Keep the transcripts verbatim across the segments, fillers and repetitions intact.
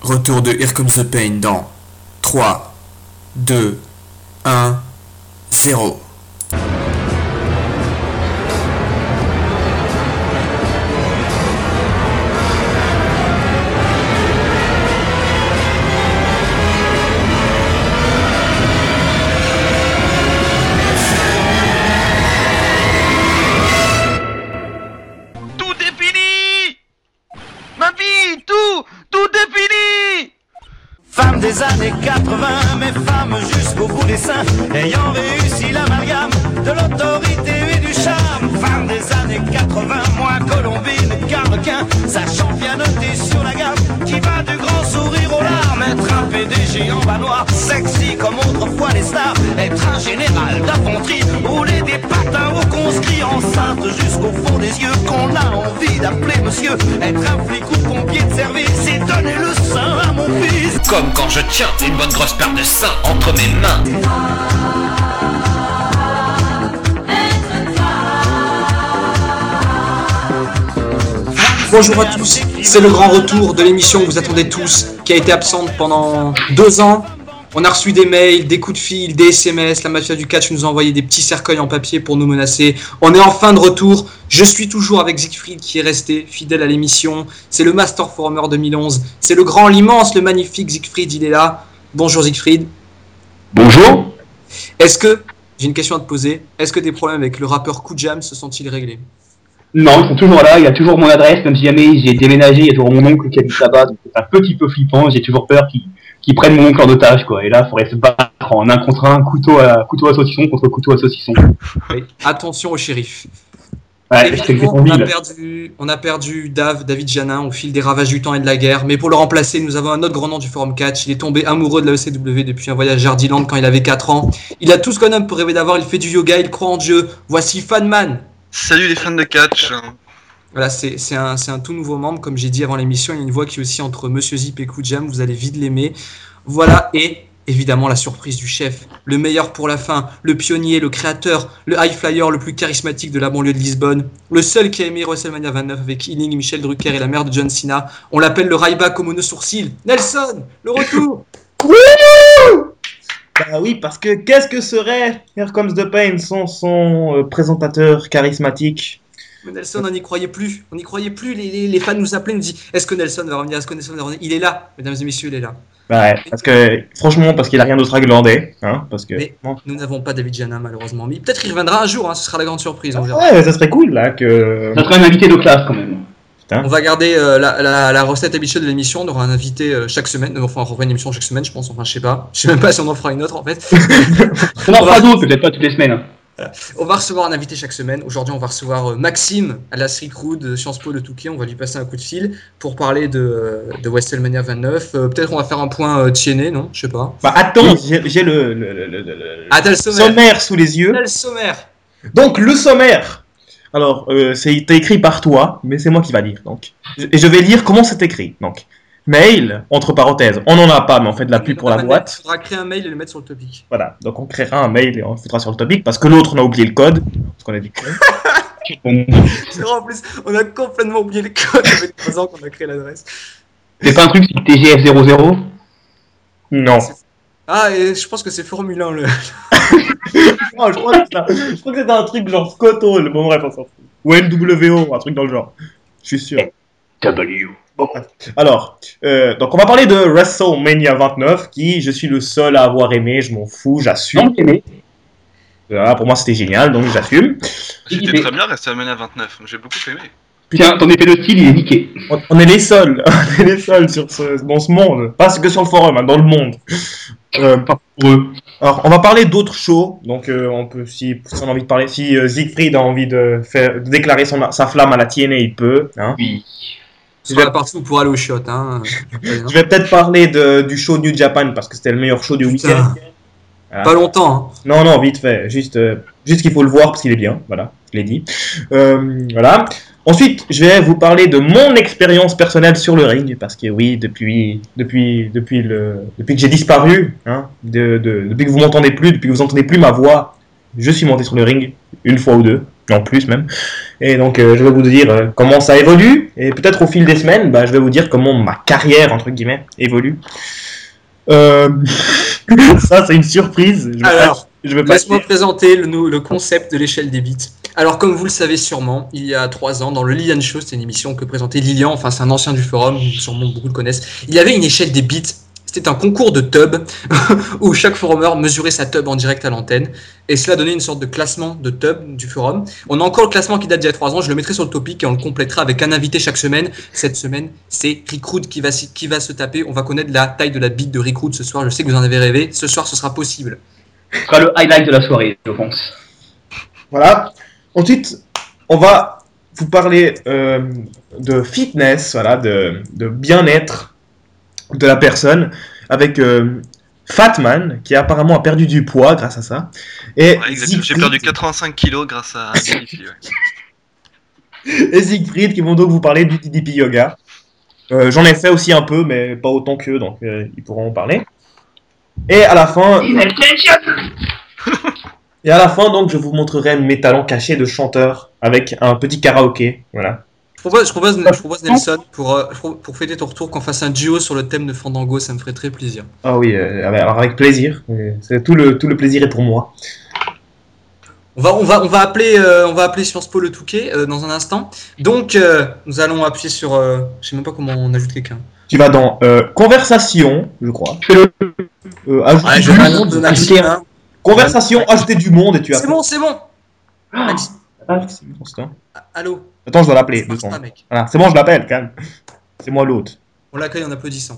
Retour de Here Comes the Pain dans trois, deux, un, zéro. Des années quatre-vingts, mes femmes jusqu'au bout des seins, ayant réussi l'amalgame de l'autorité et du charme. Femmes des années quatre-vingts, moi Colombine, Carlequin, sachant bien noter sur la gamme, qui va du grand sourire aux larmes. Être un P D G en bas noir, sexy comme autrefois les stars. Être un général d'infanterie, rouler des patins aux conscrits, enceinte jusqu'au fond des yeux, qu'on a envie d'appeler monsieur. Être un flic ou pompier de service et donner le sein à mon fils. Comme quand je tiens une bonne grosse paire de seins entre mes mains. Bonjour à tous, c'est le grand retour de l'émission que vous attendez tous, qui a été absente pendant deux ans. On a reçu des mails, des coups de fil, des S M S, la mafia du catch nous a envoyé des petits cercueils en papier pour nous menacer. On est enfin de retour, je suis toujours avec Siegfried qui est resté fidèle à l'émission. C'est le Master Former deux mille onze, c'est le grand, l'immense, le magnifique Siegfried, il est là. Bonjour Siegfried. Bonjour. Est-ce que, j'ai une question à te poser, est-ce que tes problèmes avec le rappeur Koujam se sont-ils réglés ? Non, ils sont toujours là, il y a toujours mon adresse, même si jamais j'ai déménagé, il y a toujours mon oncle qui habite là-bas, donc c'est un petit peu flippant, j'ai toujours peur qu'ils, qu'ils prennent mon oncle en otage, quoi. Et là, il faudrait se battre en un contre un, couteau à, couteau à saucisson contre couteau à saucisson. Oui. Attention au shérif. Ouais, c'est que on, a perdu, on a perdu Dave, David Janin au fil des ravages du temps et de la guerre, mais pour le remplacer, nous avons un autre grand nom du forum catch. Il est tombé amoureux de la E C W depuis un voyage à Jardiland quand il avait quatre ans. Il a tout ce qu'un homme peut rêver d'avoir, il fait du yoga, il croit en Dieu. Voici Fanman. Salut les fans de catch. Voilà, c'est, c'est, un, c'est un tout nouveau membre, comme j'ai dit avant l'émission, il y a une voix qui est aussi entre Monsieur Zip et Koujam, vous allez vite l'aimer. Voilà, et évidemment la surprise du chef, le meilleur pour la fin, le pionnier, le créateur, le high flyer le plus charismatique de la banlieue de Lisbonne, le seul qui a aimé WrestleMania vingt-neuf avec Healing, Michel Drucker et la mère de John Cena. On l'appelle le Ryback au mono-sourcil, Nelson, le retour. Bah oui, parce que qu'est-ce que serait Here Comes the Pain sans son euh, présentateur charismatique? Mais Nelson, on n'y croyait plus, on n'y croyait plus, les, les, les fans nous appelaient, nous disaient est-ce que Nelson va revenir, est-ce que Nelson va revenir? Il est là, mesdames et messieurs, il est là. Bah ouais, parce que, franchement, parce qu'il a rien d'autre à glander, hein, parce que... Mais bon. Nous n'avons pas David Janin, malheureusement, mais peut-être il reviendra un jour, hein, ce sera la grande surprise, on verra. Ouais, ça serait cool, là, que... Ça serait un invité de classe, quand même. Putain. On va garder euh, la, la, la recette habituelle de l'émission, on aura un invité euh, chaque semaine, enfin on fera une émission chaque semaine, je pense, enfin je sais pas, je sais même pas si on en fera une autre, en fait. On en fera d'autres, peut-être pas toutes les semaines, hein. Voilà. On va recevoir un invité chaque semaine. Aujourd'hui, on va recevoir euh, Maxime à la Street Crew de Sciences Po de Touquet. On va lui passer un coup de fil pour parler de, de WrestleMania vingt-neuf. Euh, peut-être on va faire un point euh, Tiennet, non? Je sais pas. Bah attends, j'ai, j'ai le, le, le, le, le ah, t'as le sommaire. sommaire sous les yeux. T'as le sommaire. Donc le sommaire. Alors, euh, c'est écrit par toi, mais c'est moi qui va lire. Donc, et je vais lire comment c'est écrit. Donc, mail, entre parenthèses, on n'en a pas, mais on fait de la pub pour la boîte. Il faudra créer un mail et le mettre sur le topic. Voilà, donc on créera un mail et on le foutra sur le topic, parce que l'autre, on a oublié le code, parce qu'on a dit que... C'est vrai, en plus, on a complètement oublié le code, ça fait trois ans qu'on a créé l'adresse. C'est pas un truc, c'est T G F zéro zéro? Non. Ah, et je pense que c'est Formule un, le... Non, je crois que c'était, je crois que c'était un truc genre Scott Hall, bon bref, on s'en fout. Ou N W O, un truc dans le genre. Je suis sûr. W. Bon, alors, euh, donc on va parler de WrestleMania vingt-neuf, qui je suis le seul à avoir aimé, je m'en fous, j'assume. Non, aimé. Voilà, pour moi c'était génial, donc j'assume. C'était très bien WrestleMania vingt-neuf, j'ai beaucoup aimé. Tiens, ton épée de style, il est niqué. On, on est les seuls, on est les seuls sur ce, dans ce monde, pas que sur le forum, hein, dans le monde. Euh, pas pour eux. Alors, on va parler d'autres shows, donc euh, on peut, si, si on a envie de parler, si euh, Siegfried a envie de, faire, de déclarer son, sa flamme à la T N A, il peut. Hein. Oui. C'est la partie où pour aller au shot, hein. Je vais peut-être parler de, du show New Japan, parce que c'était le meilleur show du week-end. Voilà. Pas longtemps, hein. Non, non, vite fait, juste, euh, juste qu'il faut le voir, parce qu'il est bien, voilà, je l'ai dit. Euh, voilà. Ensuite, je vais vous parler de mon expérience personnelle sur le ring, parce que oui, depuis, depuis, depuis, le, depuis que j'ai disparu, hein, de, de, depuis que vous m'entendez plus, depuis que vous entendez plus ma voix, je suis monté sur le ring une fois ou deux, en plus même. Et donc euh, je vais vous dire euh, comment ça évolue, et peut-être au fil des semaines, bah, je vais vous dire comment ma carrière, entre guillemets, évolue. Euh... ça c'est une surprise. Je vais Alors, pas... je vais pas... laisse-moi présenter le, le concept de l'échelle des bits. Alors, comme vous le savez sûrement, il y a trois ans, dans le Lilian Show, c'était une émission que présentait Lilian, enfin c'est un ancien du forum, sûrement beaucoup le connaissent, il y avait une échelle des bits. C'était un concours de tub où chaque forumeur mesurait sa tub en direct à l'antenne, et cela donnait une sorte de classement de tub du forum. On a encore le classement qui date d'il y a trois ans, je le mettrai sur le topic et on le complétera avec un invité chaque semaine. Cette semaine, c'est Recruit qui va, qui va se taper. On va connaître la taille de la bite de Recruit ce soir, je sais que vous en avez rêvé. Ce soir, ce sera possible. Ce sera le highlight de la soirée, je pense. Voilà. Ensuite, on va vous parler euh, de fitness, voilà, de, de bien-être de la personne, avec euh, Fatman, qui apparemment a perdu du poids grâce à ça. Et ouais, exactement. J'ai perdu quatre-vingt-cinq kilos grâce à D D P. Ouais. Et Siegfried, qui vont donc vous parler du D D P Yoga. Euh, J'en ai fait aussi un peu, mais pas autant qu'eux, donc euh, ils pourront en parler. Et à la fin... Et à la fin, donc, je vous montrerai mes talents cachés de chanteur avec un petit karaoké. Voilà. Je propose, je propose, je propose Nelson, pour, euh, pour fêter ton retour, qu'on fasse un duo sur le thème de Fandango, ça me ferait très plaisir. Ah oui, euh, alors avec plaisir. C'est tout le, tout le plaisir est pour moi. On va, on va, on va appeler, euh, on va appeler Sciences Po le Touquet euh, dans un instant. Donc, euh, nous allons appuyer sur, euh, je sais même pas comment on ajoute quelqu'un. Tu vas dans euh, conversation, je crois. Euh, ajouter Ouais, du je vais monde. de Maxime, hein. Conversation, ajouter du monde et tu as. C'est bon, c'est bon. Maxime. Ah, c'est bon, c'est toi. Ah, allô. Attends, je dois l'appeler. Ça marche pas, mec. Voilà, c'est bon, je l'appelle, calme. C'est moi l'autre. On l'accueille en applaudissant.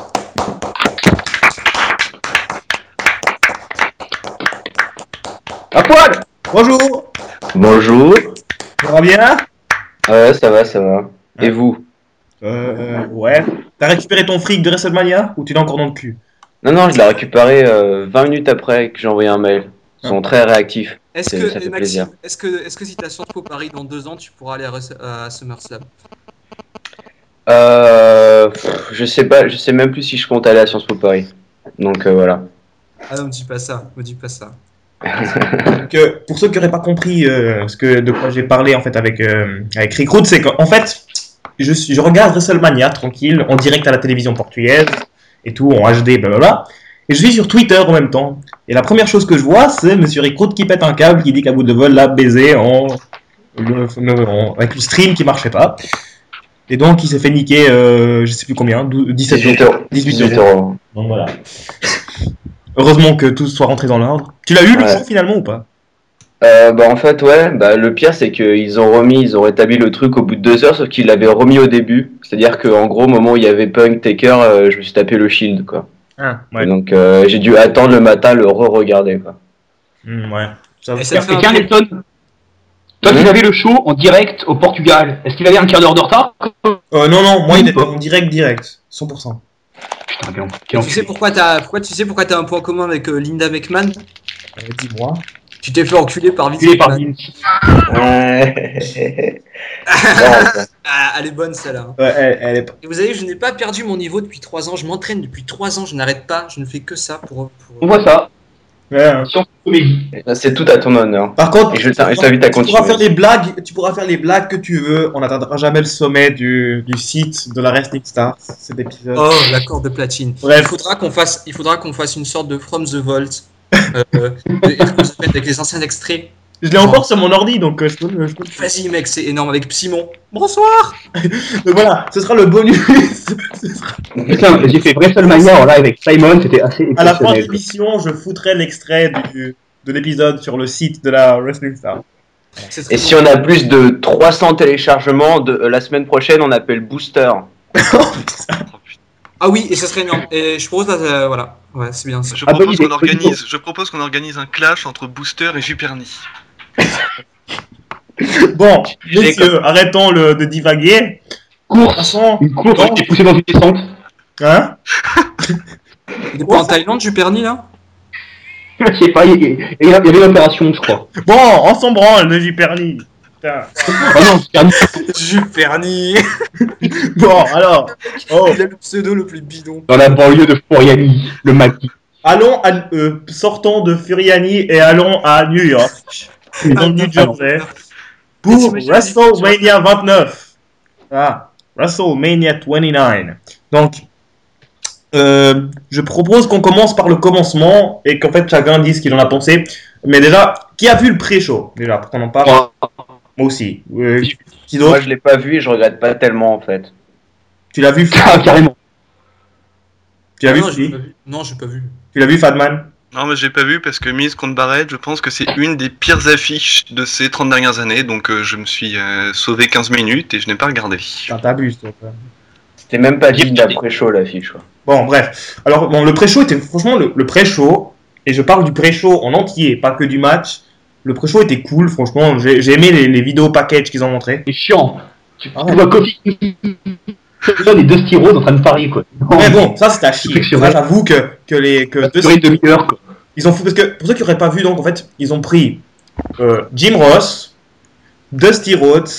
À poil. Bonjour. Bonjour. Ça va bien? Ouais, ça va, ça va. Et vous? Euh, ouais. T'as récupéré ton fric de WrestleMania ou tu l'as encore dans le cul? Non, non, je l'ai récupéré euh, vingt minutes après que j'ai envoyé un mail. Ils sont très réactifs. Est-ce C'est- que, ça fait eh, plaisir. Maxime, est-ce que, est-ce que si t'as Sciences Po Paris dans deux ans, tu pourras aller à, Res- à SummerSlam? Euh, pff, je sais pas, je sais même plus si je compte aller à Sciences Po Paris. Donc euh, voilà. Ah non, me dis pas ça, me dis pas ça. Donc, euh, pour ceux qui n'auraient pas compris euh, ce que, de quoi j'ai parlé en fait avec, euh, avec Recruit, c'est qu'en fait, je, suis- je regarde WrestleMania tranquille, en direct à la télévision portugaise et tout, en H D, blablabla. Et je suis sur Twitter en même temps. Et la première chose que je vois, c'est Monsieur Recruit qui pète un câble, qui dit qu'à bout de vol l'a baisé en, le- le- en- avec le stream qui marchait pas. Et donc il s'est fait niquer, euh, je sais plus combien, douze, dix-sept dix-huit euros. euros. dix-huit dix-huit euros. euros. Donc voilà. Heureusement que tout soit rentré dans l'ordre. Tu l'as eu le Ouais. show finalement ou pas? Euh, bah en fait ouais, bah le pire c'est qu'ils ont remis, ils ont rétabli le truc au bout de deux heures, sauf qu'ils l'avaient remis au début. C'est-à-dire qu'en gros au moment où il y avait Punk, Taker, euh, je me suis tapé le Shield quoi. Ah, Et donc euh, j'ai dû attendre le matin le re-regarder quoi. Mm, ouais. Ça, Et ça te fait Et un tiens, peu- Nelson, toi qui avais le show en direct au Portugal, est-ce qu'il avait un quart d'heure de retard? Euh, non, non, moi il Ou était pas. en direct, direct, cent pour cent. Putain, quel en- quel Tu sais enculé. pourquoi t'as, pourquoi tu sais pourquoi t'as un point commun avec euh, Linda McMahon? Euh, Dis-moi. Tu t'es fait enculer par Vince Enculé par McMahon. Vince. Ouais. Non, ça- Ah, elle est bonne celle-là. Ouais, elle, elle est pas. Et vous savez, je n'ai pas perdu mon niveau depuis trois ans. Je m'entraîne depuis trois ans. Je n'arrête pas. Je ne fais que ça pour. pour... On voit ça, Ouais, hein. sur comédie. c'est tout à ton honneur. Par contre, Et je t'in- tu je t'invite à pourras- tu pourras continuer. faire les blagues, tu pourras faire les blagues que tu veux. On n'atteindra jamais le sommet du, du site de la Wrestling Star. Cet épisode. Oh, la corde de platine. Bref. Il faudra qu'on fasse, il faudra qu'on fasse une sorte de From the Vault euh, de Heroes of Pain avec les anciens extraits. Je l'ai encore sur mon ordi, donc euh, je peux, le- je peux le faire. Vas-y, mec, c'est énorme avec Simon. Bonsoir. Donc voilà, ce sera le bonus. Ce sera- Putain, j'ai fait WrestleMania en live avec Simon, c'était assez À la fin de exceptionnel. l'émission, je foutrai l'extrait du- de l'épisode sur le site de la Wrestling Star. C'est très Et bon. si on a plus de trois cents téléchargements, de, euh, la semaine prochaine on appelle Booster. Oh, putain. Ah oui, et ça serait énorme. Et je propose, euh, voilà, ouais, c'est bien ça. Je Ah, bonne propose idée, qu'on bonne idée. organise, je propose qu'on organise un clash entre Booster et Juperny. Bon, J'ai messieurs, arrêtons le, de divaguer. De toute Course, façon, une course, Non. j'ai poussé dans une descente. hein? Il est pas en Thaïlande, Juperny, là? Je sais pas, il y, il y il y avait une opération, je crois. Bon, on s'en branle de Juperny. Putain. Oh non, c'est un- Juperny. Bon, alors, oh, Il a le pseudo le plus bidon. dans la banlieue de Foriani, le maquis. allons, à, euh, sortons de Furiani et allons à New York. Dans le New Jersey. pour Merci, monsieur WrestleMania vingt-neuf. Ah, WrestleMania vingt-neuf. Donc, euh, je propose qu'on commence par le commencement et qu'en fait chacun dise ce qu'il en a pensé. Mais déjà, qui a vu le pré-show déjà pour qu'on en parle? Moi, Moi aussi. Euh, qui moi d'autre? je l'ai pas vu et je regrette pas tellement en fait. Tu l'as vu? Ah, carrément. Tu l'as Ah vu? non, j'ai Fli pas vu. Non, j'ai pas vu. Tu l'as vu, Fadman? Non, mais j'ai pas vu parce que Miz contre Barrett, je pense que c'est une des pires affiches de ces trente dernières années, donc euh, je me suis euh, sauvé quinze minutes et je n'ai pas regardé. Putain, t'abuses, toi. C'était même pas digne d'après-show l'affiche. quoi. Bon, bref. Alors, bon, le pré-show était franchement le, le pré-show, et je parle du pré-show en entier, pas que du match. Le pré-show était cool, franchement. J'ai j'ai aimé les, les vidéos package qu'ils ont montré. C'est chiant. Tu, Ah tu ouais. vois Kofi les deux styros en train de parier, quoi. Mais bon, ça c'était à chier. C'est Ça, j'avoue que, que les. Que deux- Sur une demi-heure, quoi. ils ont fait- parce que pour ceux qui n'auraient pas vu, donc en fait, ils ont pris euh, Jim Ross, Dusty Rhodes,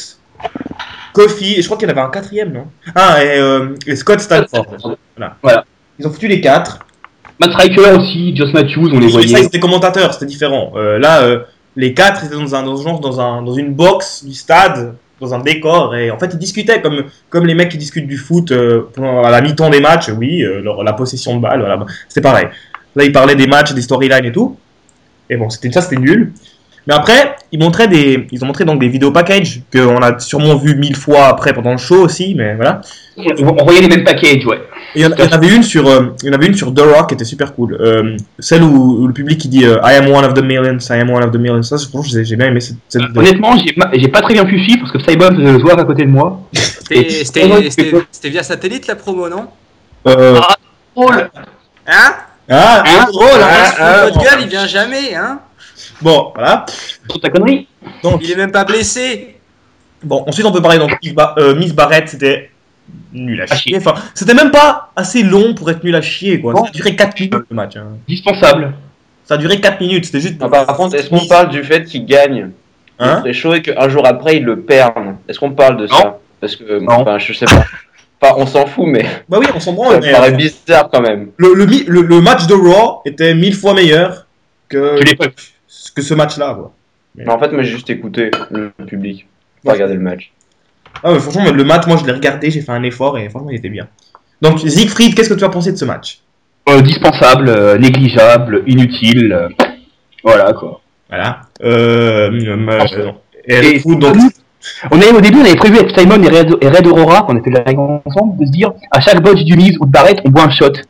Kofi, et je crois qu'il y en avait un quatrième, non? Ah, et, euh, et Scott Stanford. Voilà. Voilà. Ils ont foutu les quatre. Matt Striker aussi, Josh Matthews, on les Mais ça, ils voyait. étaient commentateurs, c'était différent. Euh, là, euh, les quatre étaient dans un, dans, un genre, dans, un, dans une box du stade, dans un décor, et en fait, ils discutaient comme, comme les mecs qui discutent du foot euh, pendant- à la mi-temps des matchs, oui, euh, leur- la possession de balle, voilà, c'était pareil. Là, ils parlaient des matchs, des storylines et tout. Et bon, c'était ça, c'était nul. Mais après, ils montraient des, ils ont montré donc des vidéos package qu'on a sûrement vu mille fois après pendant le show aussi, mais voilà. On voyait les mêmes packages, ouais. Et il y en, il y en avait une sur, euh, il y en avait une sur The Rock qui était super cool. Euh, celle où, où le public qui dit euh, I am one of the millions, I am one of the millions. Ça, je pense que j'ai j'ai bien aimé cette, cette vidéo. Honnêtement, j'ai ma- j'ai pas très bien pu suivre parce que Cyborg faisait le joueur à côté de moi. C'était Et- c'était- c'était- c'était via satellite la promo, non? Euh, Drôle. Hein? ah, Hein c'est drôle, hein. Ah, votre gueule, il vient jamais, hein? Bon, voilà. Sur ta connerie. Donc, Il est même pas blessé. bon, ensuite on peut parler donc Miss, Ba- euh, Miss Barrett, c'était nul à À chier. chier. Enfin, c'était même pas assez long pour être nul à chier, quoi. Non. Ça a duré quatre minutes le match. hein. Dispensable. Ça a duré quatre minutes, c'était juste. Ah, par contre, est-ce qu'on parle du fait qu'ils gagnent Hein le pré-show et qu'un jour après ils le perdent? Est-ce qu'on parle de Non. ça? Parce que, Non. enfin, je sais pas. Enfin, on s'en fout, mais Bah oui, on s'en ça branle. me mais, paraît euh, bizarre quand même. le, le, mi- le, le match de Raw était mille fois meilleur que, Tu l'as pas vu. que ce match-là, quoi. Mais en fait, moi j'ai juste écouté le public, pas Ouais. regardé le match. Ah, mais franchement, le match, moi je l'ai regardé, j'ai fait un effort et franchement, il était bien. Donc, Siegfried, qu'est-ce que tu as pensé de ce match? Euh, dispensable, euh, négligeable, inutile. euh, voilà, quoi. Voilà. Euh. euh, euh, et Et- le foot, donc. On avait, au début, on avait prévu avec Simon et Red, et Red Aurora, qu'on était là ensemble, de se dire à chaque botch du Miz ou de Barrett, on boit un shot.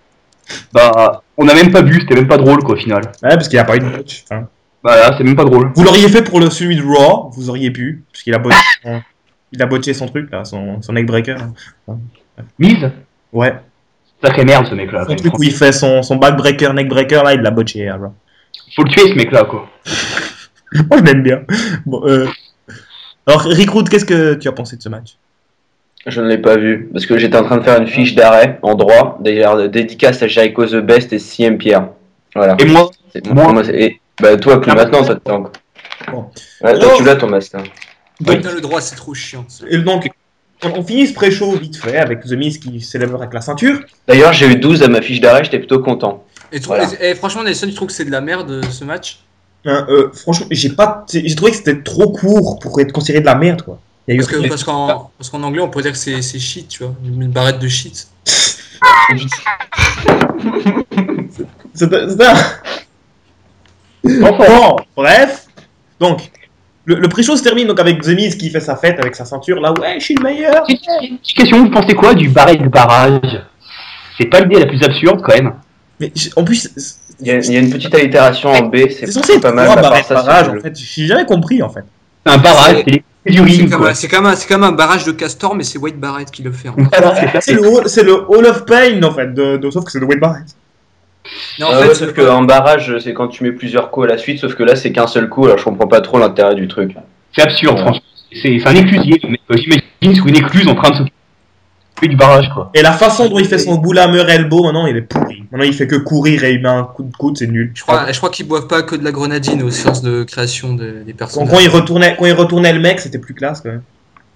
Bah, on n'a même pas bu, c'était même pas drôle, quoi, au final. Ouais, parce qu'il n'y a pas eu de match. Enfin, Voilà, c'est même pas drôle. vous l'auriez fait pour le celui de Raw, vous auriez pu, parce qu'il a botché son, il a botché son truc, là, son, son neckbreaker. Miz, Ouais. sacrée merde, ce mec-là. Son truc où il fait son, son backbreaker, neckbreaker, là, il l'a botché. à Raw. Faut le tuer, ce mec-là, quoi. Moi, je l'aime bien. Bon, euh... Alors, Rick Root, qu'est-ce que tu as pensé de ce match? Je ne l'ai pas vu, parce que j'étais en train de faire une fiche d'arrêt en droit, d'ailleurs dédicace à Jericho The Best et C M Pierre. Voilà. Et moi, C'est- moi- moi, c'est- et, bah toi plus Ah, maintenant, toi t'es encore. Bon. Ouais, toi Oh. tu l'as ton master. Donc, t'as le droit, c'est trop chiant. ça. Et donc, on, on finit ce pré-show vite fait avec The Miz qui célèbre avec la ceinture. D'ailleurs j'ai eu douze à ma fiche d'arrêt, j'étais plutôt content. Et, tu- Voilà. et- et franchement, Nelson, tu trouves que c'est de la merde ce match? Hein, euh, franchement, j'ai pas, j'ai trouvé que c'était trop court pour être considéré de la merde, quoi. Il y a eu Parce que- parce qu'en parce qu'en anglais, on pourrait dire que c'est c'est shit, tu vois. Une barrette de shit. C'était c'était un... Bon, bref. Donc, le, le pré-show se termine donc avec The Miz qui fait sa fête avec sa ceinture. Là, ouais, je suis le meilleur. petite petite question, vous pensez quoi du Barrett de barrage? C'est pas l'idée la plus absurde, quand même. Mais j- en plus, c'est- Il y, a, il y a une petite allitération en B, c'est c'est censé être pas mal. quoi, à part barrage, ça, c'est barrage, que en le- fait. J'ai jamais compris, en fait. C'est un barrage, C'est- c'est les du C'est ring, comme, quoi. un- c'est comme, un- c'est comme un barrage de castor, mais c'est White Barrett qui le fait. en fait. Voilà, c'est ça. C'est le, hall- c'est le Hall of Pain, en fait, de, de- sauf que c'est de Wade Barrett. Non, en Ah fait, ouais, c'est sauf qu'en barrage, c'est quand tu mets plusieurs coups à la suite, sauf que là c'est qu'un seul coup, alors je comprends pas trop l'intérêt du truc. C'est absurde, Ouais. franchement. C'est c'est un éclusier, mais euh, j'imagine sur une écluse en train de s'occuper du barrage, quoi. Et la façon dont il fait son boulamer elbow, maintenant, il est pourri. Maintenant, il fait que courir et il met un coup de coude, c'est nul. je crois, je crois qu'ils boivent pas que de la grenadine aux séances de création de- des Quand, personnages. quand il retournait, quand il retournait le mec, c'était plus classe, quand même.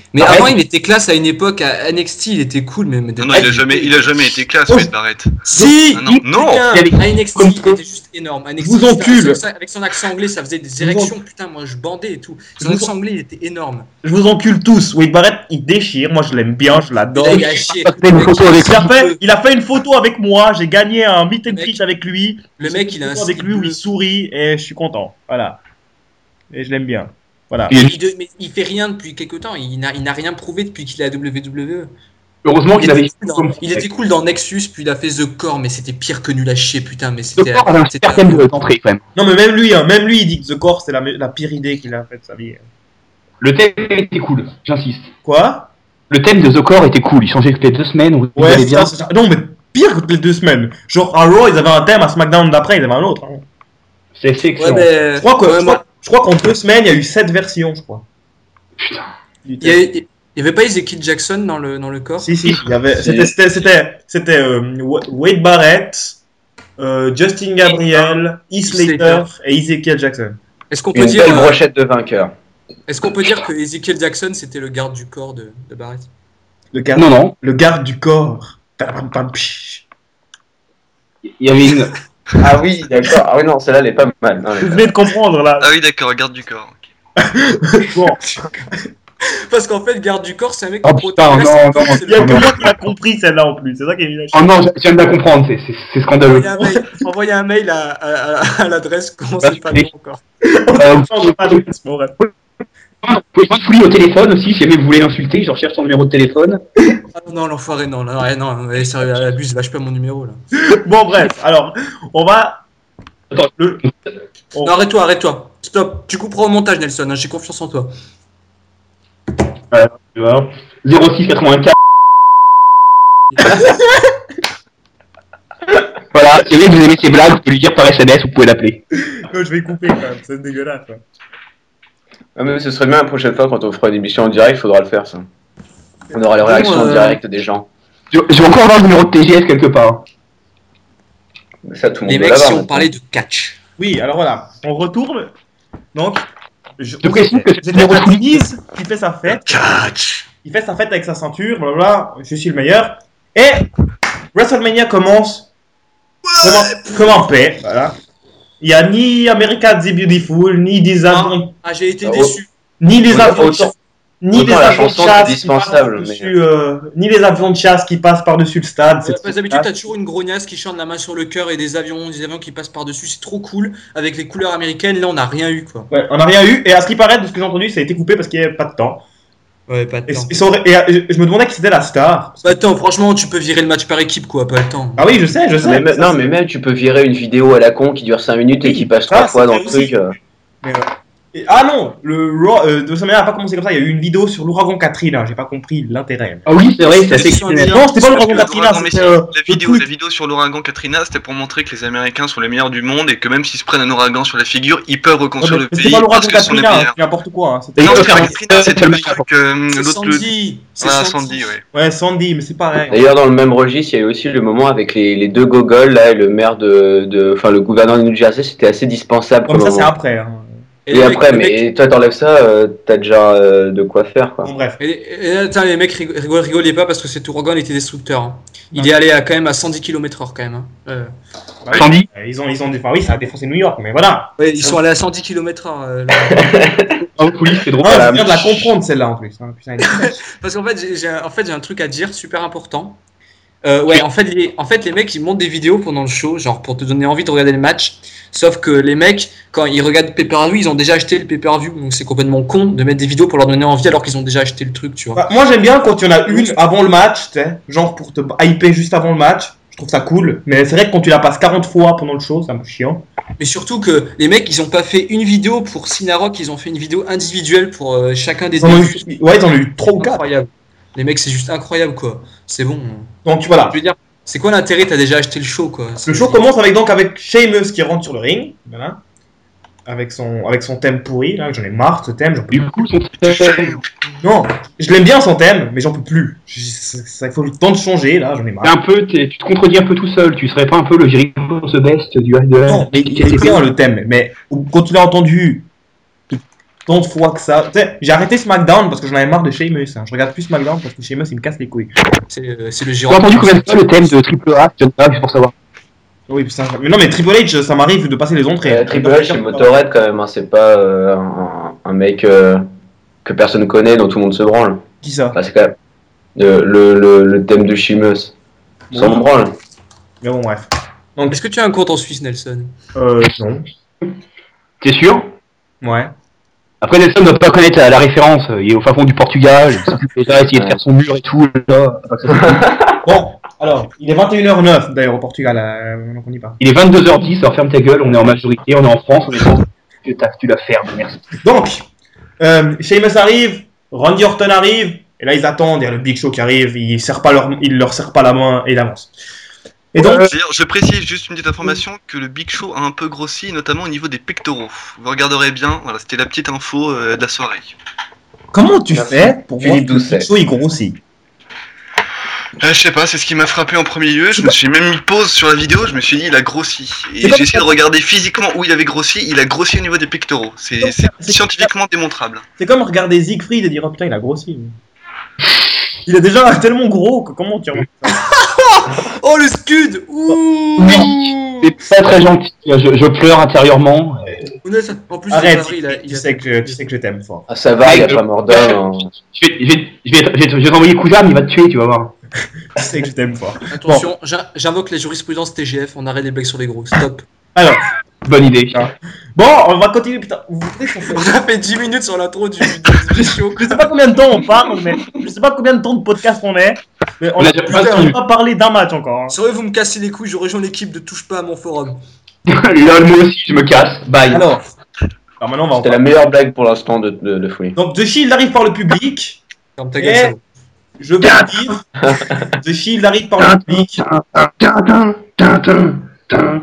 Mais Arrête. avant, il était classe à une époque, à N X T, il était cool, mais. mais Non, non, il a jamais, il a jamais été classe, Oh. Wade Barrett. Si Ah non, non. putain, à N X T, il était juste énorme. À N X T, Je vous putain, encule. avec son- Avec son accent anglais, ça faisait des Je vous érections, putain, moi je bandais et tout. Son Je vous accent anglais, il était énorme. Je vous encule tous. Wade Barrett, il déchire. Moi, je l'aime bien, je l'adore. Il a chier. fait une photo avec Il a, fait, il a fait une photo avec moi. J'ai gagné un meet and Le mec- greet avec lui. Le mec, il a un photo avec slip lui où bleu. il sourit et je suis content. Voilà. Et je l'aime bien. Voilà. Et Il, de- mais il fait rien depuis quelque temps, il n'a il n'a rien prouvé depuis qu'il est à W W E. heureusement Il qu'il avait était, cool dans, il était cool dans Nexus, puis il a fait The Core, mais c'était pire que nul à chier, putain. Mais Le c'était. corps avait un c'était super thème de- d'entrée quand même. Non, mais même lui, hein, même lui, il dit que The Core, c'est la, me- la pire idée qu'il a faite de sa vie. Le thème était cool, j'insiste. Quoi? Le thème de The Core était cool, il changeait toutes les deux semaines, vous Ouais, allez c'est bien. ça, c'est ça. Non, mais pire que les deux semaines. Genre, à Raw, ils avaient un thème, à SmackDown d'après, ils avaient un autre. hein. C'est c'est Ouais, excellent. mais. Je crois que- ouais, je moi, crois- je crois qu'en deux semaines, il y a eu sept versions, je crois. Putain. Du il y, thème. a- il y avait pas Ezekiel Jackson dans le, dans le corps. Si, si, il y avait. Si. C'était, c'était, c'était, c'était euh, Wa- Wade Barrett, euh, Justin Gabriel, Heath Slater Slater. et Ezekiel Jackson. Est-ce qu'on peut Une dire, belle euh, brochette de vainqueurs. est-ce qu'on peut dire que Ezekiel Jackson c'était le garde du corps de, de Barrett? Le garde, Non, non, le garde du corps. Pam, pam, psh. il y avait une. Ah oui, d'accord. Ah oui, non, celle-là, elle est pas mal. Non, elle est Vous pas venez de comprendre là. Ah oui, d'accord, garde du corps. Bon, Parce qu'en fait, garde du corps, c'est un mec Oh, qui putain, protège- non, non, c'est il y a le- que moi qui l'a compris celle-là en plus. C'est ça qui est village. Oh non, je je viens de la comprendre, c'est- c'est c'est scandaleux. Envoyez un mail, envoyez un mail à, à, à, à l'adresse, comment c'est pas le nom encore. Euh, vous On n'a pas de bon, bref. pouvez pas fouiller au téléphone aussi, si jamais vous voulez l'insulter, je recherche son numéro de téléphone. Ah non, l'enfoiré, non, là, ouais, non, allez, sérieux, elle abuse, lâche pas mon numéro là. Bon, bref, alors, on va. Attends. Le... on- Non, arrête-toi, arrête-toi. Stop, tu couperas au montage, Nelson, hein, j'ai confiance en toi. Tu vois, zéro six quatre-vingt-quatre. Voilà, si jamais vous aimez ces blagues, vous pouvez lui dire par S M S, vous pouvez l'appeler. Euh, je vais couper quand même, c'est dégueulasse. hein. Ah, mais ce serait bien la prochaine fois quand on fera une émission en direct, il faudra le faire ça. On aura les Bon, réactions euh, en direct des gens. Je, je vais encore avoir le numéro de T G S quelque part. Ça, tout le monde Les doit mecs, l'avoir si on maintenant. parlait de catch. Oui, alors voilà, on retourne. Donc, je, Je précise que j'étais c'est numéro à de foot. Denise qui fait sa fête. Catch. Il fait sa fête avec sa ceinture, blablabla, je suis le meilleur. Et WrestleMania commence comme un, comme un paix, voilà. Il n'y a ni America the Beautiful, ni des avions, Ah, j'ai été Ah, déçu. ni les autant- avions de autant- chasse, ni autant les la avions de chanson, chasse c'est qui passent dispensable, par-dessus, euh, ni les avions de chasse qui passent par-dessus le stade. c'est Ouais, trop pas d'habitude, classe. t'as toujours une grognasse qui chante la main sur le cœur et des avions, des avions qui passent par-dessus. C'est trop cool avec les couleurs américaines. Là, on n'a rien eu quoi. Ouais, on n'a rien eu, et à ce qui paraît, de ce que j'ai entendu, ça a été coupé parce qu'il n'y avait pas de temps. Ouais, pas de Et, temps. et ça aurait- et, euh, je me demandais qui c'était la star. Pas de temps, franchement, tu peux virer le match par équipe quoi, pas le temps. Ah oui, je sais, je sais. Mais, me- Ça, non, c'est- mais même tu peux virer une vidéo à la con qui dure cinq minutes et Oui. qui passe Ah, trois fois c'est dans vrai le aussi. truc. euh. Mais, euh, et- ah non, le Raw euh, de WrestleMania n'a pas commencé comme ça. Il y a eu une vidéo sur l'ouragan Katrina. J'ai pas compris l'intérêt. Ah oui, c'est vrai, c'est assez C'est exceptionnel. Non, c'était pas l'ouragan Parce que Katrina, l'ouragan, mais c'était si, euh, la le vidéo, truc. la vidéo sur l'ouragan Katrina, c'était pour montrer que les Américains sont les meilleurs du monde et que même s'ils se prennent un ouragan sur la figure, ils peuvent Ouais, reconstruire mais le C'était pays pas l'ouragan parce que ce sont les Katrina, hein, meilleurs. c'est n'importe quoi. hein, c'était- Et Non, non, c'est pas c'est- Katrina, c'est c'est le le truc, euh, C'est l'autre, le... Sandy. C'est Ah, Sandy. Sandy, ouais. Ouais, Sandy, mais c'est pareil. D'ailleurs, dans le même registre, il y a eu aussi le moment avec les, les deux gogoles, là, et le maire de, de, enfin, le gouverneur de New Jersey, c'était assez dispensable Comme comme ça, c'est moment. après. hein. Et, les mecs- après, les mecs- mais toi, t'enlèves ça, euh, t'as déjà euh, de quoi faire, quoi. Bon, bref. Et, et, attends, les mecs rig- rigolez, rigolez pas parce que cet ouragan était destructeur. hein. Il Non. est allé à, quand même à cent dix kilomètres heure quand même. hein. Euh, Bah oui, Sandy. euh, Ils ont, ils ont, enfin, oui, ça a défoncé New York, mais voilà. ouais, ils sont allés à cent dix kilomètres heure. euh, là. En coulisses, c'est drôle. Ah, Voilà. je viens de la comprendre celle-là en plus. hein, putain, elle- Parce qu'en fait, j'ai- j'ai un- en fait, j'ai un truc à dire super important. Euh, ouais, en fait, les, en fait, les mecs ils montent des vidéos pendant le show, genre pour te donner envie de regarder le match. Sauf que les mecs, quand ils regardent le pay-per-view, ils ont déjà acheté le pay-per-view, donc c'est complètement con de mettre des vidéos pour leur donner envie alors qu'ils ont déjà acheté le truc, tu vois. Bah, moi j'aime bien quand il y en a une avant le match, tu sais, genre pour te hyper juste avant le match. Je trouve ça cool. Mais c'est vrai que quand tu la passes quarante fois pendant le show, c'est un peu chiant. Mais surtout que les mecs, ils ont pas fait une vidéo pour Cinerock, ils ont fait une vidéo individuelle pour euh, chacun des Ils en ont débuts. eu, ouais, ils en ont eu trois ou quatre. Incroyable. Les mecs, c'est juste incroyable, quoi. C'est bon. Donc voilà. Je veux dire, c'est quoi l'intérêt? T'as déjà acheté le show, quoi. Le show commence avec donc avec Sheamus qui rentre sur le ring, voilà, avec son avec son thème pourri. Là, j'en ai marre de ce thème. J'en peux... Du coup, son Non, je l'aime bien son thème, mais j'en peux plus. Je- ça- ça- Il faut le temps de changer. Là, j'en ai C'est marre. un peu, t'es- tu te contredis un peu tout seul. Tu serais pas un peu le Jericho the best du de la. Non, mais il est bien le thème, mais quand tu l'as entendu tant de fois que ça. Tu sais, j'ai arrêté SmackDown parce que j'en avais marre de Sheamus. Hein. Je regarde plus SmackDown parce que Sheamus il me casse les couilles. C'est euh, c'est le Tu gérant. as entendu combien de fois le thème de Triple H, John Cena, juste pour savoir? Oui, putain. Mais non, mais Triple H, ça m'arrive de passer les entrées. Euh, Triple H, c'est Motorhead quand même, hein. C'est pas euh, un, un mec euh, que personne connaît, dont tout le monde se branle. Qui ça? Enfin, c'est quand même le, le, le, le thème de Sheamus. Sans Ouais. me branle. Mais bon, bref. Est-ce que tu as un compte en Suisse, Nelson? Euh, non. T'es sûr? Ouais. Après, Nelson ne doit pas connaître la, la référence. Il est au fin fond du Portugal, il s'occupe déjà d'essayer de faire son mur et tout. Là. Bon, alors, il est vingt et une heures neuf d'ailleurs au Portugal, euh, donc on y part. Il est vingt-deux heures dix, alors ferme ta gueule, on est en majorité, on est en France, on est en... Tu, tu la fermes, merci. Donc, euh, Sheamus arrive, Randy Orton arrive, et là ils attendent, il y a le Big Show qui arrive, il, serre pas leur, il leur serre pas la main et il avance. Et donc, D'ailleurs, je précise juste une petite information que le Big Show a un peu grossi, notamment au niveau des pectoraux. Vous regarderez bien, voilà, c'était la petite info euh, de la soirée. comment tu Merci. fais pour voir Philippe que le Doucet. Big Show il grossit? Euh, je sais pas, c'est ce qui m'a frappé en premier lieu. Je me suis même mis pause sur la vidéo, je me suis dit il a grossi. Et C'est comme j'ai essayé ça. de regarder physiquement où il avait grossi, il a grossi au niveau des pectoraux. C'est comme c'est ça. C'est- scientifiquement démontrable. C'est comme regarder Siegfried et dire oh putain il a grossi. lui. Il est déjà tellement gros que comment tu remarques ça? Oh, le scud! Ouh! C'est pas très gentil, je, je pleure intérieurement. Honnête, en plus, Arrête, c'est pas vrai, il a- il tu, a- sais que, tu sais que je t'aime fort. Ah, ça va, il a pas mort d'homme. hein. Je vais, je vais, je vais, je vais, je vais t'envoyer Kuzam, il va te tuer, tu vas voir. Tu sais que je t'aime fort. Attention, j'in- j'invoque les jurisprudences T G F, on arrête les blagues sur les gros. Stop. Alors, Bonne idée. bon, on va continuer, putain. Vous voulez qu'on On fait... a fait dix minutes sur l'intro du, du, du show. Je sais pas combien de temps on parle, mais je sais pas combien de temps de podcast on est. Mais on On a a déjà putain, vingt on a minutes. pas parlé d'un match encore. hein. Sérieux, vous me cassez les couilles, je rejoins l'équipe de Touche pas à mon forum. Lol, moi aussi, je me casse. Bye. Alors, alors maintenant on va en C'était la parler. meilleure blague pour l'instant de, de, de Fouille. Donc The Shield arrive par le public. Ferme ta Et gueule, ça va. je vais vous dire, The Shield arrive par le public. Tintin, tintin, tintin.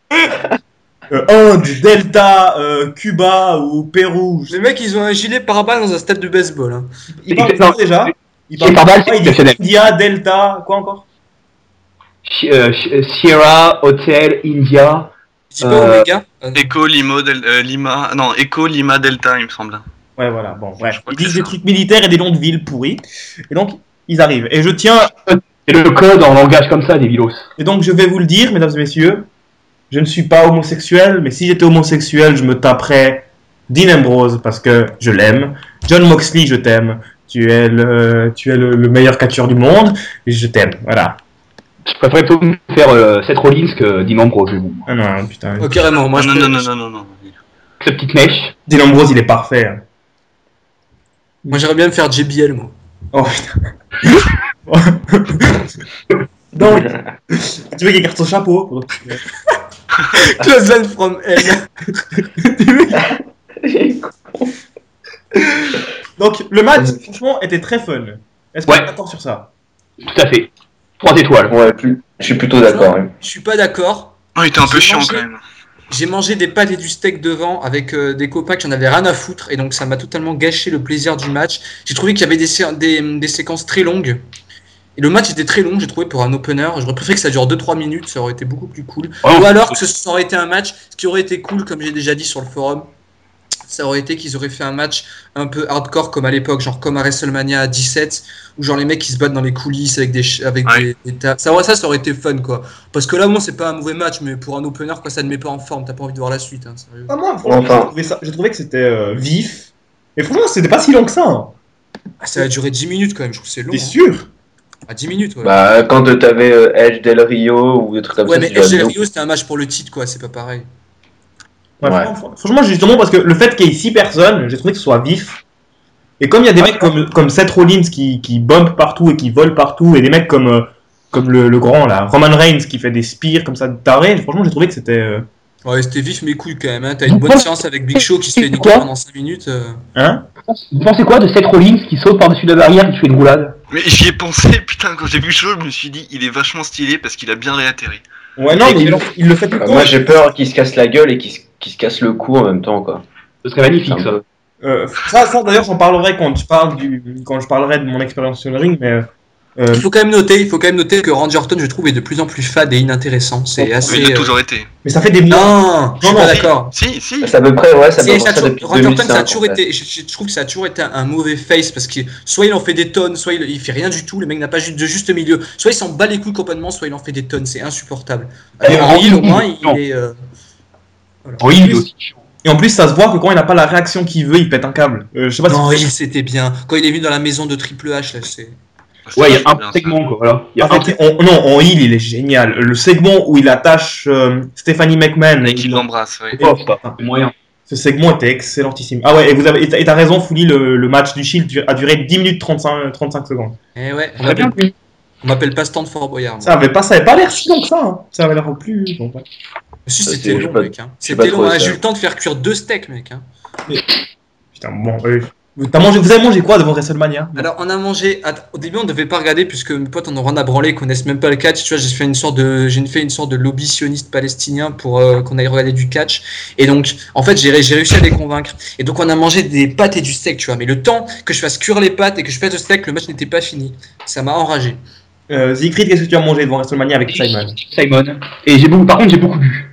Euh, Inde, Delta, euh, Cuba ou Pérou. Les mecs, ils ont un gilet pare-balles dans un stade de baseball. Hein. Il parle de Non. quoi déjà? Il Gilet pare-balles, c'est il dit exceptionnel. India, Delta, quoi encore? Ch- euh, Ch- Sierra, Hotel, India. Je dis pas Euh, Omega. Ah, non. Echo, Limo, Del- euh, Lima, non, Echo, Lima, Delta, il me semble. Ouais, voilà, bon, bref. crois Ils que disent c'est des ça. trucs militaires et des noms de villes pourris. Et donc, ils arrivent. Et je tiens, C'est le code en langage comme ça des vilos. et donc je vais vous le dire, mesdames et messieurs, je ne suis pas homosexuel, mais si j'étais homosexuel, je me taperais Dean Ambrose parce que je l'aime. John Moxley, je t'aime. Tu es le, tu es le, le meilleur catcheur du monde et je t'aime. Voilà. Je préférais plutôt faire euh, Seth Rollins que Dean Ambrose. mais bon. Ah non, putain. Oh, carrément, moi Ah, je non, te- non, non, non, non, non. Cette petite mèche. Dean Ambrose, il est parfait. hein. Moi j'aimerais bien me faire J B L, moi. Oh putain. Donc, tu veux qu'il garde son chapeau? Close line from hell. Donc, le match, franchement, était très fun. Est-ce qu'on Ouais. est d'accord sur ça? Tout à fait. Trois étoiles. Ouais, plus, je suis plutôt d'accord. hein. Je suis pas d'accord. Non, il était un peu J'ai chiant mangé- quand même. J'ai mangé des pâtes et du steak devant avec euh, des copains qui en avaient rien à foutre et donc ça m'a totalement gâché le plaisir du match. J'ai trouvé qu'il y avait des, sé- des, des séquences très longues. Et le match était très long, j'ai trouvé, pour un opener. J'aurais préféré que ça dure deux trois minutes, ça aurait été beaucoup plus cool. Ouais. Ou alors que ce ça aurait été un match, ce qui aurait été cool, comme j'ai déjà dit sur le forum, ça aurait été qu'ils auraient fait un match un peu hardcore comme à l'époque, genre comme à WrestleMania dix-sept, où genre les mecs qui se battent dans les coulisses avec des ch- avec Ouais. des, des ta- ça, aurait- ça, ça aurait été fun quoi. Parce que là, moi, c'est pas un mauvais match, mais pour un opener, quoi, ça ne met pas en forme. T'as pas envie de voir la suite, hein, sérieux. Ah, moi, franchement, Enfin. j'ai trouvé, ça- j'ai trouvé que c'était euh, vif. Et franchement, c'était pas si long que ça. Hein. Ah, ça a duré dix minutes quand même, je trouve que c'est long. T'es hein. sûr? Ah, dix minutes, ouais. Bah, quand euh, t'avais euh, Edge Del Rio ou des trucs comme ouais, ça, mais c'est déjà Edge Del bien. Rio, c'était un match pour le titre, quoi, c'est pas pareil. Ouais, Ouais. Franchement, franchement, justement, parce que le fait qu'il y ait six personnes, j'ai trouvé que ce soit vif. Et comme il y a des mecs comme, comme Seth Rollins qui, qui bump partout et qui volent partout, et des mecs comme, euh, comme le, le grand, là, Roman Reigns qui fait des spears comme ça de taré, franchement, j'ai trouvé que c'était. euh, Ouais, c'était vif mes couilles quand même. Hein. T'as une bonne séance avec Big Show qui se fait niquer Quoi pendant cinq minutes. euh. Hein? Vous pensez quoi de Seth Rollins qui saute par-dessus la barrière et qui fait une roulade? Mais j'y ai pensé, putain, quand j'ai vu Shaw, je me suis dit, il est vachement stylé parce qu'il a bien réatterri. Ouais, non, Et mais il, qu'il- le- il le fait tout le Bah, temps. moi, j'ai peur qu'il se casse la gueule et qu'il se, qu'il se casse le cou en même temps, quoi. Ce serait magnifique, C'est un ça. peu- Euh, ça, ça d'ailleurs, j'en parlerai quand je, parle du, quand je parlerai de mon expérience sur le ring, mais euh, Euh, Il faut quand même noter, il faut quand même noter que Randy Orton, je trouve, est de plus en plus fade et inintéressant. C'est Oh, assez. Il a euh, toujours été. mais ça fait des mois. Non, je suis Non, pas non, d'accord. Si, si. C'est à peu près, ouais, ça Si, doit ça a faire ça toujours- depuis Randy Orton, ça a deux mille cinq. toujours en fait. été. Je, je trouve que ça a toujours été un, un mauvais face parce que soit il en fait des tonnes, soit il, il fait rien du tout. Le mec n'a pas ju- de juste milieu. Soit il s'en bat les couilles complètement, soit il en fait des tonnes. C'est insupportable. Et Alors, en il, au plus, moins, il non. est. euh, voilà. Oui, il est aussi chiant. Et en plus, ça se voit que quand il n'a pas la réaction qu'il veut, il pète un câble. Euh, je sais pas Non, si. il c'était bien. Quand il est venu dans la maison de Triple H, là, c'est. Ouais, il y a un bien, ça. segment, quoi, voilà. Il y a En un fait, on- non, en heel, il est génial. Le segment où il attache euh, Stephanie McMahon. Et il- qu'il l'embrasse, ouais. segment, c'est pas- c'est moyen. Ce segment était excellentissime. Ah ouais, et vous avez, et t'as raison, Fouli, le, le match du Shield du- a duré dix minutes trente-cinq, trente-cinq secondes. Eh ouais, on Très bien, m'appelle, lui. on m'appelle pas Stand for Boyard. moi. Ça avait pas, ça avait pas l'air si long que ça. Hein. Ça avait l'air plus. Bon, ouais. Si, Ça, c'était c'est- long, j'ai pas- mec. Hein. j'ai pas C'était long, trouvé hein. ça. J'ai eu le temps de faire cuire deux steaks, mec. Hein. Putain, bon. Euh, t'as mangé, vous avez mangé quoi devant WrestleMania? Alors, on a mangé. Att- Au début, on devait pas regarder puisque mes potes en ont rien à branler, ils connaissent même pas le catch. Tu vois, j'ai fait une sorte de, j'ai fait une sorte de lobby sioniste palestinien pour euh, qu'on aille regarder du catch. Et donc, en fait, j'ai j'ai réussi à les convaincre. Et donc, on a mangé des pâtes et du steak, tu vois. Mais le temps que je fasse cuire les pâtes et que je fasse le steak, le match n'était pas fini. Ça m'a enragé. Euh, Siegfried, qu'est-ce que tu as mangé devant WrestleMania avec Simon? Simon. Et j'ai beaucoup, par contre, j'ai beaucoup bu.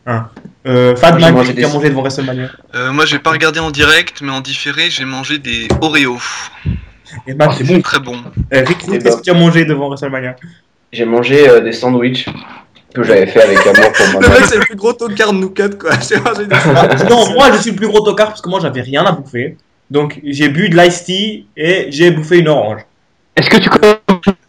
Euh, Fadman, J'ai qu'est-ce mangé que tu as des- mangé devant WrestleMania? Euh, moi, j'ai pas regardé en direct, mais en différé, j'ai mangé des Oreos. Et Matt, Ah, c'est bon. Très bon. euh, Rick, Eh qu'est-ce ben. que tu as mangé devant WrestleMania? J'ai mangé euh, des sandwichs que j'avais fait avec amour pour Le mec, moi. c'est le plus gros tocard de nous quatre, quoi. J'ai mangé des- Ah, non, moi je suis le plus gros tocard parce que moi j'avais rien à bouffer. Donc j'ai bu de l'ice tea et j'ai bouffé une orange. Est-ce que tu commentais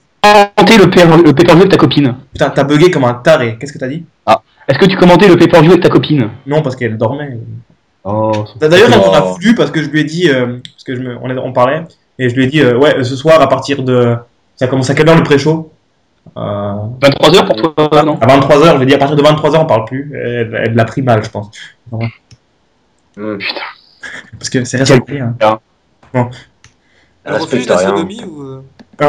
le pay- le pay-per-view avec ta copine? Putain, t'as bugué comme un taré. Qu'est-ce que t'as dit? Est-ce que tu commentais le pay-per-view avec ta copine? Non, parce qu'elle dormait. Oh, D'ailleurs, elle m'en a Oh. voulu parce que je lui ai dit, euh, parce que je me, on, est- on parlait, et je lui ai dit, euh, ouais, ce soir à partir de. Ça commence à quelle heure le pré-show? euh, vingt-trois heures pour toi, non? À vingt-trois heures, je lui ai dit à partir de vingt-trois heures on parle plus. Elle, elle l'a pris mal, je pense. Hum, Putain. Parce que c'est respecté. Hein. Elle Elle refuse respecte la rien. sodomie ou. euh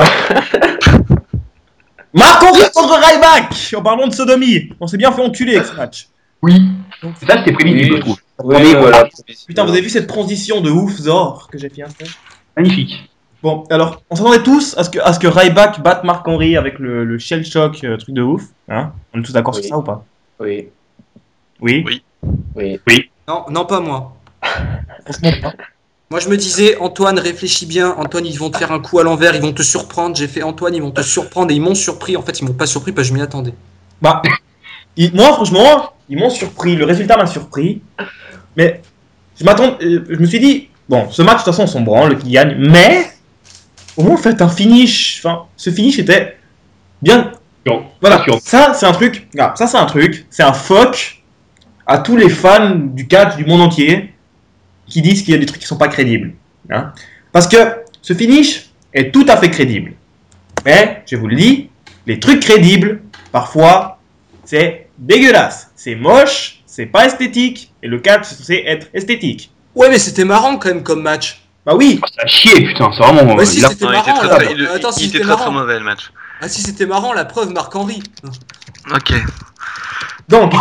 Marc-Henri contre Ryback en parlant de sodomie. On s'est bien fait enculer avec ce match. Oui. Ça, c'était prévisible, Oui. je trouve. Oui, Mais, euh, voilà. Putain, vous avez vu cette transition de ouf, Zor, que j'ai fait installer? Magnifique. Bon, alors, on s'attendait tous à ce que, à ce que Ryback batte Marc Henry avec le, le shell shock, euh, truc de ouf. Hein, on est tous d'accord Oui. sur ça ou pas? Oui, Oui. Oui. oui. Non, non, pas moi. Franchement pas. Moi, je me disais, Antoine, réfléchis bien. Antoine, ils vont te faire un coup à l'envers, ils vont te surprendre. J'ai fait Antoine, ils vont te surprendre et ils m'ont surpris. En fait, ils m'ont pas surpris parce que je m'y attendais. Bah, ils- moi, franchement, ils m'ont surpris. Le résultat m'a surpris. Mais, je m'attends, euh, je me suis dit, bon, ce match, de toute façon, on s'en branle, qui gagne. Mais, au moins, faites un finish. Enfin, ce finish était bien. Bon, Voilà, sûr. ça, c'est un truc. Ah, ça, c'est un truc. C'est un fuck à tous les fans du catch du monde entier qui disent qu'il y a des trucs qui sont pas crédibles. Hein. Parce que ce finish est tout à fait crédible. Mais, je vous le dis, les trucs crédibles, parfois, c'est dégueulasse. C'est moche, c'est pas esthétique, et le catch, c'est censé être esthétique. Ouais, mais c'était marrant quand même comme match. Bah oui, Oh, ça a chier, putain, c'est vraiment. Ouais, si, il a- c'était Non, il était marrant. très, là. très- il- Attends, il si était c'était très très marrant. mauvais le match. Ah, si c'était marrant, la preuve, Marc Henry. Ok. donc.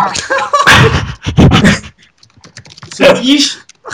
ce finish,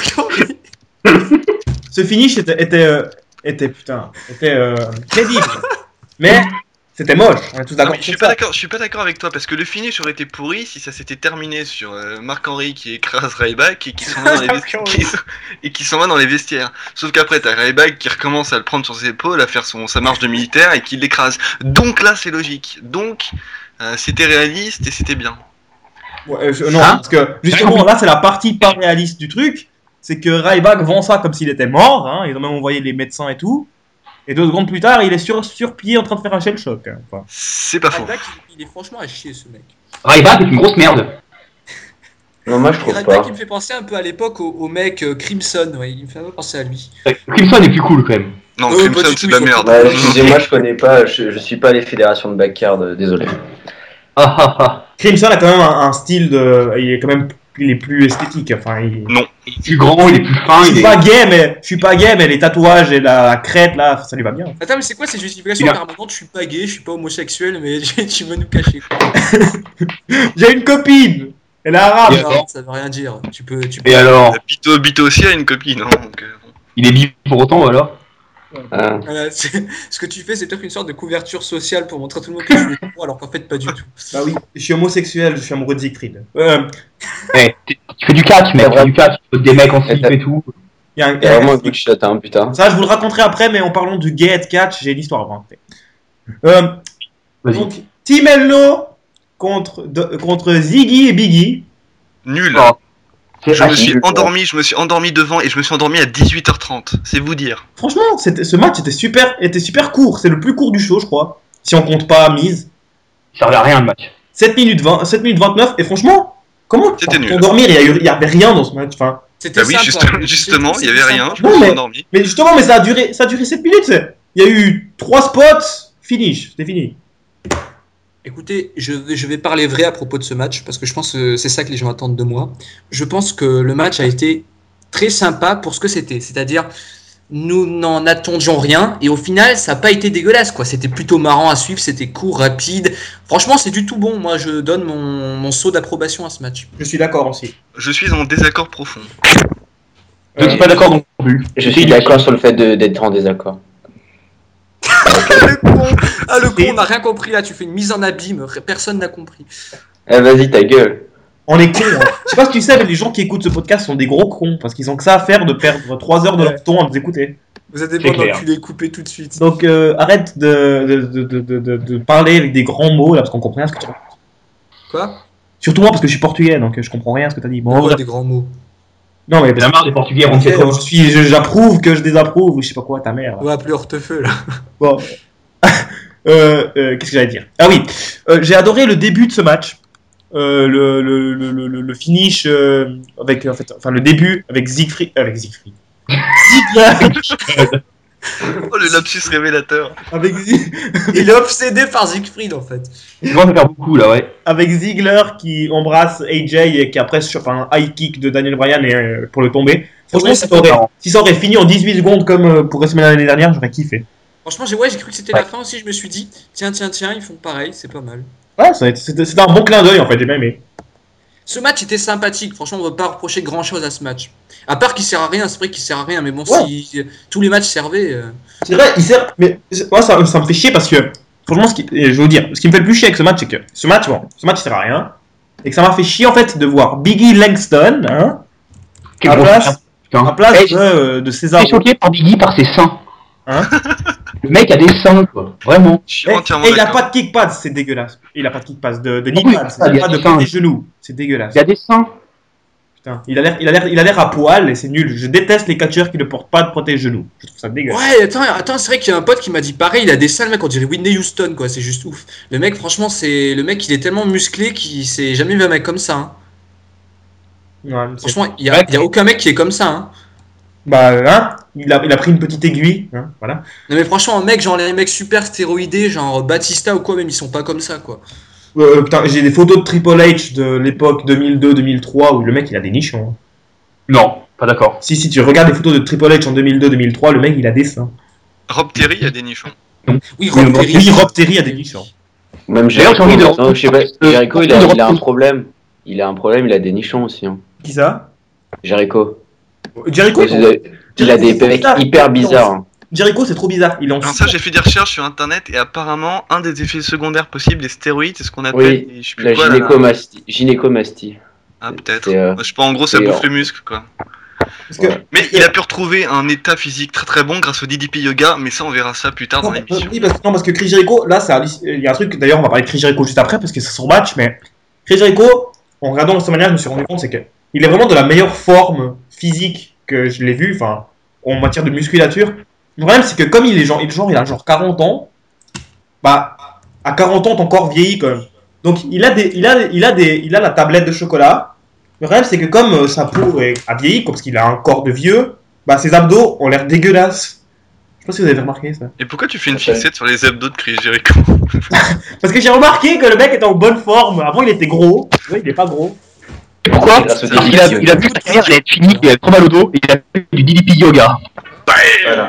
ce finish était, était, euh, était putain, était euh, crédible. Mais c'était moche, on est tous Non, d'accord mais je suis sur pas ça. d'accord. Je suis pas d'accord avec toi parce que le finish aurait été pourri si ça s'était terminé sur euh, Marc Henry qui écrase Ryback et qui s'en va dans les vestiaires. qui s'en- et qui s'en va dans les vestiaires. Sauf qu'après t'as Ryback qui recommence à le prendre sur ses épaules, à faire son sa marche de militaire et qui l'écrase. Donc là c'est logique. Donc euh, c'était réaliste et c'était bien. Ouais, euh, je- non, Hein parce que justement là c'est la partie pas réaliste du truc, c'est que Ryback vend ça comme s'il était mort, hein, ils ont même envoyé les médecins et tout. Et deux secondes plus tard, il est sur, sur pied en train de faire un shell shock. hein. Enfin, C'est pas faux. Ryback, il, il est franchement à chier, ce mec. Ryback est une grosse merde. Non, moi je trouve Ryback, pas. il me fait penser un peu à l'époque au, au mec euh, Crimson. Ouais, il me fait un peu penser à lui. Crimson est plus cool quand même. Non, Euh, pas Crimson du c'est tout, de la ils sont merde. Bah, excusez-moi, je connais pas, je, je suis pas les fédérations de backyard, euh, désolé. Ah ah ah. Crimson a quand même un, un style de, il est quand même, il est plus esthétique. Enfin, il... Il est plus grand, il est plus fin, Je il suis est. pas gay, mais je suis pas gay, mais les tatouages et la crête là, ça lui va bien. Attends, mais c'est quoi ces justifications Il a- permanentes? Je suis pas gay, je suis pas homosexuel, mais tu veux nous cacher quoi. J'ai une copine, elle est arabe. Et alors Non, ça veut rien dire. Tu peux, tu peux. Et alors? Bito, Bito aussi a une copine. Hein, donc, euh, bon. Il est bi pour autant, voilà. Ah. Voilà, c'est- ce que tu fais, c'est peut-être une sorte de couverture sociale pour montrer à tout le monde que tu es pour, alors qu'en fait, pas du tout. Bah oui, je suis homosexuel, je suis amoureux de Siegfried. Euh, Eh, tu tu fais du catch, mec, tu fais du catch, tu fais des mecs en slip et tout. y a un, C'est vraiment un good shot, hein, putain. Ça, je vous le raconterai après, mais en parlant du gay head catch, j'ai l'histoire à vous raconter. Euh, Vas-y. donc, Team Elno contre, de- contre Ziggy et Biggie. Nul. Oh. Je Ah, me suis nul, quoi. endormi, je me suis endormi devant et je me suis endormi à dix-huit heures trente. C'est vous dire. Franchement, c'était- ce match était super, était super court. C'est le plus court du show, je crois. Si on compte pas mise. Ça servait à rien le match. sept minutes vingt, sept minutes vingt-neuf. Et franchement, comment C'était nul. dormir, il y, a eu- il y avait rien dans ce match. Enfin, C'était Bah oui, sympa. justement, C'était- justement, il y avait c'était rien. sympa. Je me Non, suis mais- endormi. mais justement, mais ça a duré, ça a duré sept minutes. c'est- Il y a eu trois spots, finish, c'était fini. Écoutez, je, vais- je vais parler vrai à propos de ce match, parce que je pense que c'est ça que les gens attendent de moi. Je pense que le match a été très sympa pour ce que c'était. C'est-à-dire, nous n'en attendions rien, et au final, ça n'a pas été dégueulasse, quoi. C'était plutôt marrant à suivre, c'était court, rapide. Franchement, c'est du tout bon. Moi, je donne mon, mon saut d'approbation à ce match. Je suis d'accord aussi. Je suis en désaccord profond. Je ne suis pas d'accord non plus. Je suis d'accord sur le fait de- d'être en désaccord. Le con, ah, le con, on n'a rien compris là. Tu fais une mise en abîme, personne n'a compris. Eh, vas-y, ta gueule. On est cons. Hein. Je sais pas si tu sais, mais les gens qui écoutent ce podcast sont des gros cons parce qu'ils ont que ça à faire de perdre trois heures de leur temps à nous écouter. Vous êtes des C'est bons clair. enculés, coupez tout de suite. Donc euh, arrête de, de, de, de, de, de parler avec des grands mots là parce qu'on comprend rien à ce que tu racontes. Quoi? Surtout moi parce que je suis portugais donc euh, je comprends rien à ce que t'as dit. Bon, Pourquoi voilà. des grands mots? Non mais Il y en a marre des Portugais avant Ok, que je suis, je- j'approuve que je désapprouve ou je sais pas quoi ta mère. Là. On va appeler Hortefeux là. Bon. euh, euh, Qu'est-ce que j'allais dire? Ah oui, euh, j'ai adoré le début de ce match. Euh, le, le, le, le, le finish euh, avec en fait, enfin le début avec Siegfried, avec Siegfried. Ziggler Oh, le lapsus révélateur. avec, Zi- Il est obsédé par Siegfried en fait. Je commence à faire beaucoup là, ouais. avec Ziggler qui embrasse A J et qui après chope un high kick de Daniel Bryan et, euh, pour le tomber. Franchement, Ouais, si ça ça, aurait, marrant. si ça aurait fini en dix-huit secondes comme euh, pour WrestleMania l'année dernière, j'aurais kiffé. Franchement, j'ai ouais, j'ai cru que c'était la fin aussi. Je me suis dit, tiens, tiens, tiens, ils font pareil, c'est pas mal. Ouais, ça a été- c'était c'était un bon clin d'œil en fait, j'ai bien aimé. Ce match était sympathique. Franchement, on ne va pas reprocher grand chose à ce match. À part qu'il sert à rien, c'est vrai qu'il sert à rien. Mais bon, Ouais. si tous les matchs servaient. euh, C'est vrai, il sert. Mais c'est- moi, ça, ça me fait chier parce que, franchement, ce qui, et je vais vous dire, ce qui me fait le plus chier avec ce match, c'est que ce match, bon, ce match il sert à rien. Et que ça m'a fait chier en fait de voir Biggie Langston, hein, Quel à gros place, chien, putain. à place Eh, de, euh, de César. Je suis choqué par Biggie par ses seins. Hein Le mec a des seins, quoi. Vraiment. Je suis Et, entièrement et il a d'accord. pas de kick pads, c'est dégueulasse. Et il a pas de kick pads de, de knee Oui, pads, ça, il il y a a pas de des seins. des genoux, c'est dégueulasse. Il a des seins. Putain, il a l'air, il a l'air, il a l'air à poil et c'est nul. Je déteste les catcheurs qui ne portent pas de protège-genoux. Je trouve ça dégueulasse. Ouais, attends, attends, c'est vrai qu'il y a un pote qui m'a dit pareil. Il a des salles, mec, on dirait Whitney Houston, quoi. C'est juste ouf. Le mec, franchement, c'est le mec, il est tellement musclé qu'il s'est jamais vu un mec comme ça. Hein. Ouais, c'est- Franchement, il y, a, Ouais. il y a aucun mec qui est comme ça. Hein. Bah, hein, il a, il a pris une petite aiguille, hein, voilà. Non mais franchement, un mec, genre les mecs super stéroïdés, genre Batista ou quoi, même ils sont pas comme ça, quoi. Euh, putain, j'ai des photos de Triple H de l'époque deux mille deux deux mille trois où le mec il a des nichons. hein. Non, pas d'accord. Si, si tu regardes les photos de Triple H en deux mille deux deux mille trois, le mec il a des seins. Rob Terry a des nichons. Oui, Oui, Rob Rob Terry. Terry, Rob Terry a des nichons. Même D'ailleurs, Jericho, j'ai envie de- non, je sais pas, Euh, Jericho, il a, de- il a un problème. Il a un problème, il a des nichons aussi. Hein. Qui ça Jericho. Jericho, Il a, il a des Jericho, mecs c'est hyper bizarres. hein. Jericho c'est trop bizarre. Il est en Alors ça, j'ai fait des recherches sur internet et apparemment, un des effets secondaires possibles des stéroïdes, c'est ce qu'on appelle, Oui, je sais plus La quoi, là, là. gynécomastie. gynécomastie. Ah, peut-être. c'est, euh, Je sais pas, en gros, ça c'est, bouffe euh, le muscle, quoi. Parce que, Mais il a pu retrouver un état physique très très bon grâce au D D P yoga, mais ça, on verra ça plus tard dans non, l'émission. oui, parce que, non, parce que Chris Jericho, là, ça, il y a un truc, d'ailleurs, on va parler de Chris Jericho juste après parce que c'est son match, mais Chris Jericho, en regardant de cette manière, je me suis rendu compte, c'est que il est vraiment de la meilleure forme physique que je l'ai vu, enfin, en matière de musculature. Le problème, c'est que comme il est genre, il, genre, il a genre quarante ans, bah, à quarante ans, ton corps vieillit quand même. Donc, il a des, il a, il a des, il a la tablette de chocolat. Le problème, c'est que comme euh, sa peau est, a vieilli, parce qu'il a un corps de vieux, bah, ses abdos ont l'air dégueulasses. Je sais pas si vous avez remarqué ça. Et pourquoi tu fais une Ok. fixette sur les abdos de Chris Jericho? Parce que j'ai remarqué que le mec était en bonne forme. Avant, il était gros. Ouais, il est pas gros. Et pourquoi Grâce au il a, D D P il a yoga. vu que sa carrière allait être finie, il avait trop mal au dos, et il a fait du D D P yoga. Voilà.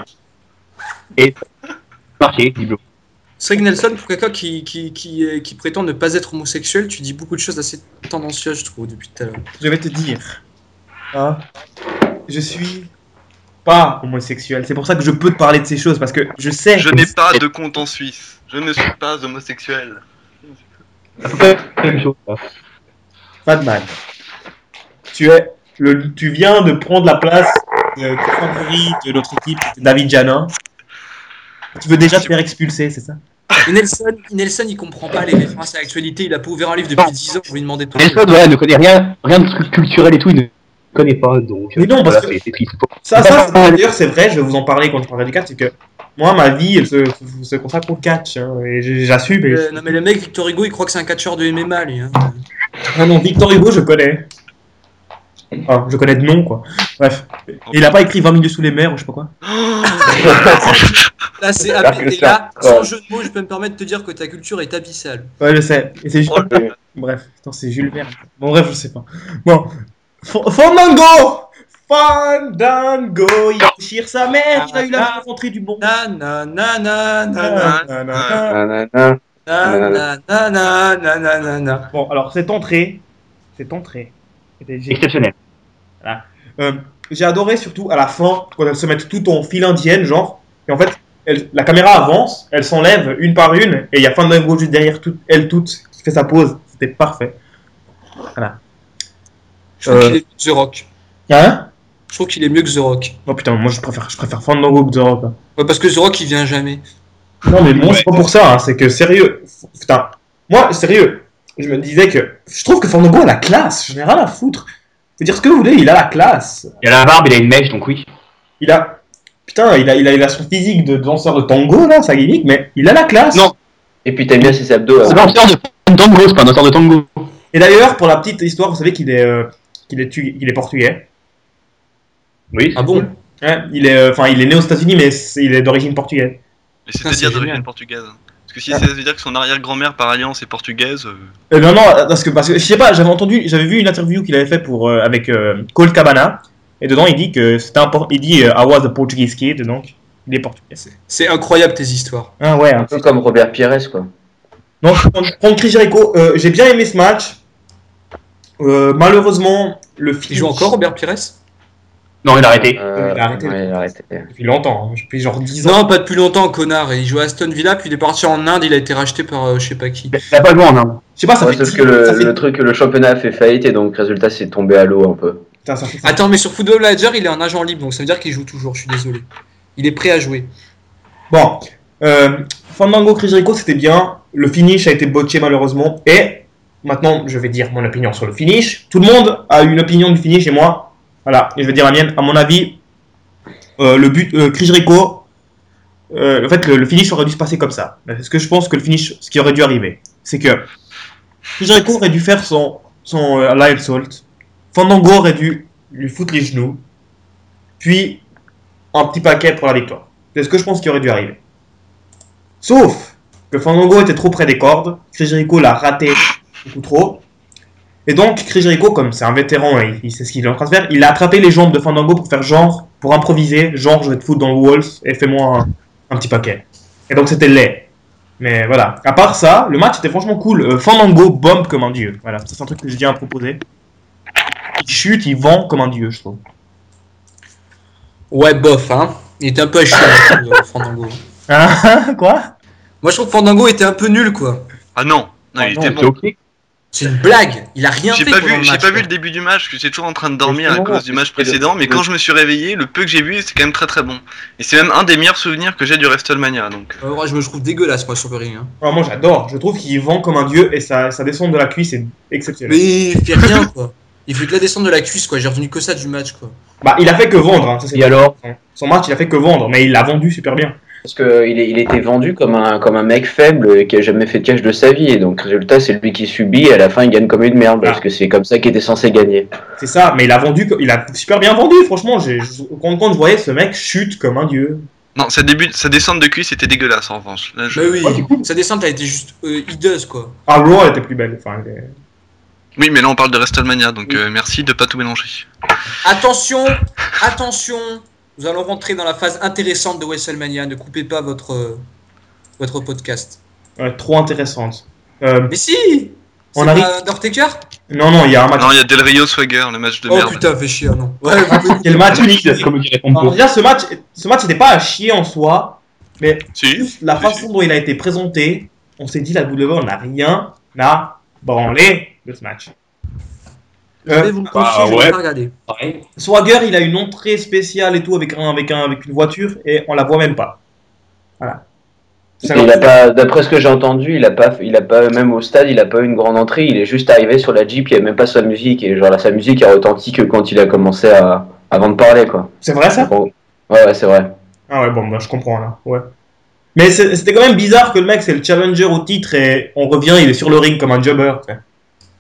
Et marché, visiblement. C'est vrai que Nelson, pour quelqu'un qui, qui, qui, euh, qui prétend ne pas être homosexuel, tu dis beaucoup de choses assez tendancieuses, je trouve, depuis tout à l'heure. Je vais te dire. Hein, je suis pas homosexuel. C'est pour ça que je peux te parler de ces choses, parce que je sais. Je que- n'ai pas de compte en Suisse. Je ne suis pas homosexuel. Ça peut pas être la même chose. ça. Fatman, tu es le, tu viens de prendre la place de favori de notre équipe, David Janin. Tu veux déjà te faire expulser, c'est ça? Et Nelson, Nelson, il comprend pas les références à l'actualité. Il a pas ouvert un livre depuis dix ans. Je lui demandais de Nelson, ouais, ne connaît rien, rien de truc culturel et tout, il ne connaît pas, donc. Mais non, parce voilà, que- c'est c'est triste. Ça, C'est ça pas mal. d'ailleurs, c'est vrai, je vais vous en parler quand je parlerai du catch, c'est que moi, ma vie, elle se, se consacre au catch, hein, et j- j'assume. Et... Euh, non mais le mec Victor Hugo, il croit que c'est un catcheur de M M A lui. Hein. Ah non, Victor Hugo, je connais. Enfin, je connais de nom, quoi. Bref. Et il a pas écrit vingt milieux sous les mers, ou je sais pas quoi. Là c'est J'espère ab- que et ça- là, sans jeu de mots, je peux me permettre de te dire que ta culture est abyssale. Ouais, je sais. Et c'est juste. Oh, le- Bref, attends, c'est Jules Verne. Bon, bref, je sais pas. Bon. F- Fandango Fandango Il déchire sa mère, il a eu la rentrée du bon. Na na na na na na Na, na, na. Nanana. na na na na na na na na. Bon, alors, cette entrée. Cette entrée. était géniale. Exceptionnel. Euh, j'ai adoré surtout à la fin, quand elles se mettent toutes en file indienne, genre, et en fait, elle- la caméra avance, elle s'enlève une par une, et il y a Fandango juste derrière tout, elle toute, qui fait sa pause. C'était parfait. Voilà. Je trouve Euh. qu'il est mieux que The Rock. Hein? Je trouve qu'il est mieux que The Rock. Oh putain, moi je préfère, je préfère Fandango que The Rock. hein. Ouais, parce que The Rock il vient jamais. Non, mais moi, Ouais. c'est pas pour ça, hein, c'est que sérieux. f- Putain, moi, sérieux, je me disais que je trouve que Fandango a la classe, j'en ai rien à foutre. Faut dire ce que vous voulez, il a la classe. Il a la barbe, il a une mèche, donc oui. Il a. Putain, il a, il a, il a son physique de danseur de tango, là, sa gimmick, mais il a la classe. Non. Et puis t'aimes bien ses abdos. C'est hein. pas un danseur de tango, c'est pas un danseur de tango. Et d'ailleurs, pour la petite histoire, vous savez qu'il est, euh, qu'il est, tu- qu'il est portugais. Oui. Ah bon? Ouais, il est, euh, enfin, il est né aux États-Unis, mais c'est- il est d'origine portugaise. Mais Putain, c'est-à-dire c'est d'origine génial. portugaise. Parce que si ça veut dire que son arrière-grand-mère par alliance est portugaise. euh, Euh, non, non, parce que, parce que je sais pas, j'avais entendu, j'avais vu une interview qu'il avait fait pour, euh, avec euh, Colt Cabana, et dedans il dit que c'était un, por- il dit euh, I was a Portuguese kid, donc il est portugais. C'est incroyable tes histoires. Ah ouais. Un Hein. peu comme Robert Pires, quoi. Donc, prendre Chris Jericho, euh, j'ai bien aimé ce match. Euh, malheureusement, le Il finish. joue encore Robert Pires? Non, il a arrêté. Euh, Il a arrêté. ouais, il a arrêté. Depuis longtemps, hein, depuis genre dix ans. Non, pas depuis longtemps, connard. Il joue à Aston Villa, puis il est parti en Inde, il a été racheté par euh, je sais pas qui. Il a pas joué en Inde. Je sais pas, ça Ouais, fait sauf dix- que le, ça fait- le truc, le championnat a fait faillite et donc résultat c'est tombé à l'eau un peu. Putain, ça fait- Attends, mais sur Football Manager, il est en agent libre, donc ça veut dire qu'il joue toujours, je suis désolé. Il est prêt à jouer. Bon, euh, Fandango Chris Jericho, c'était bien. Le finish a été botché malheureusement. Et maintenant, je vais dire mon opinion sur le finish. Tout le monde a une opinion du finish et moi, voilà, et je vais dire la mienne. À mon avis, euh, le but, euh, Chris Jericho, euh, en fait, le, le finish aurait dû se passer comme ça. Parce que je pense que le finish, ce qui aurait dû arriver, c'est que Chris Jericho aurait dû faire son, son euh, live salt. Fandango aurait dû lui foutre les genoux. Puis, un petit paquet pour la victoire. C'est ce que je pense qui aurait dû arriver. Sauf que Fandango était trop près des cordes, Chris Jericho l'a raté beaucoup trop. Et donc, Chris Jericho, comme c'est un vétéran et il sait ce qu'il est en train de faire, il a attrapé les jambes de Fandango pour faire genre, pour improviser, genre je vais te foutre dans le walls et fais-moi un, un petit paquet. Et donc c'était laid. Mais voilà, à part ça, le match était franchement cool. Euh, Fandango bombe comme un dieu. Voilà, ça, c'est un truc que je tiens à proposer. Il chute, il vend comme un dieu, je trouve. Ouais, bof, hein. Il était un peu à chier, euh, Fandango. Hein, quoi? Moi, je trouve que Fandango était un peu nul, quoi. Ah non, non, Ah il non, était C'est bon. ok. C'est une blague. Il a rien J'ai fait pas pendant vu, le j'ai match, pas quoi. vu le début du match, parce que j'étais toujours en train de dormir à Justement, cause du match c'est le- précédent, mais le- quand je me suis réveillé, le peu que j'ai vu, c'est quand même très très bon. Et c'est même un des meilleurs souvenirs que j'ai du WrestleMania, donc. Euh, ouais, je me trouve dégueulasse, moi, sur le ring. Hein. Ah, moi j'adore, je trouve qu'il vend comme un dieu et sa, sa descente de la cuisse est exceptionnelle. Mais il fait rien, quoi. Il fait que la descente de la cuisse, quoi. J'ai retenu que ça du match, quoi. Bah, il a fait que vendre, hein, ça, c'est Et alors? son, son match il a fait que vendre, mais il l'a vendu super bien. Parce qu'il il était vendu comme un, comme un mec faible qui a jamais fait de cash de sa vie. Et donc résultat c'est lui qui subit et à la fin il gagne comme une merde. Parce Ah. que c'est comme ça qu'il était censé gagner. C'est ça, mais il a vendu, il a super bien vendu, franchement. J'ai, je- quand, quand je voyais ce mec chute comme un dieu. Non, sa, début, sa descente de cuisse était dégueulasse en revanche. Là, je- Mais oui, Ouais, c'est cool. sa descente a été juste euh, hideuse, quoi. Ah, Raw elle était plus belle. Enfin, elle est- Oui, mais là on parle de WrestleMania, donc euh, merci de pas tout mélanger. Attention, attention. Nous allons rentrer dans la phase intéressante de WrestleMania. Ne coupez pas votre, euh, votre podcast. ouais, trop intéressante. Euh, Mais si. On C'est arrive- pas Undertaker? Non, non, il y a un match. Non, il y a Del Rio Swagger, le match de Oh merde. putain, fait chier, non. Ouais, Quel match Solide, comme dirait Alors, Pompo. déjà, ce match, ce match n'était pas à chier en soi, mais Si. juste la Si, façon dont il a été présenté, on s'est dit la W, on n'a rien à branler de ce match. je vais vous le confier, Ah, je vais ouais. pas regarder. Swagger, il a une entrée spéciale et tout avec un, avec un, avec une voiture et on la voit même pas. Voilà. Et il a pas, d'après ce que j'ai entendu, il a pas, il a pas, même au stade, il a pas eu une grande entrée. Il est juste arrivé sur la Jeep, il n'y avait même pas sa musique et genre là, sa musique a retenti que quand il a commencé à, avant de parler quoi. C'est vrai ça? Bon. Ouais, ouais, c'est vrai. Ah ouais, bon, bah, je comprends là. Ouais. Mais c'est- c'était quand même bizarre que le mec c'est le challenger au titre et on revient, il est sur le ring comme un jobber. tu sais.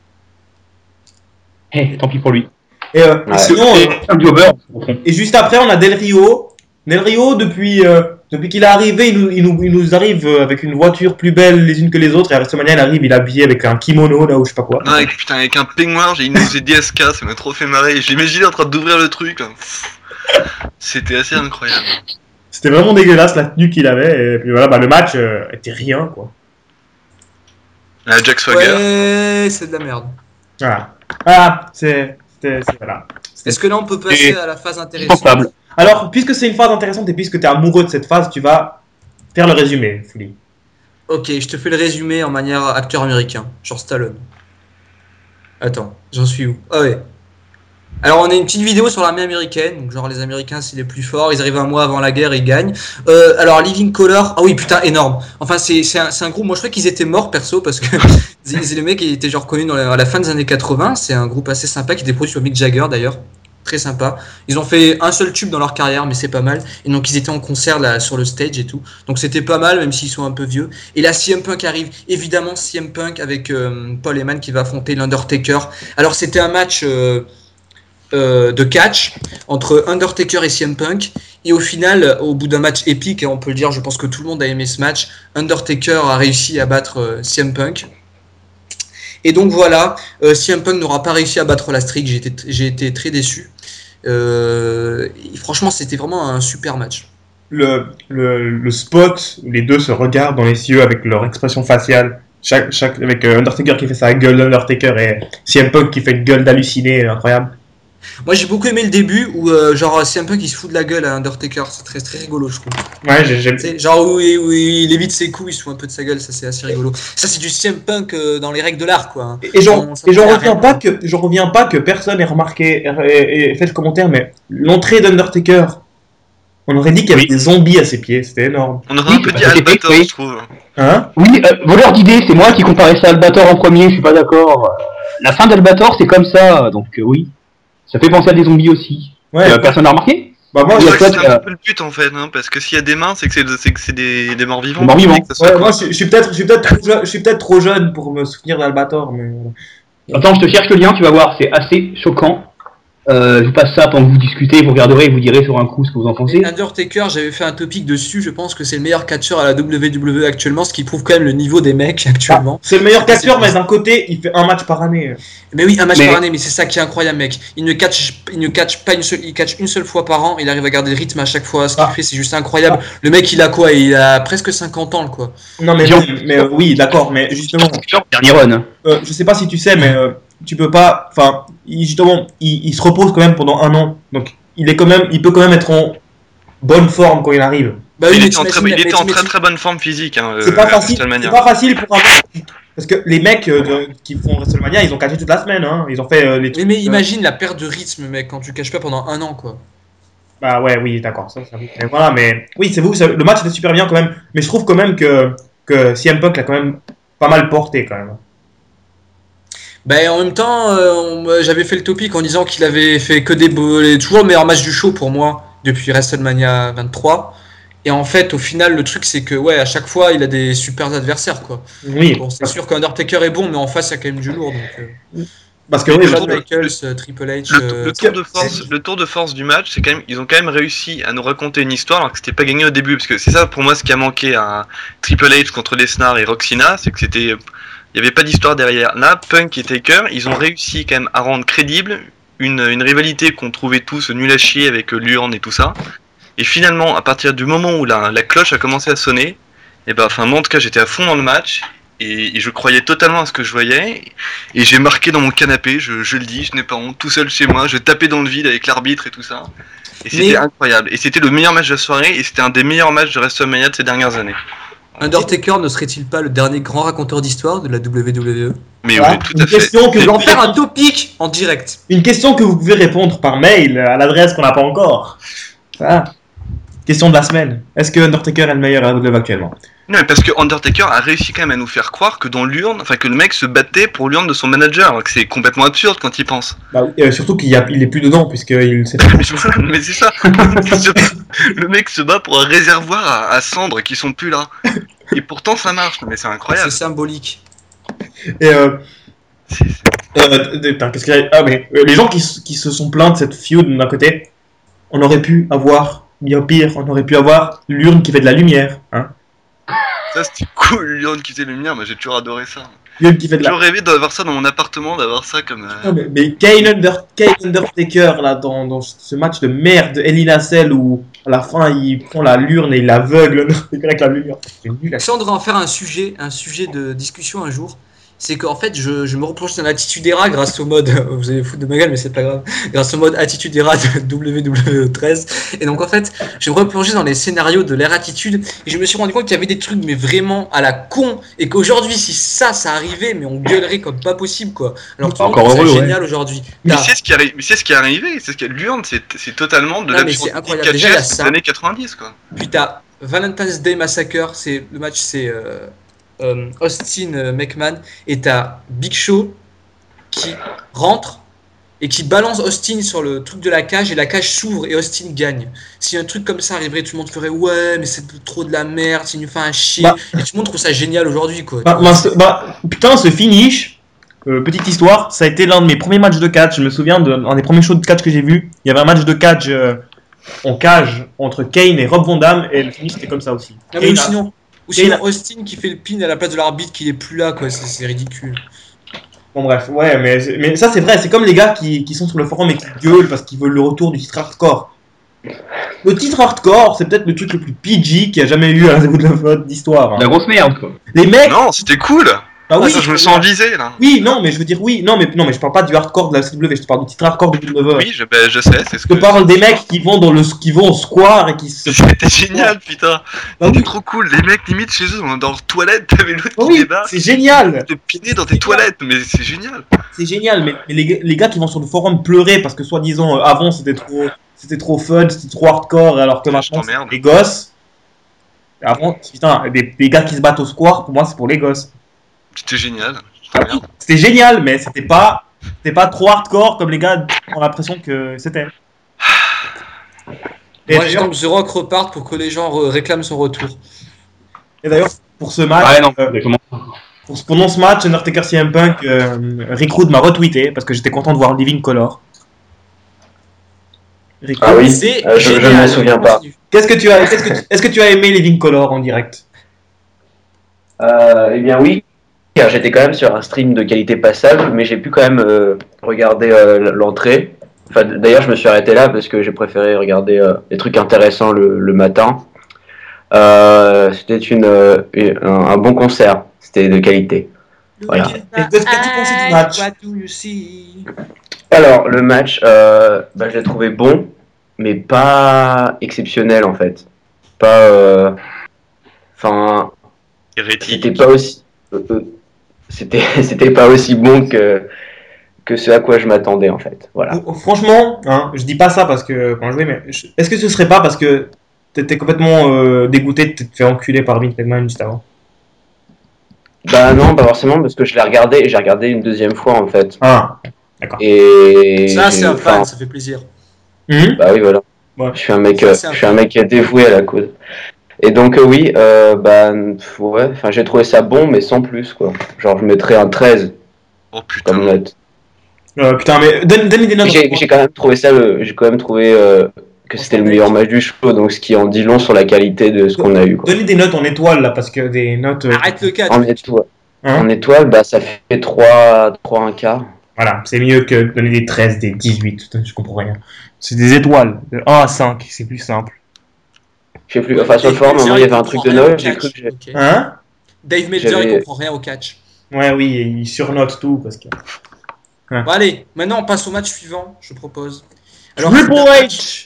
Eh, tant pis pour lui. Et, euh, Ouais. sinon, Et euh, un jobber, au fond. et juste après, on a Del Rio. Del Rio, depuis, euh, depuis qu'il est arrivé, il nous, il, nous, il nous arrive euh, avec une voiture plus belle les unes que les autres. Et à WrestleMania, il arrive, il est habillé avec un kimono là ou je sais pas quoi. Non, avec, putain, avec un peignoir, j'ai une D S K, ça m'a trop fait marrer. Je l'imaginais en train d'ouvrir le truc. Là. C'était assez incroyable. C'était vraiment dégueulasse la tenue qu'il avait. Et puis voilà, bah, le match euh, était rien quoi. Ah, Jack Swagger. Ouais, c'est de la merde. Voilà. Ah, c'est. c'était- c'est- Voilà. Est-ce que là on peut passer Et- à la phase intéressante? Pensable. Alors, puisque c'est une phase intéressante et puisque tu es amoureux de cette phase, tu vas faire le résumé, Fouli. Ok, je te fais le résumé en manière acteur américain, genre Stallone. Attends, j'en suis où? Ah ouais. Alors on a une petite vidéo sur l'armée américaine, donc genre les Américains c'est les plus forts, ils arrivent un mois avant la guerre, ils gagnent. Euh, alors Living Color, ah oui putain énorme. Enfin c'est c'est un, c'est un groupe, moi je crois qu'ils étaient morts perso parce que c'est- les mecs ils étaient genre connus dans la, à la fin des années quatre-vingts, c'est un groupe assez sympa qui était produit sur Mick Jagger d'ailleurs. Très sympa. Ils ont fait un seul tube dans leur carrière, mais c'est pas mal. Et donc ils étaient en concert là sur le stage et tout. Donc c'était pas mal, même s'ils sont un peu vieux. Et là, C M Punk arrive. Évidemment, C M Punk avec euh, Paul Heyman qui va affronter l'Undertaker. Alors c'était un match euh, euh, de catch entre Undertaker et C M Punk. Et au final, au bout d'un match épique, et on peut le dire, je pense que tout le monde a aimé ce match, Undertaker a réussi à battre euh, C M Punk. Et donc voilà, euh, C M Punk n'aura pas réussi à battre la streak, j'ai été, j'ai été très déçu. Euh, et franchement, c'était vraiment un super match. Le, le, le spot où les deux se regardent dans les yeux avec leur expression faciale, chaque, chaque, avec euh, Undertaker qui fait sa gueule d'Undertaker et C M Punk qui fait une gueule d'halluciné, incroyable. Moi, j'ai beaucoup aimé le début où euh, genre C M Punk il se fout de la gueule à Undertaker, c'est très, très rigolo, je trouve. Ouais, j'ai- j'aime. Tu sais, genre où, il- où il évite ses coups, il se fout un peu de sa gueule, ça c'est assez rigolo. Ça c'est du C M Punk euh, dans les règles de l'art, quoi. hein. Et j'en On- ça et j'en sert à reviens rien. pas que j'en reviens pas que personne ait remarqué et, et fait le commentaire, mais l'entrée d'Undertaker, on aurait dit qu'il y avait Oui. des zombies à ses pieds, c'était énorme. On aurait Oui, un peu c'est dit parce que Albator, oui. je trouve. Hein? Oui, euh, voleur d'idées, c'est moi qui comparais ça à Albator en premier, je suis pas d'accord. Euh, La fin d'Albator, c'est comme ça, donc euh, oui. Ça fait penser à des zombies aussi. Ouais. Euh, personne n'a remarqué? Bah moi, il y Je a crois quoi que de- c'est un peu le but en fait, hein, parce que s'il y a des mains, c'est que c'est c'est que c'est des, des morts vivants. Des morts vivants. Que ça soit ouais, quoi. moi je, je suis peut-être je suis peut-être trop, je, je suis peut-être trop jeune pour me souvenir d'Albator, mais Attends, je te cherche le lien, tu vas voir, c'est assez choquant. Euh, je vous passe ça pendant que vous discutez, vous regarderez et vous direz sur un coup ce que vous en pensez. Undertaker, j'avais fait un topic dessus, je pense que c'est le meilleur catcheur à la W W E actuellement, ce qui prouve quand même le niveau des mecs actuellement. c'est le meilleur C'est catcheur, pour mais d'un côté, il fait un match par année. Mais oui, un match Mais- par année, mais c'est ça qui est incroyable, mec. Il ne catch, il ne catch pas une seule, il catch une seule fois par an. Il arrive à garder le rythme à chaque fois. Ce qu'il Ah. fait, c'est juste incroyable. Le mec, il a quoi? Il a presque cinquante ans, quoi. Non mais, Jean- mais euh, oui, d'accord, mais justement, Dernier run. euh, je sais pas si tu sais, mais euh, tu peux pas, enfin, il- justement, il, il se repose quand même pendant un an, donc il est quand même, il peut quand même être en bonne forme quand il arrive. Bah oui, Il mais était en très, t'imagines, il était en mais très t'imagines- très bonne forme physique. Hein, C'est euh, pas à facile, WrestleMania. c'est pas facile pour un mec, parce que les mecs euh, de- qui font WrestleMania, ils ont catché toute la semaine, hein, ils ont fait euh, les Mais, trucs. mais euh, imagine la perte de rythme, mec, quand tu caches pas pendant un an, quoi. Bah ouais, oui, d'accord, ça, ça, mais voilà, mais oui, c'est vous, ça- le match était super bien quand même, mais je trouve quand même que que C M Punk l'a quand même pas mal porté quand même. Ben en même temps, euh, on- j'avais fait le topic en disant qu'il avait fait que des beaux, les- toujours le meilleur match du show pour moi depuis WrestleMania vingt-trois. Et en fait, au final, le truc c'est que ouais, à chaque fois, il a des super adversaires, quoi. Oui, Bon, c'est sûr qu'Undertaker est bon, mais en face, il y a quand même du lourd. Donc, euh, parce que Oui, oui, le je- Shawn Michaels, euh, Triple H. Le, euh, le tour de force, le tour de force du match, c'est quand même, ils ont quand même réussi à nous raconter une histoire alors que c'était pas gagné au début, parce que c'est ça pour moi ce qui a manqué à Triple H contre Lesnar et Roxina, c'est que c'était, il y avait pas d'histoire derrière. Là, Punk et Taker, ils ont réussi quand même à rendre crédible une, une rivalité qu'on trouvait tous nul à chier avec euh, l'urne et tout ça. Et finalement, à partir du moment où la, la cloche a commencé à sonner, et ben, enfin moi en tout cas j'étais à fond dans le match. Et, et je croyais totalement à ce que je voyais. Et j'ai marqué dans mon canapé, je, je le dis, je n'ai pas honte, tout seul chez moi, je tapais dans le vide avec l'arbitre et tout ça. Et c'était Mais- incroyable. Et c'était le meilleur match de la soirée, et c'était un des meilleurs matchs de WrestleMania de ces dernières années. Undertaker ne serait-il pas le dernier grand raconteur d'histoire de la W W E? Mais Voilà. oui, tout Une à fait. question que Je vais en vous faire un topic en direct. Une question que vous pouvez répondre par mail à l'adresse qu'on n'a pas encore. Voilà. Question de la semaine. Est-ce que Undertaker est le meilleur à la W actuellement? Non, mais parce que Undertaker a réussi quand même à nous faire croire que dans l'urne, enfin que le mec se battait pour l'urne de son manager, alors que c'est complètement absurde quand il pense. Bah, oui, euh, surtout qu'il y a, il est plus dedans puisqu'il s'est Mais, je- mais c'est ça. Le mec se bat pour un réservoir à, à cendres qui sont plus là. Et pourtant ça marche, mais c'est incroyable. C'est symbolique. Et euh, C'est- c'est- euh, d- putain, qu'est-ce qu'il y a- ah, mais euh, les gens qui, s- qui se sont plaints de cette feud d'un côté, on aurait pu avoir bien pire. On aurait pu avoir l'urne qui fait de la lumière, hein. Ça c'était cool, l'urne qui faisait lumière, moi j'ai toujours adoré ça. L'urne qui fait de J'ai la. toujours rêvé d'avoir ça dans mon appartement, d'avoir ça comme. euh, Non, mais, mais Kane, Under- Kane Undertaker là dans, dans ce match de merde de Hell in a Cell où à la fin il prend la lurne et il l'aveugle Undertaker avec la lumière. C'est nul à Ça, on devrait en faire un sujet, un sujet de discussion un jour. C'est qu'en fait, je, je me replonge dans l'Attitude Era grâce au mode, vous allez foutre de ma gueule, mais c'est pas grave, grâce au mode Attitude Era de W W E treize. Et donc, en fait, je me replongeais dans les scénarios de l'ère Attitude et je me suis rendu compte qu'il y avait des trucs, mais vraiment à la con. Et qu'aujourd'hui, si ça, ça arrivait, mais on gueulerait comme pas possible, quoi. Alors, tout le monde Encore trouve ça heureux, ouais. génial aujourd'hui. Mais T'as- c'est ce qui arrive, mais c'est ce qui est arrivé, c'est ce qui l'urne, c'est c'est totalement de Non, mais c'est l'absurdité incroyable. Déjà, il y a catchesque ça. des années quatre-vingt-dix quoi. Puis t'as Valentine's Day Massacre, c'est le match, c'est euh, euh, Austin euh, McMahon, et t'as Big Show qui rentre et qui balance Austin sur le truc de la cage et la cage s'ouvre et Austin gagne. Si un truc comme ça arriverait, tout le monde ferait ouais, mais c'est trop de la merde, c'est nous fait un chier. Bah. Et tout le monde trouve ça génial aujourd'hui, quoi. Bah, bah, ce- bah, putain, ce finish, euh, petite histoire, ça a été l'un de mes premiers matchs de catch. Je me souviens de l'un des premiers shows de catch que j'ai vu. Il y avait un match de catch euh, en cage entre Kane et Rob Van Damme et le finish c'était comme ça aussi. Ah, mais Kane ou a- sinon, ou Kane sinon a- Austin qui fait le pin à la place de l'arbitre qui est plus là, quoi. C'est c'est ridicule. Bon bref, ouais, mais, mais ça c'est vrai, c'est comme les gars qui, qui sont sur le forum et qui gueulent parce qu'ils veulent le retour du titre hardcore. Le titre hardcore, c'est peut-être le truc le plus P G qu'il y a jamais eu à la W W E d'histoire. hein. La grosse merde, quoi. Les mecs, Non, c'était cool. bah oui, ça, je me sens visé là. oui, non, mais je veux dire oui, non, mais non, mais je parle pas du hardcore de la C W, je te parle du titre hardcore de W W E. Oui, je, ben, je sais, c'est ce Je que. te parle des mecs qui vont dans le, qui vont au square et qui se. C'était génial, putain. Bah C'était oui. trop cool. Les mecs, limite chez eux, dans leur toilette, t'avais l'autre Bah qui oui, débarque. c'est génial, Te piner dans tes toilettes, mais c'est génial. c'est génial, mais, mais les, gars- les gars qui vont sur le forum pleurer parce que soi-disant euh, avant c'était trop, c'était trop fun, c'était trop hardcore, alors que Je maintenant c'est t'emmerde. pour les gosses. Et avant, putain, des, des gars qui se battent au square, pour moi c'est pour les gosses. C'était génial. Je t'emmerde. C'était génial, mais c'était pas, c'était pas trop hardcore comme les gars ont l'impression que c'était. Et Moi, d'ailleurs- j'attends que The Rock reparte pour que les gens re- réclament son retour. et d'ailleurs, pour ce match, Ouais, non, euh, exactement. pour, pendant ce match, Undertaker C M Punk, euh, Rick Rude m'a retweeté parce que j'étais content de voir Living Color. Rick Ah Rude, oui, C'est euh, je, je génial. m'en souviens pas. Continue. Qu'est-ce que tu as, qu'est-ce que tu- est-ce que tu as aimé Living Color en direct? Euh, eh bien oui, car j'étais quand même sur un stream de qualité passable, mais j'ai pu quand même euh, regarder euh, l'entrée. Enfin, d'ailleurs, je me suis arrêté là parce que j'ai préféré regarder euh, des trucs intéressants le, le matin. Euh, C'était une, euh, une- un, un bon concert, c'était de qualité. Voilà. Et qu'est-ce que tu pensais du match? What do you see? Alors, le match, euh, bah, je l'ai trouvé bon, mais pas exceptionnel en fait. Pas. euh, Enfin. Hérétique. C'était pas aussi. euh, euh, C'était c'était pas aussi bon que, que ce à quoi je m'attendais en fait. Voilà. Oh, Franchement, hein, je dis pas ça parce que quand je jouais, mais je- est-ce que ce serait pas parce que t'étais complètement euh, dégoûté de t'être fait enculer par Vince McMahon juste avant? Bah non, pas forcément, parce que je l'ai regardé et j'ai regardé une deuxième fois en fait. Ah. Et. Ça, c'est j'ai- un fan, enfin, ça fait plaisir. Mhm. Bah oui, voilà. Ouais. Je suis un mec, Ça, euh, c'est un je suis un mec dévoué à la cause. Et donc euh, oui, euh, bah pff, ouais, enfin j'ai trouvé ça bon, mais sans plus quoi. Genre je mettrais un treize Oh putain. comme note. Euh, putain, mais donne, donne des notes. J'ai j'ai quand même trouvé ça, le- j'ai quand même trouvé euh, que c'était le meilleur match du show, donc ce qui en dit long sur la qualité de ce qu'on a eu quoi. Donnez des notes en étoiles là, parce que des notes. euh, Arrête le catch. En étoile, hein. en étoile, bah ça fait trois, trois un quart. Voilà, c'est mieux que donner des treize, des dix-huit. Putain, je comprends rien. C'est des étoiles. De un à cinq, c'est plus simple. Je sais plus, enfin sur le forum, à un moment, il y avait un truc de Noël, j'ai cru que j'ai... Hein? Dave Meltzer, J'avais- il comprend rien au catch. Ouais, oui, il surnote tout parce que. Bon, allez, maintenant on passe au match suivant, je propose. Alors, Triple c'est un match H.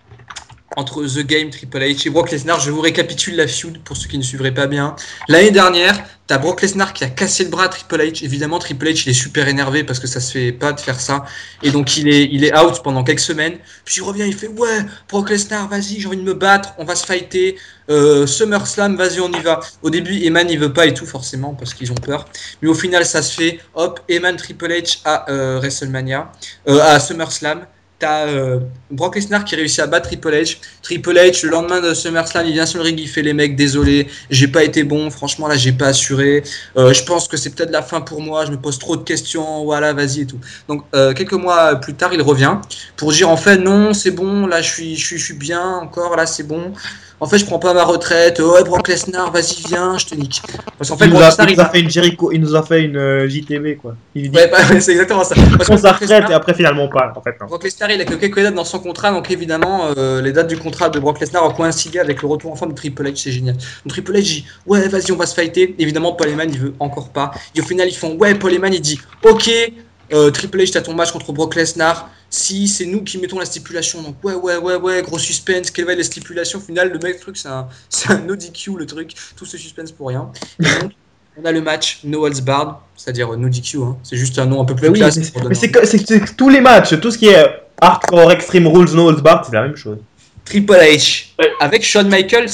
entre The Game, Triple H et Brock Lesnar. Je vous récapitule la feud pour ceux qui ne suivraient pas bien. L'année dernière, t'as Brock Lesnar qui a cassé le bras à Triple H. Évidemment, Triple H, il est super énervé parce que ça se fait pas de faire ça. Et donc, il est, il est out pendant quelques semaines. Puis il revient, il fait « Ouais, Brock Lesnar, vas-y, j'ai envie de me battre, on va se fighter. Euh, SummerSlam, vas-y, on y va. » Au début, Eman, il veut pas et tout, forcément, parce qu'ils ont peur. Mais au final, ça se fait. Hop, Eman, Triple H à euh, WrestleMania, euh, à SummerSlam. T'as euh, Brock Lesnar qui réussit à battre Triple H. Triple H, le lendemain de SummerSlam, il vient sur le ring, il fait les mecs, désolé, j'ai pas été bon, franchement là, j'ai pas assuré. Euh, je pense que c'est peut-être la fin pour moi, je me pose trop de questions, voilà, vas-y et tout. Donc euh, quelques mois plus tard, il revient pour dire en fait non, c'est bon, là je suis, je suis, je suis bien encore, là c'est bon. En fait, je prends pas ma retraite. Ouais, Brock Lesnar, vas-y, viens, je te nique. Parce qu'en fait, il, nous Brock a, Lesnar, il il nous a va. fait une Jericho, il nous a fait une euh, J T V quoi. Il dit Ouais, bah, c'est exactement ça. Parce qu'on que sa Brock retraite Lesnar- et après finalement pas en fait. Non. Brock Lesnar, il a que quelques dates dans son contrat, donc évidemment, euh, les dates du contrat de Brock Lesnar ont coïncidé avec le retour en forme de Triple H, c'est génial. Donc Triple H dit, ouais, vas-y, on va se fighter. Évidemment, Paul Heyman, il veut encore pas. Et au final, ils font, ouais, Paul Heyman, il dit, ok, euh, Triple H, t'as ton match contre Brock Lesnar. Si c'est nous qui mettons la stipulation, donc ouais, ouais, ouais, ouais, gros suspense, quelle va être la stipulation? Au final, le mec, le truc, c'est un, c'est un no D Q, le truc, tout ce suspense pour rien. Et donc, on a le match No Holds Barred, c'est-à-dire no D Q, hein. C'est juste un nom un peu plus Mais oui, classe. mais, pour mais donner c'est, un- que- c'est, c'est que tous les matchs, tout ce qui est Hardcore Extreme Rules No Holds Barred, c'est la même chose. Triple H avec Shawn Michaels,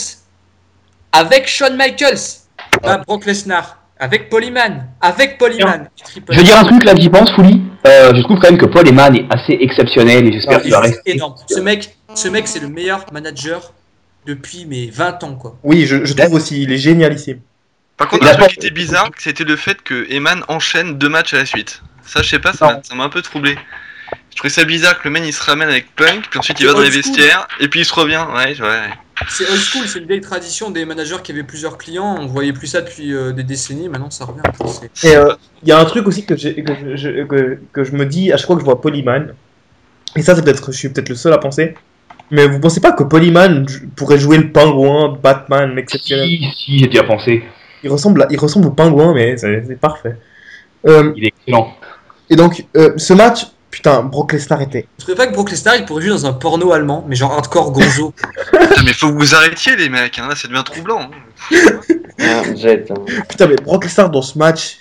avec Shawn Michaels, pas Brock Lesnar, avec Paul Heyman, avec Paul Heyman. Triple Je veux H. dire un truc là, j'y pense, Fouli. Euh, je trouve quand même que Paul Heyman est assez exceptionnel et j'espère Il qu'il est va juste rester. énorme. Ce mec, ce mec, c'est le meilleur manager depuis mes vingt ans, quoi. Oui, je, je trouve aussi, il est génialissime. Par contre, Il un a truc pas- qui était bizarre, c'était le fait que Eman enchaîne deux matchs à la suite. Ça, je sais pas, ça Non. m'a, ça m'a un peu troublé. Je trouvais ça bizarre que le man il se ramène avec Punk, puis ensuite il C'est va dans les old school. vestiaires, et puis il se revient. Ouais, ouais. C'est old school, c'est une vieille tradition des managers qui avaient plusieurs clients. On voyait plus ça depuis euh, des décennies. Maintenant, ça revient. C'est- Et euh, il y a un truc aussi que, j'ai, que, je, je- que, que je me dis à chaque fois que je vois Paul Heyman, et ça, c'est peut-être, je suis peut-être le seul à penser, mais vous pensez pas que Paul Heyman j- pourrait jouer le pingouin, Batman, exceptionnel? Si, si, j'ai déjà pensé. Il ressemble, à- il ressemble au pingouin, mais c'est, c'est parfait. Euh, Il est excellent. et donc, euh, ce match, putain, Brock Lesnar était. Je trouvais pas que Brock Lesnar, il pourrait jouer dans un porno allemand, mais genre hardcore gonzo. Putain, mais faut que vous arrêtiez les mecs, hein, là ça devient troublant. hein. Ah, Jet, hein. Putain, mais Brock Lesnar dans ce match.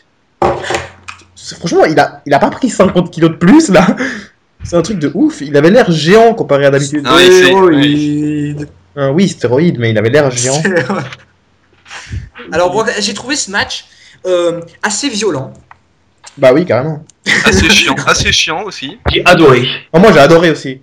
c'est- Franchement, il a, il a pas pris cinquante kilos de plus là. C'est un truc de ouf. Il avait l'air géant comparé à d'habitude. Ah ouais, c'est- Stéroïdes. Euh, oui, stéroïde, mais il avait l'air géant. Alors, Brock- j'ai trouvé ce match euh, assez violent. Bah oui, carrément. Assez chiant, assez chiant aussi. J'ai adoré. Oh, moi, j'ai adoré aussi.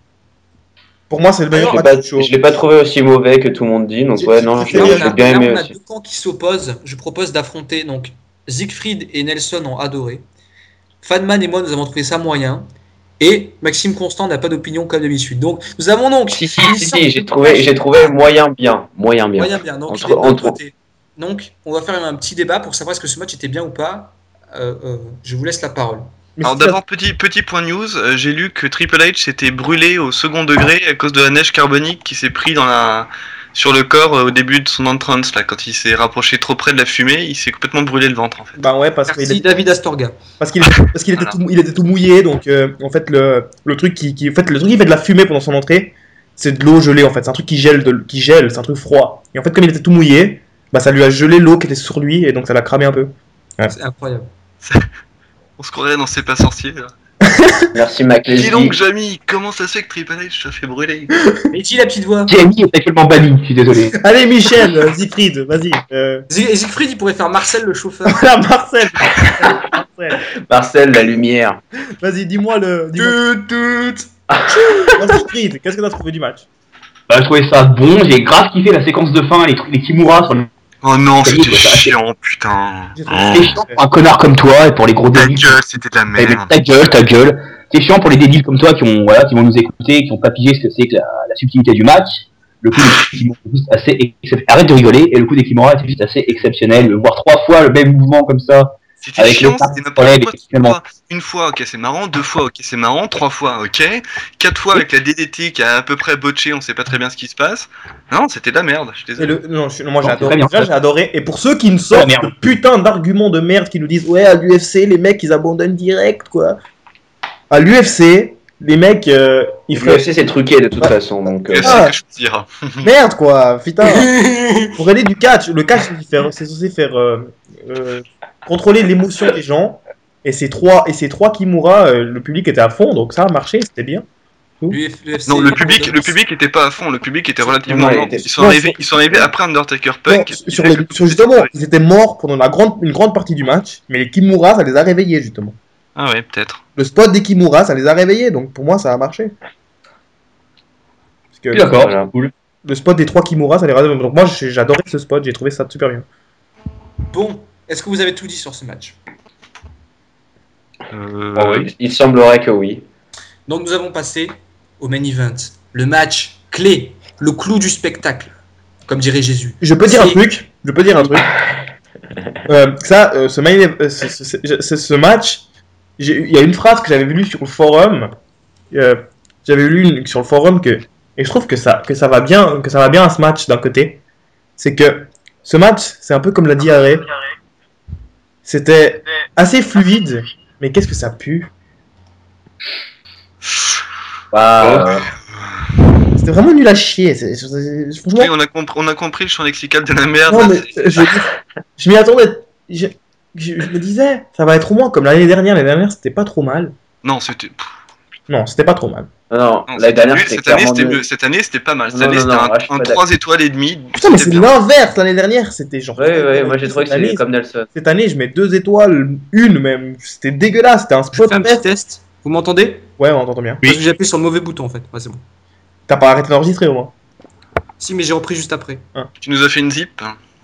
Pour moi, c'est le meilleur Je l'ai match pas, du show. je l'ai pas trouvé aussi mauvais que tout le monde dit, donc J'ai- ouais, non, j'ai- je, Là, je on a, l'ai bien là, aimé on a aussi. deux camps qui s'opposent. Je propose d'affronter donc Siegfried et Nelson ont adoré. Fanman et moi, nous avons trouvé ça moyen. Et Maxime Constant n'a pas d'opinion comme d'habitude. Donc, nous avons donc. Si, si, une si, sorte si, j'ai de trouvé, match- j'ai trouvé moyen bien, moyen bien. Moyen bien. Donc, Entre- il est de notre entre- côté. Donc, on va faire un petit débat pour savoir est-ce que ce match était bien ou pas. Euh, euh, je vous laisse la parole. Mais Alors c'est- d'abord, petit, petit point news, euh, j'ai lu que Triple H s'était brûlé au second degré à cause de la neige carbonique qui s'est pris dans la... sur le corps euh, au début de son entrance, là, quand il s'est rapproché trop près de la fumée, il s'est complètement brûlé le ventre en fait. Bah ouais, parce qu'il Merci est- David Astorga. parce qu'il parce qu'il était, Voilà. tout, il était tout mouillé, donc euh, en fait le, le truc qui, qui en fait le truc qui fait de la fumée pendant son entrée, c'est de l'eau gelée en fait, c'est un truc qui gèle de, qui gèle, c'est un truc froid. Et en fait comme il était tout mouillé, bah ça lui a gelé l'eau qui était sur lui et donc ça l'a cramé un peu. C'est incroyable. On se croirait dans C'est pas sorcier là. Merci Dis McLesby. donc Jamie, comment ça se fait que Triple H se fait brûler? Et dis la petite voix. Jamie est actuellement banni, je suis désolé. Allez Michel, euh, Siegfried, vas-y. Euh... Sieg- Siegfried, il pourrait faire Marcel le chauffeur. Ah, Marcel. Marcel. Marcel, la lumière. Vas-y, dis-moi le. Dis-moi... Tut, tut. Non, Siegfried, qu'est-ce que t'as trouvé du match? Bah, je trouvais ça bon, j'ai grave kiffé la séquence de fin, les, trucs- les Kimura sur le. Oh non, Jamie, c'était ça, c'est- chiant, putain. J'ai Oh, trouvé- C'est chiant pour un connard comme toi et pour les gros ta débiles. gueule, c'était de la Eh ben, merde. ta gueule, ta gueule. C'est chiant pour les débiles comme toi qui ont, voilà, qui vont nous écouter, qui ont pas pigé ce que c'est que la, la subtilité du match. Le coup des Kimura est juste assez excep- arrête de rigoler, et le coup des Kimura était juste assez exceptionnel. Voir trois fois le même mouvement comme ça, C'était Avec chiant, le c'était temps, n'importe ouais, quoi. effectivement. Fois. Une fois, ok, c'est marrant. Deux fois, ok, c'est marrant. Trois fois, ok. Quatre fois avec la D D T qui a à peu près botché, on sait pas très bien ce qui se passe. Non, c'était de la merde, je suis Et désolé. le, non, je- non, moi j'ai Non, adoré. très bien. Déjà, j'ai adoré. Et pour ceux qui me sortent la merde. de putain d'arguments de merde qui nous disent ouais, à l'U F C, les mecs ils abandonnent direct quoi. À l'U F C, les mecs euh, ils Le feraient. U F C c'est truqué de toute Ouais. façon, donc. euh, Je sais Ah. que je peux dire. Merde quoi, putain. Pour regarder du catch, le catch c'est faire- c'est censé faire euh, euh, contrôler l'émotion des gens. Et ces trois, et ces trois Kimura, euh, le public était à fond, donc ça a marché, c'était bien. L'U F C, Non, le public, le public était pas à fond. Le public était relativement Non, non, lent. il était- Ils sont Non, arrivés, sur- ils sont arrivés après Undertaker Non, Punk. sur, sur les, sur justement, ils étaient morts pendant la grande, une grande partie du match, mais les Kimura, ça les a réveillés justement. Ah ouais, peut-être. Le spot des Kimura, ça les a réveillés, donc pour moi, ça a marché. Parce que Je suis d'accord, Voilà. c'est cool. le spot des trois Kimura, ça les a réveillés. Donc moi, j'ai j'ai adoré ce spot, j'ai trouvé ça super bien. Bon, est-ce que vous avez tout dit sur ce match? Euh, Ah oui. Il semblerait que oui. Donc nous avons passé au main event, le match clé, le clou du spectacle, comme dirait Jésus. Je peux dire un C'est- truc, je peux dire un truc. Euh, ça, euh, ce, main ev- euh, ce, ce- ce- ce- ce match, j'ai- il y a une phrase que j'avais lue sur le forum. euh, j'avais lu une- sur le forum que, et je trouve que ça, que ça va bien, que ça va bien à ce match d'un côté. C'est que ce match, c'est un peu comme la diarrhée. C'était assez fluide, mais qu'est-ce que ça pue. Bah, euh, C'était vraiment nul à chier. c'est- c'est- c'est- franchement, Oui, on a, compris, on a compris le champ lexical de la merde. non, mais je, je m'y attendais. Je, je- je me disais, ça va être au moins comme l'année dernière. L'année dernière, c'était pas trop mal. Non, c'était. Non, c'était pas trop mal. non, non, non, l'année c'était dernière nul. c'était Cette année, clairement c'était mieux. mieux. Cette année, c'était pas mal. Cette Non, année, non, c'était non, un, ouais, je suis un pas trois étoiles et demi. Putain, mais C'était c'est bien. l'inverse. L'année dernière, c'était genre. Ouais, ouais, moi j'ai trouvé que cette année, c'était comme Nelson. cette année, je mets deux étoiles, une même. C'était dégueulasse. C'était un Je spot fais un petit test. Vous m'entendez? Ouais, on entend bien. Parce que j'ai appuyé sur le mauvais bouton en fait. Ouais, c'est bon. T'as pas arrêté d'enregistrer au moins. Si, mais j'ai repris juste après. Tu nous as fait une zip.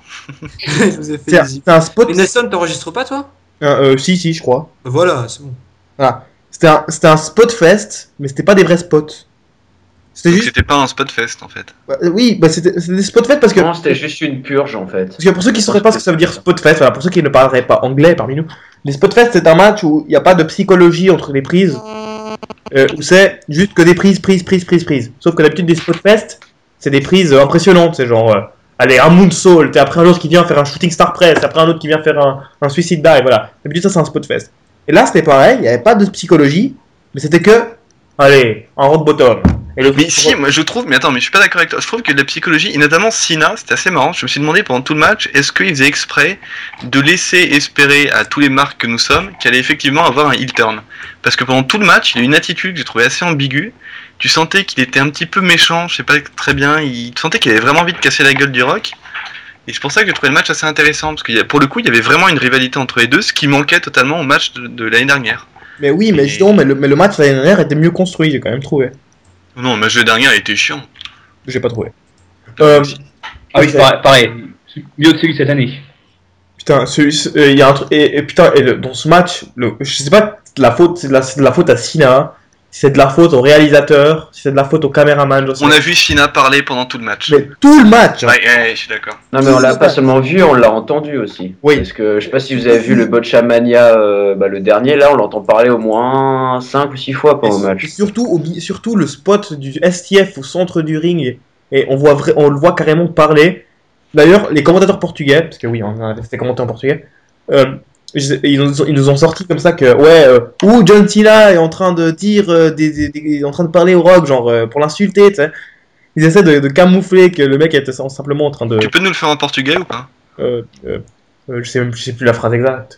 Je vous ai fait C'est des- c'est un spot. Et Nelson, t'enregistres pas toi? Euh, euh, si, si, je crois. Voilà, c'est bon. Voilà. C'était un, c'était un spot fest, mais c'était pas des vrais spots. C'était Donc juste. c'était pas un spot fest en fait. Bah, euh, oui, bah, c'était c'était des spots fest parce que. Non, c'était juste une purge en fait. Parce que pour ceux qui ne sauraient pas ce que ça veut dire spot fest, voilà, pour ceux qui ne parleraient pas anglais parmi nous, les spot fest c'est un match où il n'y a pas de psychologie entre les prises, euh, où c'est juste que des prises, prises, prises, prises, prises. Sauf que d'habitude des spot fest, c'est des prises euh, impressionnantes, c'est genre, euh, allez, un moonsault, et après un autre qui vient faire un shooting star press, après un autre qui vient faire un, un suicide dive, voilà. D'habitude ça c'est un spot fest. Et là c'était pareil, il n'y avait pas de psychologie, mais c'était que, allez, un rock bottom. Et le Mais si, moi je trouve, mais attends, mais je suis pas d'accord avec toi. Je trouve que de la psychologie, et notamment Sina, c'était assez marrant. Je me suis demandé pendant tout le match, est-ce qu'il faisait exprès de laisser espérer à tous les marques que nous sommes qu'il allait effectivement avoir un heel turn. Parce que pendant tout le match, il a une attitude que j'ai trouvée assez ambiguë. Tu sentais qu'il était un petit peu méchant, je sais pas très bien. Il tu sentais qu'il avait vraiment envie de casser la gueule du Rock. Et c'est pour ça que j'ai trouvé le match assez intéressant, parce que pour le coup, il y avait vraiment une rivalité entre les deux, ce qui manquait totalement au match de, de l'année dernière. Mais oui, mais Et- justement, mais le, mais le match l'année dernière était mieux construit, j'ai quand même trouvé. Non, le match de l'année dernière était chiant. J'ai pas trouvé. Euh, Ah oui, pareil, pareil. Mieux que celui de cette année. Putain, il y a un truc. Et, et putain, et le- dans ce match, le, je sais pas, de la faute, c'est de la, c'est de la faute à Sina, si c'est de la faute au réalisateur, si c'est de la faute au caméraman. je sais On pas. a vu Sina parler pendant tout le match. Mais tout le match. hein. Ouais, ouais, je suis d'accord. Non mais on l'a pas seulement vu, on l'a entendu aussi. Oui. Parce que je sais pas si vous avez vu le Botchamania, euh, bah, le dernier, là on l'entend parler au moins cinq ou six fois pendant le Et match. surtout, au bi- surtout le spot du S T F au centre du ring, et, et on, voit vra- on le voit carrément parler. D'ailleurs, les commentateurs portugais, parce que oui, on a fait commenter en portugais, euh, je- ils, nous, ont- ils nous ont sorti comme ça que, ouais, euh, ou John Cena est en train de dire, euh, des, des- des- en train de parler au Rock, genre euh, pour l'insulter, tu sais. Ils essaient de, de camoufler que le mec était simplement en train de. Tu peux nous le faire en portugais ou pas? Euh, euh, euh, je sais même je sais plus la phrase exacte.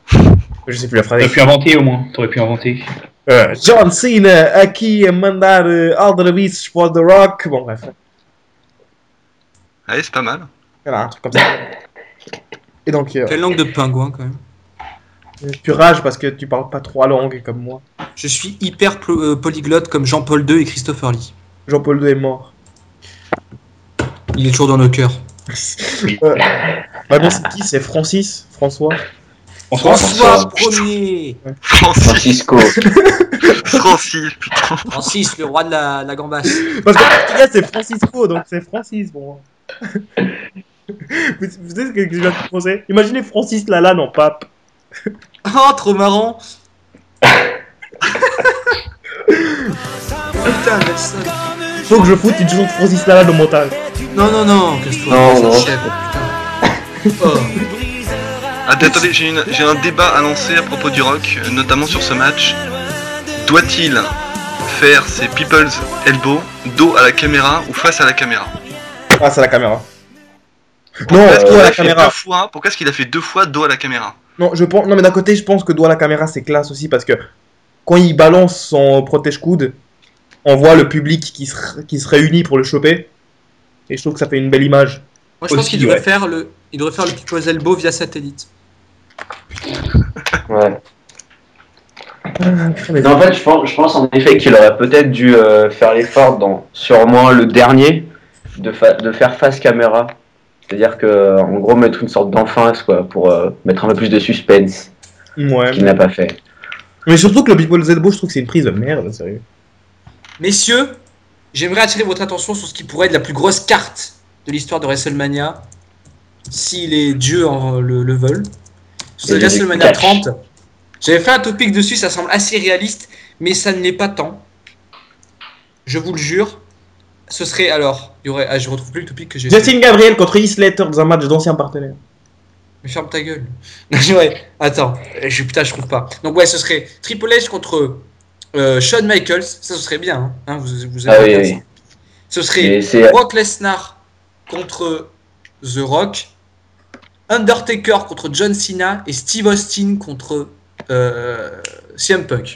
Je sais plus la phrase T'aurais exacte. pu inventer au moins. T'aurais pu inventer. Euh, John Cena aqui a mandar uh, Alderbeats pour The Rock. Bon, bref. Allez, c'est pas mal. Voilà, un truc comme ça. Et donc, euh, Quelle langue de pingouin quand même. tu rages parce que tu parles pas trois langues comme moi. Je suis hyper plo- euh, polyglotte comme Jean-Paul deux et Christopher Lee. Jean-Paul deux est mort. Il est toujours dans nos cœurs. Euh, bah bon, c'est qui? C'est Francis? François? François, François Premier. Francis. Francisco. Francis, putain. Francis, le roi de la, la gambasse. Parce que le portugais c'est Francisco, donc c'est Francis pour moi. vous, vous savez ce que je viens de penser? Imaginez Francis Lalanne en pape. Oh, trop marrant. Putain, mais ça... Faut que je foute une chanson de Francis Lalanne au montage. Non, non, non, casse-toi. Non, ça non. chèvre, putain. Oh. Attends, attendez, j'ai une- j'ai un débat à lancer à propos du rock, euh, notamment sur ce match. Doit-il faire ses people's elbow dos à la caméra ou face à la caméra? Ah, c'est la caméra. Pourquoi Non, est-ce qu'il dos à a la fait caméra. deux fois Pourquoi est-ce qu'il a fait deux fois dos à la caméra? Non, je pense... non, mais d'un côté, je pense que doigt à la caméra, c'est classe aussi parce que quand il balance son protège-coude, on voit le public qui se, qui se réunit pour le choper. Et je trouve que ça fait une belle image. Moi, je pense Aussi, qu'il devrait ouais. faire le, il devrait faire le People's Elbow via satellite. Ouais. Non, en fait, je pense, je pense en effet qu'il aurait peut-être dû euh, faire l'effort dans sûrement le dernier de, fa- de faire face caméra. C'est-à-dire que, en gros, mettre une sorte d'emphase quoi, pour euh, mettre un peu plus de suspense, Ouais. ce qu'il n'a pas fait. Mais surtout que le People's Elbow, je trouve que c'est une prise de merde, sérieux. Messieurs, j'aimerais attirer votre attention sur ce qui pourrait être la plus grosse carte de l'histoire de WrestleMania, si les dieux en, le, le veulent. C'est Et les WrestleMania catch. trente. J'avais fait un topic dessus, ça semble assez réaliste, mais ça ne l'est pas tant. Je vous le jure. Ce serait alors, il y aurait, ah, je retrouve plus le topic que j'ai. Justin Gabriel contre Heath Slater dans un match d'anciens partenaires. Mais ferme ta gueule. Ouais, attends, je, putain, je trouve pas. Donc ouais, ce serait Triple H contre euh, Shawn Michaels, ça ce serait bien. Hein, hein, vous, vous Ah avez oui, ça. oui. Ce serait Et c'est- Brock Lesnar contre The Rock, Undertaker contre John Cena et Steve Austin contre euh, C M Punk.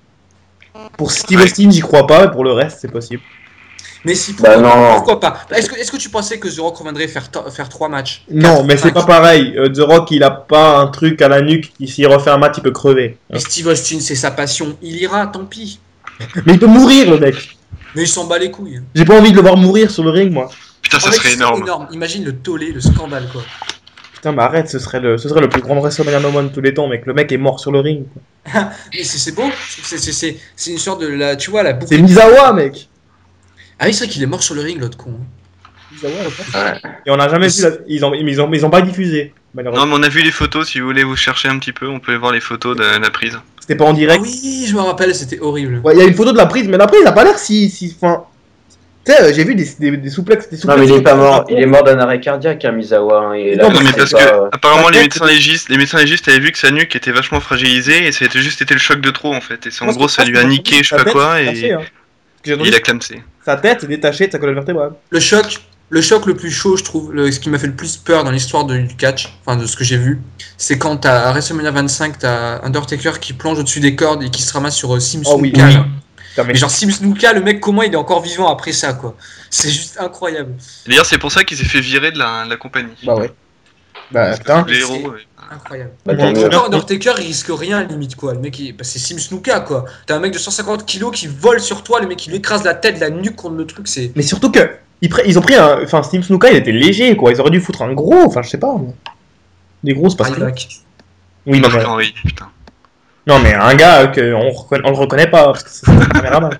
Pour Steve Ouais. Austin, j'y crois pas, mais pour le reste, c'est possible. Mais si, Bah pourquoi, non. pourquoi pas? Est-ce que, est-ce que tu pensais que The Rock reviendrait faire, to- faire trois matchs? Non, Quatre, mais c'est cinq. pas pareil. Euh, The Rock, il a pas un truc à la nuque qui, s'il refait un match, il peut crever. Mais Steve Austin, c'est sa passion. Il ira, tant pis. Mais il peut mourir, le mec. Mais il s'en bat les couilles. J'ai pas envie de le voir mourir sur le ring, moi. Putain, ça En fait, serait c'est énorme. Imagine le tollé, le scandale, quoi. Putain, mais arrête, ce serait le, ce serait le plus grand WrestleMania moment de tous les temps, mec. Le mec est mort sur le ring. quoi. Mais c'est c'est beau. Je trouve que c'est- c'est- C'est c'est une sorte de la, tu vois, la boucle. C'est Misawa, mec. Ah oui, c'est vrai qu'il est mort sur le ring, l'autre con. hein. Misawa, le pote. Ouais. Et on a jamais vu. La... Ils, ont, ils, ont, ils ont pas diffusé. Non, Malheureusement. mais on a vu les photos, si vous voulez vous chercher un petit peu, on peut voir les photos de la prise. C'était pas en Ah direct. oui, je me rappelle, c'était horrible. Ouais, il y a une photo de la prise, mais la prise, elle a pas l'air si. si fin... Tu sais, euh, j'ai vu des, des, des souplex. Des Non, souplex mais il est pas mort. Il est mort d'un arrêt cardiaque, hein, Misawa. hein, et là, Non, Non, mais c'est parce pas, que euh, apparemment les la médecins légistes, les médecins légistes avaient vu que sa nuque était vachement fragilisée et ça a juste été le choc de trop en fait. Et c'est en Parce gros que- ça lui a niqué je sais pas quoi et Détachée, hein. Parce que j'ai entendu il a clamsé. Sa tête est détachée de sa colonne vertébrale. Le choc, le choc le plus chaud, je trouve, le- ce qui m'a fait le plus peur dans l'histoire de- du catch, enfin de ce que j'ai vu, c'est quand t'as à WrestleMania vingt-cinq, t'as Undertaker qui plonge au-dessus des cordes et qui se ramasse sur euh, Sim Oh oui, Snuka. oui. là. Putain, mais Mais genre Sim Snuka, le mec, comment il est encore vivant après ça, quoi. C'est juste incroyable. D'ailleurs c'est pour ça qu'il s'est fait virer de la, de la compagnie. Bah ouais. Bah putain. Les C'est- héros. ouais. Incroyable. bah, Ouais, tant mieux. Encore Undertaker, il risque rien limite, quoi. Le mec, il- bah, c'est Sim Snuka, quoi. T'as un mec de cent cinquante kilos qui vole sur toi, le mec, il lui écrase la tête, la nuque contre le truc, c'est. Mais surtout que ils, pre- ils ont pris un. Enfin, Steve Snuka, il était léger, quoi. Ils auraient dû foutre un gros. Enfin, je sais pas. moi. Des grosses parce que. Ryback. Oui, non, mais, Marc Henry, putain. non, mais un gars que on, reconna- on le reconnaît pas parce que c'est un caméraman.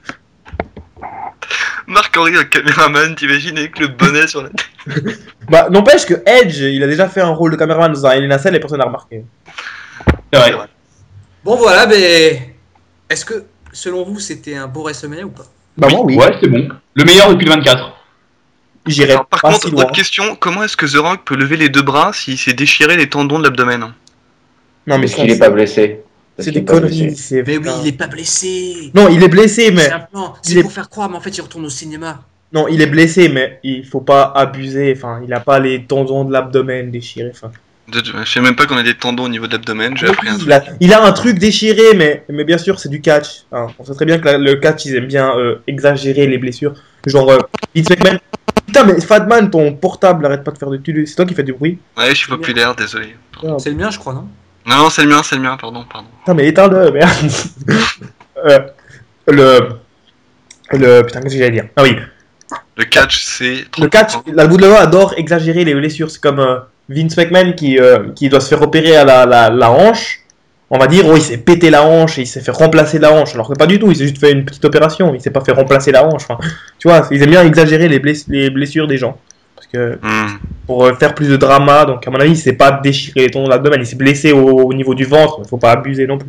Marc Henry, le caméraman, t'imagines avec le bonnet sur la tête. Bah, n'empêche que Edge, il a déjà fait un rôle de caméraman dans un Hell in a Cell et personne n'a remarqué. C'est vrai. Bon, voilà, mais. Est-ce que, selon vous, c'était un beau WrestleMania ou pas? Bah, moi, oui. Ouais, c'est bon. Le meilleur depuis le vingt-quatre. J'irai Alors, par pas contre, si loin. autre question, comment est-ce que The Rock peut lever les deux bras s'il s'est déchiré les tendons de l'abdomen? Non, mais Parce ça, qu'il est c'est- pas blessé. Parce c'est qu'il des est pas conneries. blessé. c'est- Mais oui, putain. il est pas blessé. Non, il est blessé, mais. C'est un plan. il C'est est- pour faire croire, mais en fait, il retourne au cinéma. Non, il est blessé, mais il faut pas abuser. Enfin, il a pas les tendons de l'abdomen déchirés. Enfin, De- Je sais même pas qu'on a des tendons au niveau de l'abdomen, j'ai oui, appris un truc. il, a, il a un truc déchiré, mais, mais bien sûr, c'est du catch. Hein. On sait très bien que la- le catch, ils aiment bien euh, exagérer les blessures. Genre, euh, Vince McMahon. Putain, mais Fatman, ton portable, arrête pas de faire de tu- C'est toi qui fais du bruit. Ouais, je suis populaire, désolé. Putain, C'est le mien, je crois, non? Non, non, c'est le mien, c'est le mien, pardon, pardon. Putain, mais éteins-le, merde. euh, le. Le. Putain, qu'est-ce que j'allais dire? Ah oui. Le catch, c'est trop Le catch, important. la W W E adore exagérer les blessures. C'est comme euh, Vince McMahon qui, euh, qui doit se faire opérer à la, la, la hanche. On va dire, oh, il s'est pété la hanche et il s'est fait remplacer la hanche. Alors que pas du tout, il s'est juste fait une petite opération. Il s'est pas fait remplacer la hanche. Enfin, tu vois, ils aiment bien exagérer les, bless- les blessures des gens. Parce que Hmm. pour euh, faire plus de drama. Donc, à mon avis, il s'est pas déchiré les tendons de l'abdomen, il s'est blessé au, au niveau du ventre. Il faut pas abuser non plus.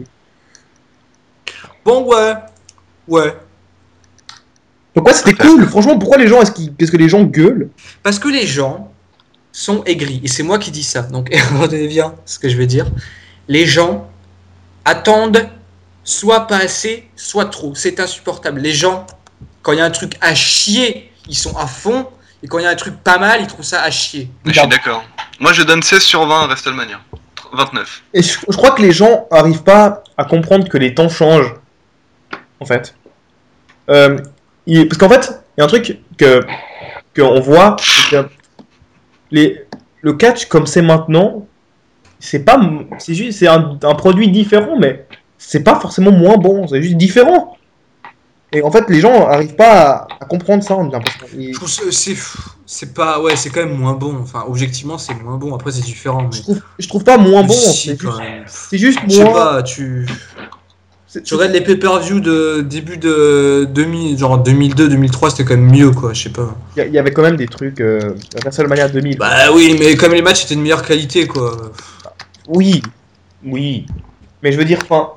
Bon, ouais. Ouais. Donc, ouais, c'était cool. Franchement, pourquoi les gens, est-ce, qu'ils, est-ce que les gens gueulent? Parce que les gens sont aigris. Et c'est moi qui dis ça. Donc, retenez bien ce que je vais dire. Les gens attendent soit pas assez, soit trop. C'est insupportable. Les gens, quand il y a un truc à chier, ils sont à fond. Et quand il y a un truc pas mal, ils trouvent ça à chier. Je suis d'accord. Moi, je donne seize sur vingt à WrestleMania. vingt-neuf. Et je, je crois que les gens arrivent pas à comprendre que les temps changent. En fait. Euh, il, parce qu'en fait, il y a un truc que qu'on voit, c'est que les, le catch comme c'est maintenant, c'est pas, c'est juste, c'est un, un produit différent, mais c'est pas forcément moins bon, c'est juste différent. Et en fait, les gens arrivent pas à, à comprendre ça. On a l'impression. Ils- Je trouve que c'est, c'est pas, ouais, c'est quand même moins bon. Enfin, objectivement, c'est moins bon. Après, c'est différent. Mais Je trouve, je trouve pas moins bon. si, C'est quand juste, même. c'est juste Je sais moins. pas, tu, c'est- tu regardes les pay-per-view de début de deux mille, genre deux mille deux, deux mille trois, c'était quand même mieux, quoi. Je sais pas. Il y a- il y avait quand même des trucs. Euh, WrestleMania deux mille. Bah oui, mais comme les matchs étaient de meilleure qualité, quoi. Oui, oui. Mais je veux dire, enfin.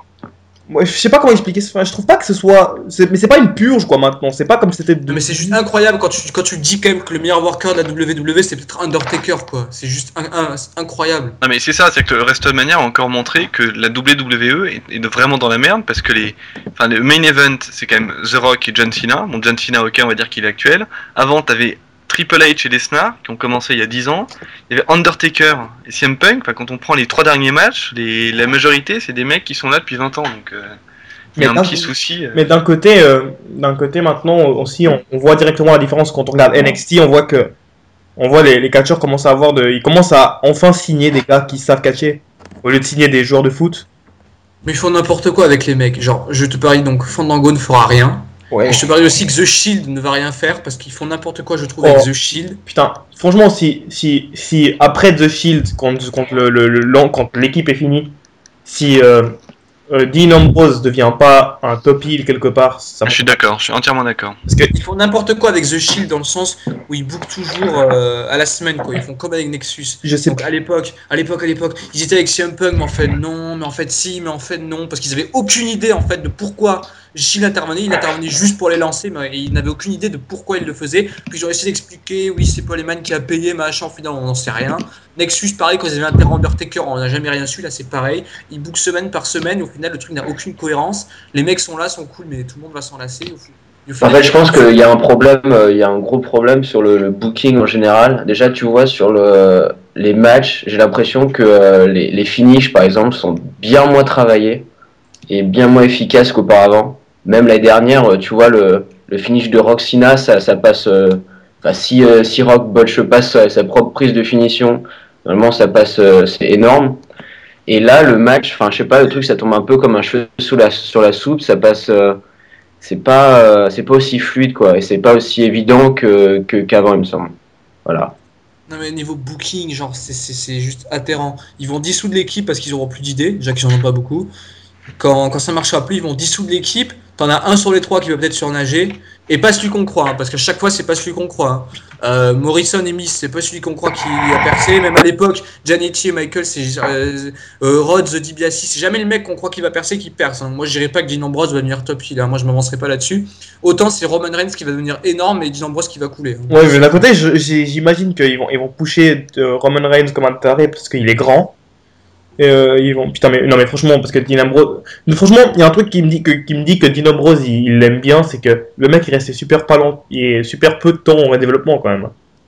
Moi, je sais pas comment expliquer ça. Enfin, je trouve pas que ce soit. c'est- Mais c'est pas une purge, quoi, maintenant. C'est pas comme c'était. Non, mais c'est juste incroyable quand tu, quand tu dis quand même que le meilleur worker de la W W E, c'est peut-être Undertaker, quoi. C'est juste un, un- c'est incroyable. Non mais c'est ça, c'est que le WrestleMania a encore montré que la W W E est, est vraiment dans la merde parce que les, enfin le main event c'est quand même The Rock et John Cena. Bon John Cena ok on va dire qu'il est actuel. Avant t'avais Triple H et Lesnar qui ont commencé il y a dix ans. Il y avait Undertaker et C M Punk. Enfin quand on prend les trois derniers matchs, les, la majorité c'est des mecs qui sont là depuis vingt ans donc euh, il y a Mais un d'un- petit souci. euh. Mais d'un côté, euh, d'un côté maintenant aussi, on, on voit directement la différence quand on regarde N X T. On voit que, on voit les, les catcheurs commencent à avoir de, ils commencent à enfin signer des gars qui savent catcher au lieu de signer des joueurs de foot. Mais ils font n'importe quoi avec les mecs. Genre, je te parie donc Fandango ne fera rien. Ouais. Et je te parie aussi que The Shield ne va rien faire parce qu'ils font n'importe quoi, je trouve, Oh. avec The Shield. Putain, franchement, si, si, si après The Shield, quand, quand le, le, le- l'an- quand l'équipe est finie, si euh, euh, Dean Ambrose devient pas un top heel quelque part, ça Je suis d'accord, je suis entièrement d'accord. Parce qu'ils font n'importe quoi avec The Shield dans le sens où ils bookent toujours euh, à la semaine, quoi. Ils font comme avec Nexus. Je sais Donc à l'époque, à l'époque, à l'époque, ils étaient avec C M Punk, mais en fait non, mais en fait si, mais en fait non, parce qu'ils avaient aucune idée en fait de pourquoi Shield intervenait. Il intervenait juste pour les lancer, mais ils n'avaient aucune idée de pourquoi ils le faisaient. Puis ils ont essayé d'expliquer, oui, c'est Paul Heyman qui a payé, machin. Au final, on n'en sait rien. Nexus, pareil, quand ils avaient un terrain Undertaker, on n'a jamais rien su. Là, c'est pareil. Ils bookent semaine par semaine. Et au final, le truc n'a aucune cohérence. Les mecs sont là, sont cool, mais tout le monde va s'en lasser. Au fi- au En final, fait, je pense qu'il y a un problème, euh, il y a un gros problème sur le, le booking en général. Déjà, tu vois, sur le, les matchs, j'ai l'impression que euh, les, les finishes, par exemple, sont bien moins travaillés et bien moins efficaces qu'auparavant. Même l'année dernière, euh, tu vois, le, le finish de Rock Cena, ça, ça passe. euh, Enfin, si, euh, si Rock botche passe sa, sa propre prise de finition, normalement, ça passe, euh, c'est énorme. Et là, le match, enfin, je sais pas, le truc, ça tombe un peu comme un cheveu sous la, sur la soupe, ça passe. euh, c'est pas euh, c'est pas aussi fluide quoi et c'est pas aussi évident que que- qu'avant il me semble, voilà. Non mais niveau booking, genre c'est, c'est, c'est juste atterrant. Ils vont dissoudre l'équipe parce qu'ils auront plus d'idées, déjà qu'ils en ont pas beaucoup. Quand, quand ça marchera plus, ils vont dissoudre l'équipe. T'en as un sur les trois qui va peut-être surnager. Et pas celui qu'on croit, hein, parce qu'à chaque fois c'est pas celui qu'on croit. hein. Euh, Morrison et Miss, c'est pas celui qu'on croit qui a percé. Même à l'époque, Jannetty et Michael, c'est euh, euh, Rhodes, The DiBiase, c'est jamais le mec qu'on croit qui va percer qui perce. hein. Moi je dirais pas que Dean Ambrose va devenir top heel, hein. Moi je m'avancerai pas là-dessus. Autant c'est Roman Reigns qui va devenir énorme et Dean Ambrose qui va couler. hein. Ouais, mais d'un côté, je- j'ai- j'imagine qu'ils vont, ils vont pusher euh, Roman Reigns comme un taré parce qu'il est grand. Et, euh, ils vont, putain, mais non, mais franchement, parce que Dean Ambrose, mais franchement, il y a un truc qui me dit que, qui me dit que Dean Ambrose il il l'aime bien, c'est que le mec il restait super pas long, il est super peu de temps en développement quand même.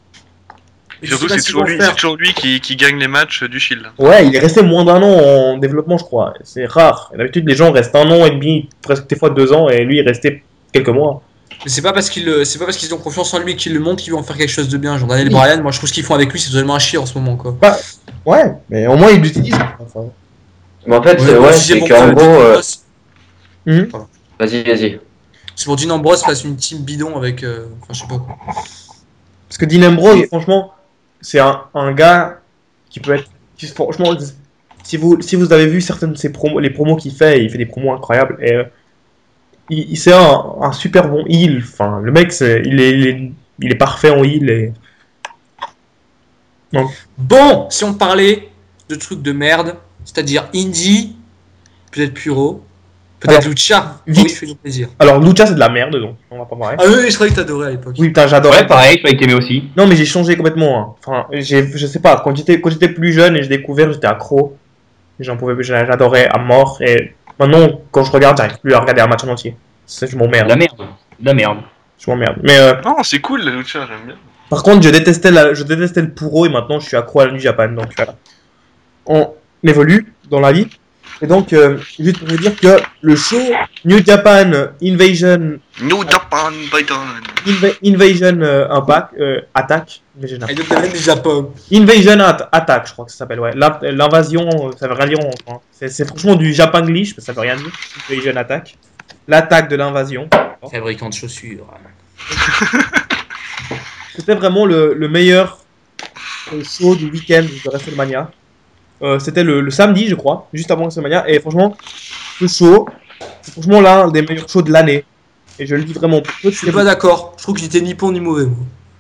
Et Et surtout, je sais pas c'est s'ils toujours, vont lui, faire. c'est toujours lui qui, qui gagne les matchs euh, du Shield. Ouais, il est resté moins d'un an en développement, je crois. C'est rare. Et d'habitude, les gens restent un an et demi, presque des fois deux ans, et lui il restait quelques mois. Mais c'est pas parce qu'ils le- c'est pas parce qu'ils ont confiance en lui qu'ils le montrent qu'ils vont en faire quelque chose de bien. Genre Daniel Bryan, moi je trouve ce qu'ils font avec lui, c'est totalement à chier en ce moment quoi. Ouais, mais au moins il l'utilise. Enfin, Mais en fait Ouais, c'est moi, ouais, si j'ai c'est bon qu'en que gros Dean euh, Ambrose- hum. vas-y vas-y. C'est pour Dean Ambrose fasse une team bidon avec. euh, Enfin, je sais pas quoi. Parce que Dean Ambrose, franchement, c'est un, un gars qui peut être. qui, franchement, si vous, si vous avez vu certaines de ses promos, les promos qu'il fait, il fait des promos incroyables. Et euh, il, il- c'est un, un super bon heel. Enfin, le mec, c'est, il, est, il, est, il est parfait en heel. Et... Non. Bon, si on parlait de trucs de merde, c'est-à-dire indie, peut-être Puro, peut-être Alors, Lucha. vite. Oui, fais-nous plaisir. Alors, Lucha, c'est de la merde, donc on va pas parler. Ah oui, je croyais que t'adorais à l'époque. Oui, putain, j'adorais. Ouais, pareil, je croyais que t'aimais aussi. Non, mais j'ai changé complètement. Hein. Enfin, j'ai, je sais pas, quand j'étais, quand j'étais plus jeune et j'ai découvert, j'étais accro. J'en pouvais, j'adorais à mort. Et maintenant, quand je regarde, j'arrive plus à regarder un match en entier. C'est, je De m'emmerde. la merde. De la merde. Je m'emmerde. Mais euh, Non, c'est cool la lucha, j'aime bien. par contre, je détestais, la, je détestais le Puro et maintenant je suis accro à la New Japan. Donc voilà. On évolue dans la vie. Et donc, euh, juste pour vous dire que le show New Japan Invasion, New Japan Python. Inva- Invasion euh, Impact, euh, Attack, Invasion, Ah, il doit du Japon. Invasion At- Attack, je crois que ça s'appelle, ouais. L'in- L'invasion, euh, ça veut rien dire en enfin, c'est, c'est franchement du Japanglish, mais ça veut rien dire. Invasion Attack. L'attaque de l'invasion. Fabricant de chaussures. C'était vraiment le, le meilleur euh, show du week-end de WrestleMania. Euh, c'était le, le samedi, je crois, juste avant WrestleMania. Et franchement, ce show, c'est franchement l'un des meilleurs shows de l'année. Et je le dis vraiment pour peu. Je suis pas d'accord. Je trouve qu'il était ni bon ni mauvais. Moi.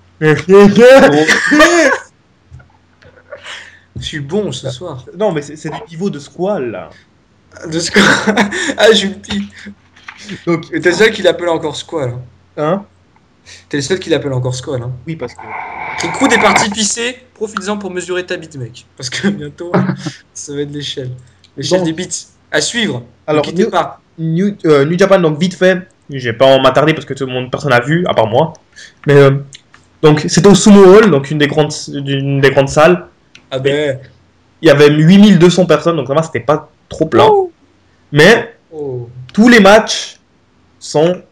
Je suis bon ce soir. Non, mais c'est, c'est du niveau de Squall, là. De ce que... ah, je pis. Donc, t'es le seul qui l'appelle encore Squall. Hein. Hein? T'es le seul qui l'appelle encore Squall. Hein. Oui, parce que... Ricoud est parti pisser. Profites-en pour mesurer ta bite, mec. Parce que bientôt, ça va être l'échelle. L'échelle Donc- des bites. À suivre. Alors, ne quittez New- pas. New, euh, New Japan, donc vite fait, j'ai pas en m'attarder parce que tout le monde, personne n'a vu, à part moi. Mais euh, donc c'était au Sumo Hall, donc une des grandes, une des grandes salles. Ah ben. Il y avait huit mille deux cents personnes, donc vraiment c'était pas trop plein. Mais Oh. tous les matchs sont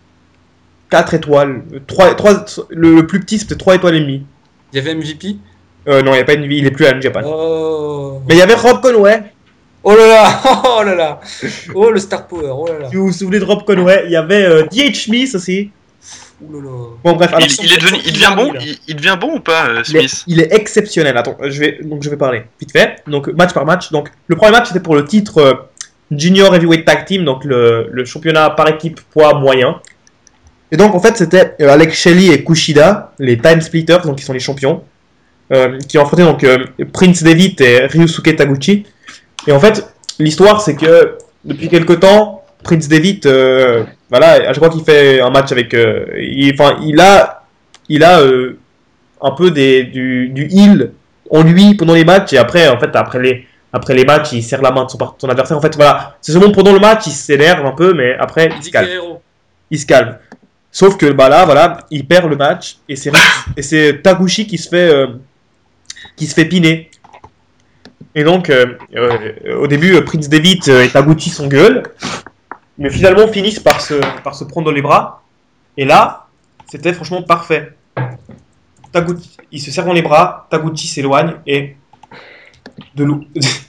quatre étoiles. trois, trois, le, le plus petit c'était trois étoiles et demie. Il y avait M V P. Euh, non, il y a pas une vie, il est plus à New Japan. Oh. Mais il y avait Rob Conway. Oh là là. Oh là là. Oh le Star Power. Oh là là. Si vous vous souvenez de Rob Conway, il y avait euh, D H Smith aussi. Oh là là. Bon bref, alors, Il, il est devenu, il devient bon, il, il devient bon ou pas, euh, Il est, Smith? il est exceptionnel. Attends, je vais donc je vais parler vite fait. Donc match par match. Donc le premier match c'était pour le titre euh, Junior Heavyweight Tag Team, donc le, le championnat par équipe poids moyen. Et donc en fait c'était euh, Alex Shelley et Kushida, les Time Splitters, donc qui sont les champions, euh, qui ont affronté donc euh, Prince Devitt et Ryusuke Taguchi. Et en fait l'histoire c'est que depuis quelque temps Prince Devitt, euh, voilà, je crois qu'il fait un match avec, euh, il, enfin il a, il a euh, un peu des, du, du heal en lui pendant les matchs et après en fait après les après les matchs il serre la main de son, par- son adversaire. En fait voilà, c'est seulement pendant le match il s'énerve un peu mais après il se calme. Guerrero. Il se calme. Sauf que bah là voilà il perd le match et c'est et c'est Taguchi qui se fait euh, qui se fait piner. Et donc euh, euh, au début euh, Prince Devitt euh, et Taguchi s'engueulent mais finalement finissent par se par se prendre dans les bras et là c'était franchement parfait. Taguchi, il se serre dans les bras, Taguchi s'éloigne et de l'eau.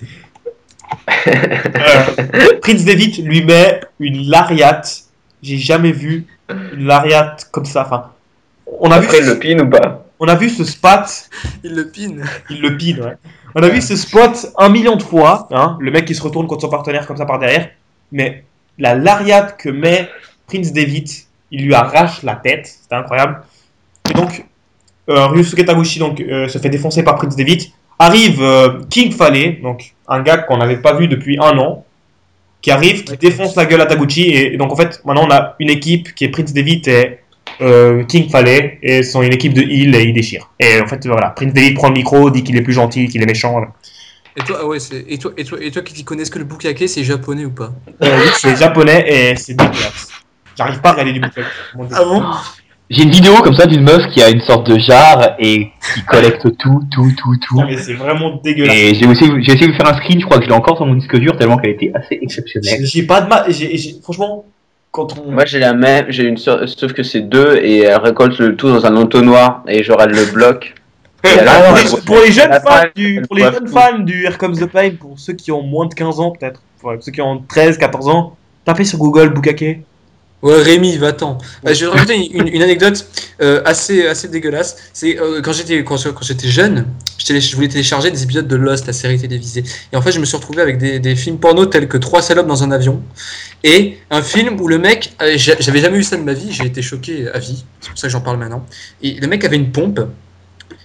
euh, Prince Devitt lui met une lariat. J'ai jamais vu une lariat comme ça. Enfin, on a Après vu, le pin ou pas? on a vu ce spot. Il le pine. Il le pine, ouais. On a vu ce spot un million de fois. Hein, le mec qui se retourne contre son partenaire comme ça par derrière. Mais la lariat que met Prince Devitt, il lui arrache la tête. C'était incroyable. Et donc, euh, Ryusuke Taguchi donc, euh, se fait défoncer par Prince Devitt. Arrive euh, King Fale, donc un gars qu'on n'avait pas vu depuis un an, qui arrive, qui défonce la gueule à Taguchi. Et, et donc en fait, maintenant on a une équipe qui est Prince Devitt et euh, King Fale, et sont une équipe de heal et ils déchirent. Et en fait, voilà, Prince Devitt prend le micro, dit qu'il est plus gentil, qu'il est méchant. Et toi, ah ouais, c'est... et toi, et toi, et toi qui t'y connais, est-ce que le bukake c'est japonais ou pas? Euh, oui, c'est japonais et c'est dégueulasse. J'arrive pas à regarder du bouquet. Ah bon? J'ai une vidéo comme ça d'une meuf qui a une sorte de jarre et qui collecte tout, tout, tout, tout. Non, mais c'est vraiment dégueulasse. Et j'ai aussi j'ai essayé de faire un screen, je crois que je l'ai encore sur mon disque dur tellement qu'elle était assez exceptionnelle. J'ai j'ai pas de mal. j'ai- j'ai- Franchement, quand on. Moi j'ai la même, j'ai une sœur, sauf que c'est deux et elle récolte le tout dans un entonnoir et genre elle le bloque. Et à la Ah, fin, pour, elle les, boit- pour les jeunes à la fans fin, du, elle pour les boit jeunes tout. fans du Here Comes the Pain, pour ceux qui ont moins de quinze ans peut-être, ouais, ceux qui ont treize, quatorze ans, tapez sur Google Bukake. Ouais, Rémi, va-t'en. Euh, je vais te raconter une, une anecdote euh, assez, assez dégueulasse. C'est euh, quand j'étais quand, quand j'étais jeune, je, télé- je voulais télécharger des épisodes de Lost, la série télévisée. Et en fait, je me suis retrouvé avec des, des films porno tels que Trois salopes dans un avion et un film où le mec, euh, j'a- j'avais jamais vu ça de ma vie, j'ai été choqué à vie. C'est pour ça que j'en parle maintenant. Et le mec avait une pompe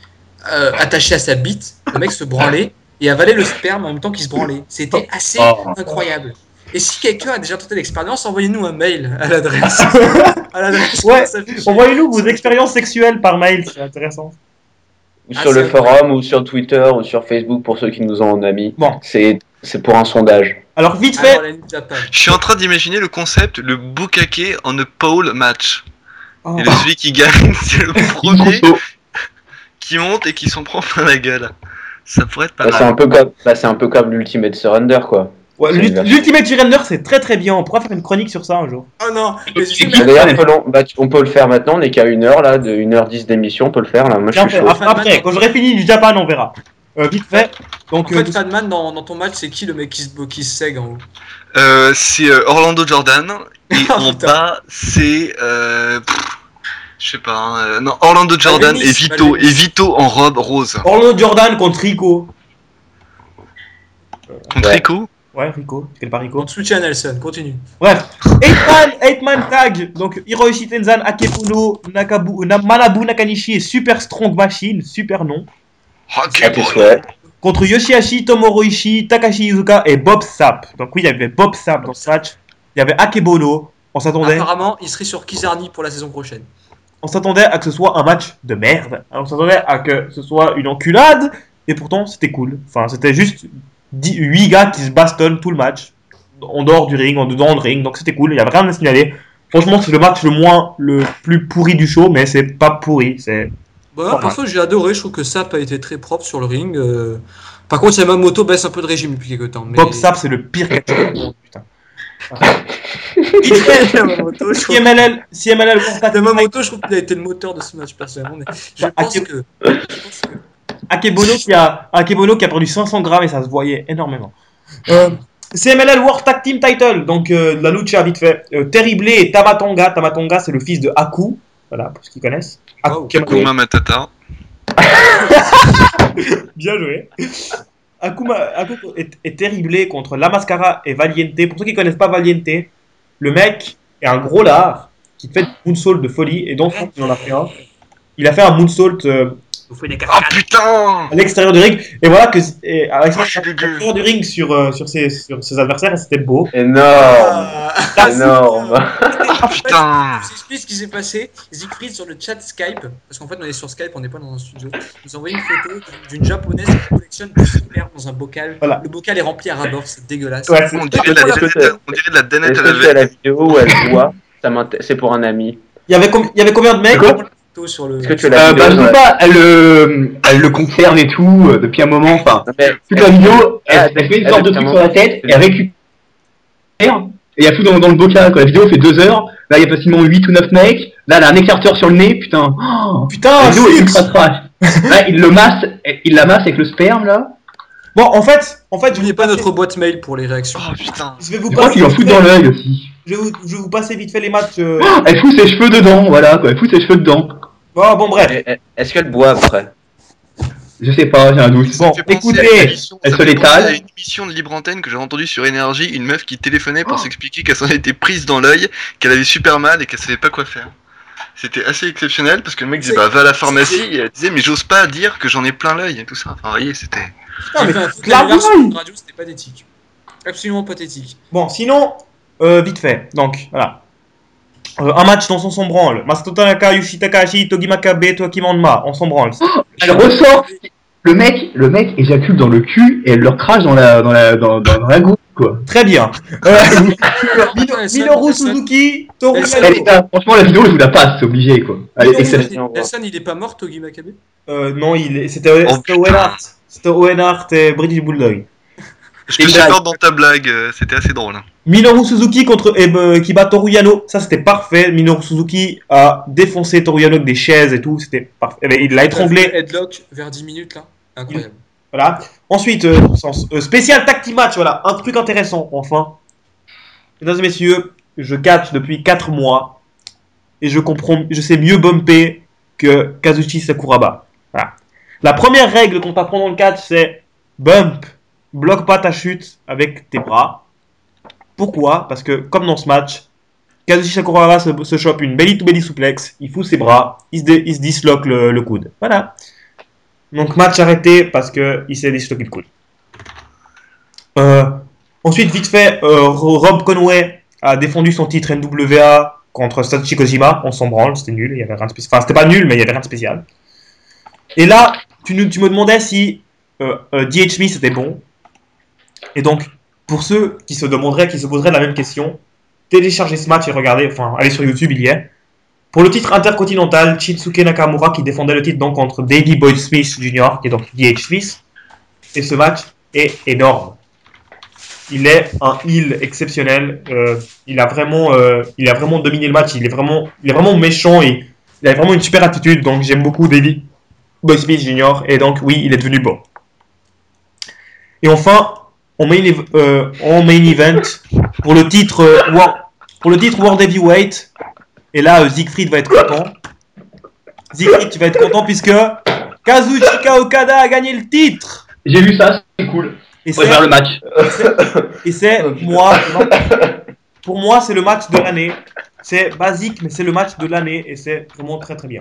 euh, attaché à sa bite, le mec se branlait et avalait le sperme en même temps qu'il se branlait. C'était assez Oh. incroyable. Et si quelqu'un a déjà tenté l'expérience, envoyez-nous un mail à l'adresse. à l'adresse Ouais, qui s'affiche. Envoyez-nous vos expériences sexuelles par mail, c'est intéressant. Ou Ah, sur le c'est forum, ou sur Twitter, ou sur Facebook pour ceux qui nous ont en amis. Bon. C'est c'est pour un sondage. Alors, vite Alors, fait. la Ninja Pad. Je suis en train d'imaginer le concept, le bukake en a pole match. Oh. Et le celui qui gagne, c'est le premier Intro. qui monte et qui s'en prend plein la gueule. Ça pourrait être pas Bah, c'est un mal. peu comme, bah, c'est un peu comme l'Ultimate Surrender, quoi. Ouais, C'est l'Ult- une version. L'Ultimate Surrender, c'est très très bien. On pourra faire une chronique sur ça un jour. Oh non, mais C'est je- qui Et D'ailleurs, on peut, l'en- bah, tu- on peut le faire maintenant, on est qu'à une heure, là, de une heure dix d'émission, on peut le faire, là. Moi, je Tiens, suis chaud. après, après, quand j'aurai fini du Japan, on verra. Euh, vite fait. Donc, En euh, fait, Fatman, dans, dans ton match, c'est qui le mec qui se, qui se sègue en haut? Euh, c'est euh, Orlando Jordan. Et Ah, en putain. bas, c'est. Euh, pff, je sais pas. hein, euh, non, Orlando Jordan Malvenis, et Vito. Malvenis. Et Vito en robe rose. Orlando Jordan contre Rico. Contre Ouais. Rico. Ouais, Rico. Tu connais pas Rico? Contre Lucha Nelson, continue. Bref. eight man tag. Donc, Hiroshi Tenzan, Akepuno, Nakabu, Na- Manabu Nakanishi et Super Strong Machine. Super nom. Ok, À tes bon. souhaits. Contre Yoshihashi, Tomoro Ishii, Takashi Iizuka et Bob Sapp. Donc oui, il y avait Bob Sapp dans ce match. Il y avait Akebono. On s'attendait, Apparemment, il serait sur Kizarni pour la saison prochaine. on s'attendait à que ce soit un match de merde. On s'attendait à que ce soit une enculade. Et pourtant, c'était cool. Enfin, c'était juste huit gars qui se bastonnent tout le match. En dehors du ring, en dedans du ring. Donc c'était cool. Il y avait rien à signaler. Franchement, c'est le match le moins, le plus pourri du show. Mais c'est pas pourri. C'est Bah, Pas perso, j'ai adoré. Je trouve que Sap a été très propre sur le ring. euh. Par contre, Yamamoto baisse un peu de régime depuis quelques temps. Mais... Bob Sapp, c'est le pire catcheur du monde. Putain. Yamamoto, je Si trouve... M L L, si M L L World Tag Team Yamamoto, je trouve qu'il a été le moteur de ce match personnellement. Mais je Bah, pense Ake- que. Je pense que... Akebono qui a Akebono qui a perdu cinq cents grammes et ça se voyait énormément. Euh, C M L L World Tag Team Title, donc euh, de la lucha vite fait. Euh, Terrible et Tamatonga. Tamatonga, c'est le fils de Aku. Voilà, pour ceux qui connaissent. Aku, Wow. qui a- Akuma Matata. Bien joué. Akuma, Aku est, est terriblé contre La Mascara et Valiente. Pour ceux qui connaissent pas Valiente, le mec est un gros lard qui fait du moonsault de folie et donc je pense qu'il en a fait un. Il a fait un moonsault euh, Vous faites des Oh putain. à l'extérieur du ring et voilà que et à Oh, je suis l'extérieur à dégueu. l'extérieur du ring sur, euh, sur, ses, sur ses adversaires c'était beau. Énorme. Ah, Énorme. Oh putain. Je vous explique ce qui s'est passé. Siegfried sur le chat Skype, parce qu'en fait on est sur Skype, on n'est pas dans un studio, nous a envoyé une photo d'une japonaise qui collectionne du sperme dans un bocal. Voilà. Le bocal est rempli à ras-bord, c'est dégueulasse. Ouais, c'est- On dirait de la Est-ce que danette à- on dirait de la danette Est-ce à la que tu as la veille. vidéo où elle voit ça m'inté- C'est pour un ami. Il y avait, com- il y avait combien de mecs? Quoi Photo sur le. Est-ce que tu as la Euh, vidéo bah, je dans sais la- pas, elle, euh, elle le conserve et tout euh, depuis un moment. Enfin, Non, mais- toute la vidéo, elle, Ah, elle fait une elle- sorte de elle- truc sur la tête, et elle récupère, et il y a tout dans, dans le bocal, quoi. La vidéo fait deux heures, là il y a facilement huit ou neuf mecs, là elle a un écarteur sur le nez, putain. Oh, Putain, la vidéo est Six. ultra trash. Là il le masse, il la masse avec le sperme là. Bon, en fait, en fait, je vais N'oubliez vous pas passer- notre boîte mail pour les réactions. Oh putain. Je vais vous Je crois passer. qu'il en fout dans l'œil aussi. Je vais vous, je vais vous passer vite fait les matchs. euh, Oh, elle fout ses cheveux dedans, voilà quoi, elle fout ses cheveux dedans. Bon, bon, bref. Et- et- Est-ce qu'elle boit après? Je sais pas, j'ai un doute. Bon, Ça me fait penser écoutez, à une émission- elle ça se me fait penser l'étale. à une émission de libre antenne que j'ai entendue sur Énergie, une meuf qui téléphonait Oh. pour s'expliquer qu'elle s'en était prise dans l'œil, qu'elle avait super mal et qu'elle savait pas quoi faire. C'était assez exceptionnel parce que le mec disait C'est- bah va à la pharmacie et elle disait mais j'ose pas dire que j'en ai plein l'œil et tout ça. Enfin vous voyez c'était. Non, mais Enfin, toute clairement, la version de radio, c'était pathétique. Absolument pathétique. Bon, sinon, euh, vite fait. Donc, voilà. Euh, un match dans son s'en branle. Masato Tanaka, Yushi Takahashi, Togi Makabe, Toki Manma, on s'en branle. Elle ressort, le mec, le mec éjacule dans le cul et elle leur crache dans la, dans la, dans, dans, dans la goutte quoi. Très bien. Euh, Mino- Nelson, Minoru Nelson. Suzuki, Toru Nelson. Elle Yano. est là, franchement la vidéo je vous la passe, c'est obligé quoi. Elle est Minoru excellente. Suzuki. Nelson, il est pas mort, Togi Makabe? Euh, non, il est- c'était Oh, c'était Owen putain. Hart. C'était Owen Hart et British Bulldog. Je te Et là- supporte dans ta blague, euh, c'était assez drôle. hein. Minoru Suzuki contre eh ben, qui bat Toru Yano, ça c'était parfait. Minoru Suzuki a défoncé Toru Yano avec des chaises et tout, c'était parfait. Eh ben, il l'a étranglé. Headlock vers dix minutes là. Incroyable. Voilà. Ensuite, euh, sens- euh, spécial tag team match, voilà, un truc intéressant, enfin. Mesdames et messieurs, je catch depuis quatre mois et je comprends, je sais mieux bumper que Kazuchi Sakuraba. Voilà. La première règle qu'on t'apprend dans le catch, c'est bump, bloque pas ta chute avec tes bras. Pourquoi? Parce que, comme dans ce match, Kazuchi Sakuraba se, se chope une belly to belly suplex, il fout ses bras, il se, dé- il se disloque le, le coude. Voilà. Donc match arrêté parce que il s'est disloqué le coude. Euh, ensuite, vite fait, euh, Rob Conway a défendu son titre N W A contre Satoshi Kojima. On s'en branle, c'était nul. Il y avait rien de spécial. Enfin, c'était pas nul, mais il y avait rien de spécial. Et là, tu, nous, tu me demandais si euh, euh, D H Smith était bon. Et donc, pour ceux qui se demanderaient, qui se poseraient la même question, téléchargez ce match et regardez. Enfin, allez sur YouTube, il y est. Pour le titre intercontinental, Shinsuke Nakamura qui défendait le titre donc contre Davey Boy Smith junior, qui est donc D H Smith. Et ce match est énorme. Il est un heel exceptionnel. Euh, il a vraiment, euh, il a vraiment dominé le match. Il est vraiment, il est vraiment méchant et il a vraiment une super attitude. Donc j'aime beaucoup Davey Boy Smith junior Et donc oui, il est devenu bon. Et enfin, en main, euh, en main event pour le titre, euh, War, pour le titre World Heavyweight. Et là, euh, Siegfried va être content. Siegfried, tu vas être content puisque Kazuchika Okada a gagné le titre. J'ai vu ça, c'est cool. Et c'est faire le match. Et c'est moi, pour moi, c'est le match de l'année. C'est basique, mais c'est le match de l'année et c'est vraiment très très bien.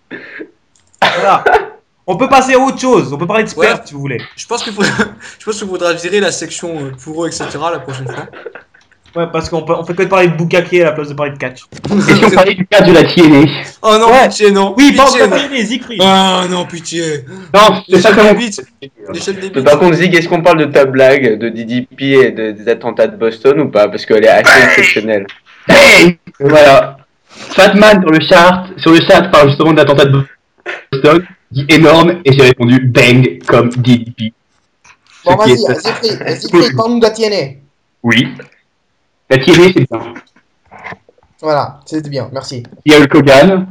Voilà. On peut passer à autre chose. On peut parler de Spurs Ouais. si vous voulez. Je pense qu'il faut... je pense qu'il faudra virer la section euh, pour eux, et cetera la prochaine fois. Ouais, parce qu'on peut, on fait que de parler de Bukake à la place de parler de catch. Et si on parlait du cas de la T N A? Oh non, Ouais. pitié, non. Oui, parle pitié, de non. la T N A, Siegfried. Ah non, pitié. Non, c'est ça L'échelle comment. des bits. L'échelle des Mais bits. par contre, Zig, est-ce qu'on parle de ta blague de D D P et de- des attentats de Boston ou pas? Parce qu'elle est assez exceptionnelle. Hey voilà. Fatman sur le chat, sur le chat parle justement de l'attentat de Boston, dit énorme, et j'ai répondu bang comme D D P. Bon, Ce qui vas-y, est- Siegfried, Siegfried, parle-nous de la T N A. Oui. La T N A, c'est bien. Voilà, c'était bien, merci. Il y a Hulk Hogan,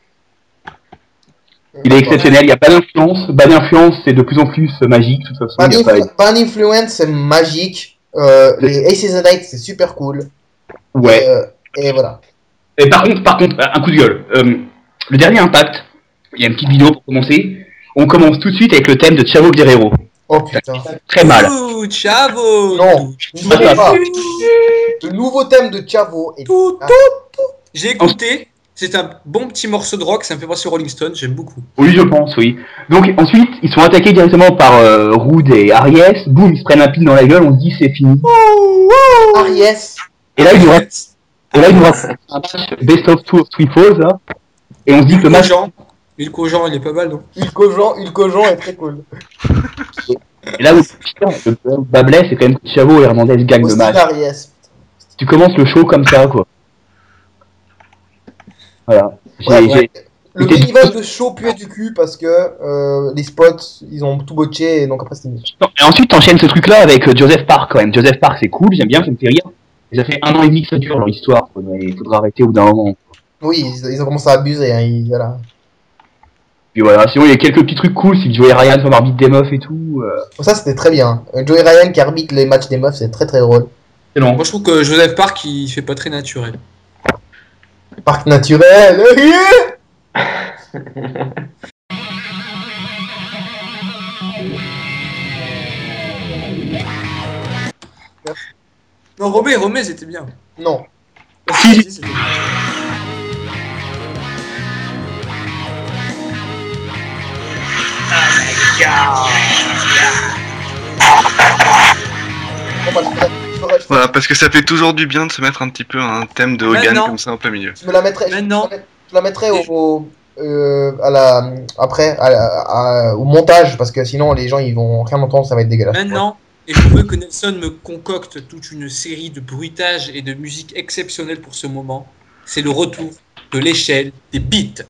il est exceptionnel, il n'y a pas d'influence. Bad influence, c'est de plus en plus magique, de toute façon. Bad, il y a pas- Influ- Bad Influence, c'est magique. Euh, les Aces and Eights, c'est super cool. Ouais. Et, euh, et voilà. Et par contre, par contre, un coup de gueule. Euh, le dernier Impact, il y a une petite vidéo pour commencer. On commence tout de suite avec le thème de Chavo Guerrero. Oh putain. Très mal. Ouh, Chavo. Non, je ne sais pas. Le nouveau thème de Chavo est. Tout, Ah. tout. J'ai écouté. C'est un bon petit morceau de rock. Ça me fait penser au Rolling Stone. J'aime beaucoup. Oui, je pense, oui. Donc ensuite, ils sont attaqués directement par euh, Rude et Aries. Boum, ils se prennent un pin dans la gueule, on se dit c'est fini. Aries. Et là, ils nous racontent, et là, ils nous racontent un match Best of Two of Three Falls, là. Et on se dit que le match... Jean. Hulk Jean, il est pas mal, non? Hulk Jean, Hulk Jean est très cool. Et là où, putain, le bas blesse, c'est quand même que Chavo et Hernandez gagnent le Austin match. Aries. Tu commences le show comme ça, quoi. Voilà. J'ai, Ouais, j'ai- ouais. Le j'ai- minival de show puait du cul parce que euh, les spots, ils ont tout botché et donc après c'était nul. Et ensuite, t'enchaînes ce truc-là avec euh, Joseph Park, quand même. Joseph Park, c'est cool, j'aime bien, ça me fait rire. Et ça fait un an et demi que ça dure, leur histoire, quoi. Mais il faudra arrêter au bout d'un moment. Oui, ils, ils ont commencé à abuser. Hein, ils- voilà. Puis voilà, sinon il y a quelques petits trucs cool, c'est que Joey Ryan comme arbitre des meufs et tout. Euh, Bon, ça c'était très bien. Euh, Joey Ryan qui arbitre les matchs des meufs, c'est très très drôle. c'est long. Moi, je trouve que Joseph Park, il fait pas très naturel. Parc naturel. Non, Romé, Romé, c'était bien. Non. Si, si, c'était bien. Bon, bah, je, ferai- je, ferai- je, Voilà, parce que ça fait toujours du bien de se mettre un petit peu un thème de Hogan Maintenant. comme ça en plein milieu. je me la mettrai. Je, Maintenant. je la met- je la mettrai au, au, euh, à la après à la- à- au montage parce que sinon les gens ils vont rien entendre, ça va être dégueulasse. Maintenant, et je veux que Nelson me concocte toute une série de bruitages et de musique exceptionnelle pour ce moment. C'est le retour de l'échelle des beats.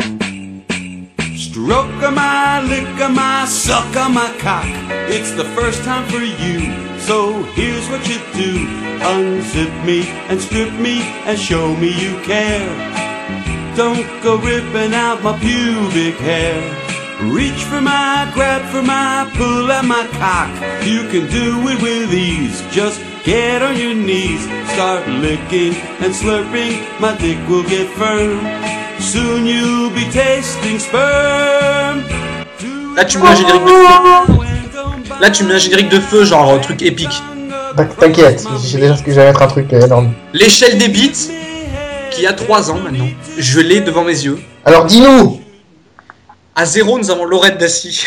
Stroke my, lick my, suck my cock. It's the first time for you. So here's what you do. Unzip me and strip me and show me you care. Don't go ripping out my pubic hair. Reach for my, grab for my, pull at my cock. You can do it with ease. Just get on your knees. Start licking and slurping. My dick will get firm. Soon you'll be tasting sperm. Là, tu me mets un générique de feu. Là, tu me mets un générique de feu, genre un truc épique. T'inquiète, j'ai déjà ce que j'allais mettre un truc euh, énorme. L'échelle des beats, qui a trois ans maintenant, je l'ai devant mes yeux. Alors dis-nous. À zéro, nous avons Laurette Dassy.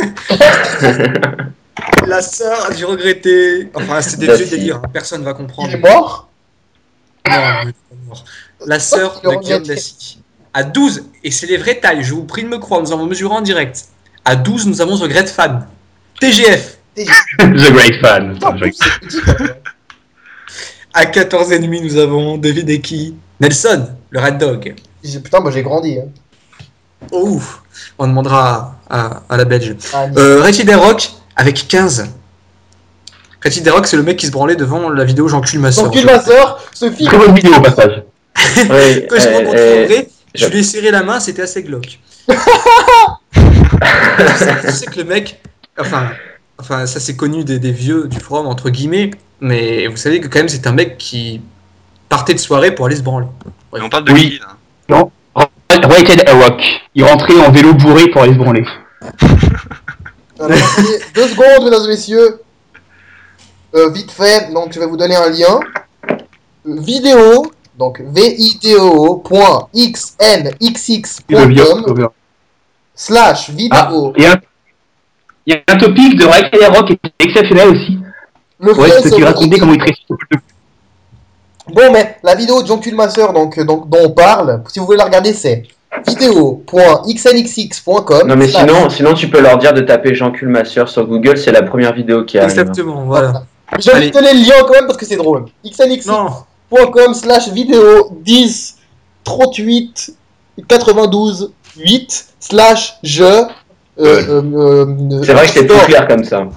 La sœur a dû regretter. Enfin, c'est des vieux délires, hein, personne ne va comprendre. Il est mort? Non, il est pas mort. La sœur Il de le Guillaume regrette. Dassy. À douze, et c'est les vraies tailles, je vous prie de me croire, nous avons mesuré en direct. À douze, nous avons The Great Fan. T G F. The Great Fan. Non, plus, c'est petit, quand même. À quatorze et demi, nous avons devinez qui? Nelson, le Red Dog. J'ai- Putain, moi j'ai grandi. Hein. Oh, ouf. On demandera à, à- à la Belge. Ah, Nice. Euh, Retty Rock avec quinze. Retty Rock, c'est le mec qui se branlait devant la vidéo J'encule ma soeur. J'encule ma soeur, ce film. Très bonne vidéo au passage. Oui, Que je euh, rencontrerai, je je- lui ai serré la main, c'était assez glauque. tu, sais, tu sais que le mec, enfin, enfin ça c'est connu des, des vieux du forum, entre guillemets, mais vous savez que quand même c'est un mec qui partait de soirée pour aller se branler. Et on parle de Oui. qui là? Rated Rock. Il rentrait en vélo bourré pour aller se branler. Alors, attendez, deux secondes, mesdames et messieurs. Euh, vite fait, donc je vais vous donner un lien. Euh, vidéo, donc vidéo point x n x x Il veut point bien. com slash Ah, vidéo. il y, a un- il y a un topic de Rated Rock qui est exceptionnel aussi. Le Ouais, fait c'est se qui racontait retrouve- comment il traitait. Bon, mais la vidéo de J'encule ma soeur, donc, euh, donc, dont on parle, si vous voulez la regarder, c'est vidéo point x n x x point com. Non mais slash- sinon, sinon tu peux leur dire de taper J'encule ma soeur sur Google, c'est la première vidéo qui arrive. Exactement, voilà. Je vais Allez. vous donner le lien quand même parce que c'est drôle. x n x x point com Non, slash vidéo dix trente-huit quatre-vingt-douze huit slash je. Euh, euh, euh, C'est vrai que c'est plus underscore- clair comme ça.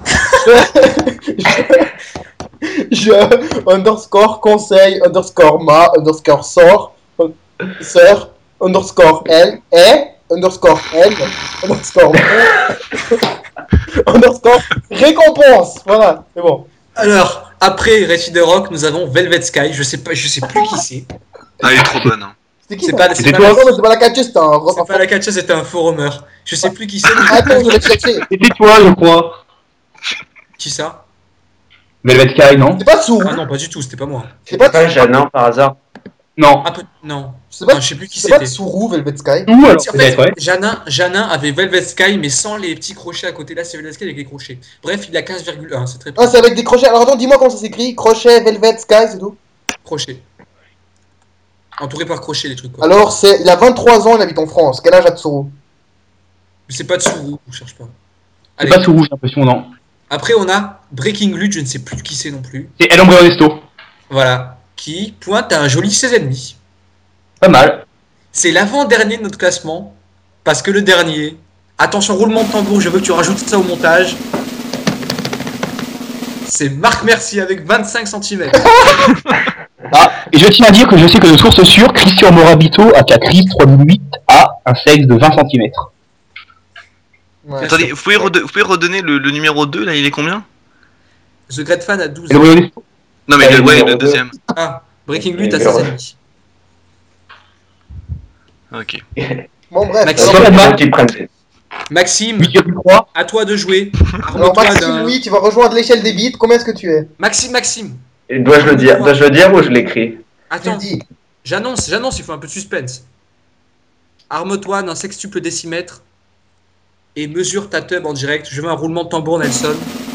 je underscore conseil underscore ma underscore sort sœur underscore elle et underscore elle underscore underscore récompense. Voilà, c'est bon. alors, après Retty Rock, nous avons Velvet Sky, je sais pas, je sais plus qui c'est. Ah, elle est trop bonne. Hein. C'est qui C'est ça? pas, c'est C'est pas, toi Non, mais c'est pas la catcheuse, c'est un. c'est pas la catcheuse, c'était un forumer. Je sais plus qui c'est. mais- Attends, je vais chercher. C'était toi, je crois. Qui ça? Velvet Sky, non? C'est pas Sourou. Ah non, pas du tout, c'était pas moi. C'est C'est pas, pas Jeannin par hasard. Non. Ah, peu- non. c'est pas, Non, je sais plus qui c'est pas c'était. Sourou, Velvet Sky. Ou alors, En fait, peut-être, ouais. Janin, Janin avait Velvet Sky, mais sans les petits crochets à côté. Là, c'est Velvet Sky avec les crochets. Bref, il a quinze virgule un, c'est très Ah, c'est avec des crochets. Alors attends, dis-moi comment ça s'écrit. Crochet, Velvet Sky, c'est tout. crochet. Entouré par crochet, les trucs. Quoi. Alors, c'est, il a vingt-trois ans, il habite en France. Quel âge a Tsuru? Mais c'est pas de Sourou, on cherche pas. C'est Allez. pas sous rouge, j'ai l'impression, non. Après, on a Breaking Lude, je ne sais plus qui c'est non plus. C'est El Hombre Honesto. Voilà. Qui pointe à un joli seize virgule cinq. Pas mal. C'est l'avant-dernier de notre classement. Parce que le dernier. Attention, roulement de tambour, je veux que tu rajoutes ça au montage. C'est Marc Mercier avec vingt-cinq centimètres. Ah, et je tiens à dire que je sais que de source sûre, Christian Morabito, aka Chris trois mille huit, a un sexe de vingt centimètres. Ouais. Attendez, vous pouvez, rede- vous pouvez redonner le, le numéro deux là, il est combien? The Great Fan à douze. El Hombre Honesto. Non mais Ah, le, le ouais, numéro le deux. deuxième. Ah, Breaking Lude à Et seize virgule cinq. Ok. Bon, bref. Maxime. Alors, Maxime. Faut qu'ils prennent- Maxime, huit virgule trois. à toi de jouer. alors, Arme-toi Maxime, d'un- oui, tu vas rejoindre l'échelle des bits. Combien est-ce que tu es? Maxime, Maxime. Et Dois-je le dire, dois-je le dire ou je l'écris? Tu Attends, le dis. j'annonce, j'annonce, il faut un peu de suspense. Arme-toi d'un sextuple décimètre et mesure ta tub en direct. Je veux un roulement de tambour, Nelson.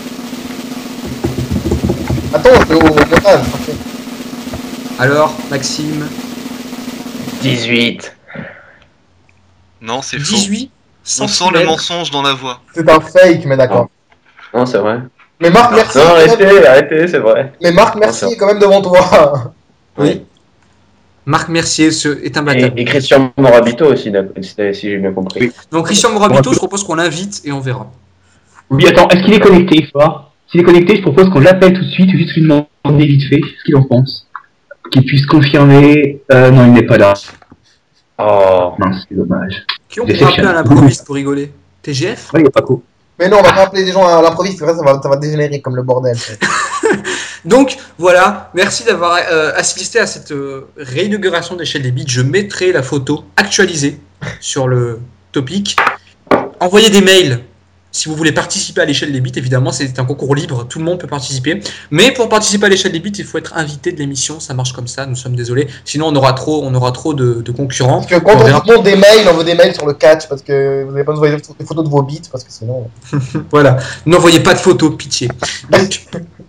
Attends, c'est au montage. parfait. Alors, Maxime, dix-huit. Non, c'est faux. dix-huit On sent le centimètres. mensonge dans la voix. C'est un fake, mais d'accord. Non, c'est vrai. Mais Marc Mercier, Non, quand même- arrêtez, arrêtez, c'est vrai. mais Marc Mercier est quand même devant toi. Oui. Marc Mercier ce- est Et, imbattable. et Christian Morabito aussi, d'accord, si si j'ai bien compris. Oui. Donc, Christian Morabito, je propose qu'on l'invite et on verra. Oui, attends, est-ce qu'il est connecté, Fort? S'il est connecté, je propose qu'on l'appelle tout de suite, juste lui demander vite fait ce qu'il en pense. Qu'il puisse confirmer. Euh, non, il n'est pas là. Oh. Mince, c'est dommage. Qui on Des pourrait appeler sections. à l'improviste pour rigoler? T G F? Ouais, il est pas cool. Mais non, on va pas appeler des gens à l'improviste, c'est vrai, ça va, ça va dégénérer comme le bordel. Donc voilà, merci d'avoir euh, assisté à cette euh, réinauguration d'échelle des bits. Je mettrai la photo actualisée sur le topic. Envoyez des mails Si vous voulez participer à l'échelle des bits, évidemment, c'est un concours libre, tout le monde peut participer. Mais pour participer à l'échelle des bits, il faut être invité de l'émission, ça marche comme ça, nous sommes désolés. Sinon, on aura trop, on aura trop de, de concurrents. Parce que quand on, on vous demande des mails, on veut des mails sur le catch, parce que vous n'avez pas besoin de des photos de vos bits, parce que sinon... Voilà, n'envoyez pas de photos, pitié. Donc...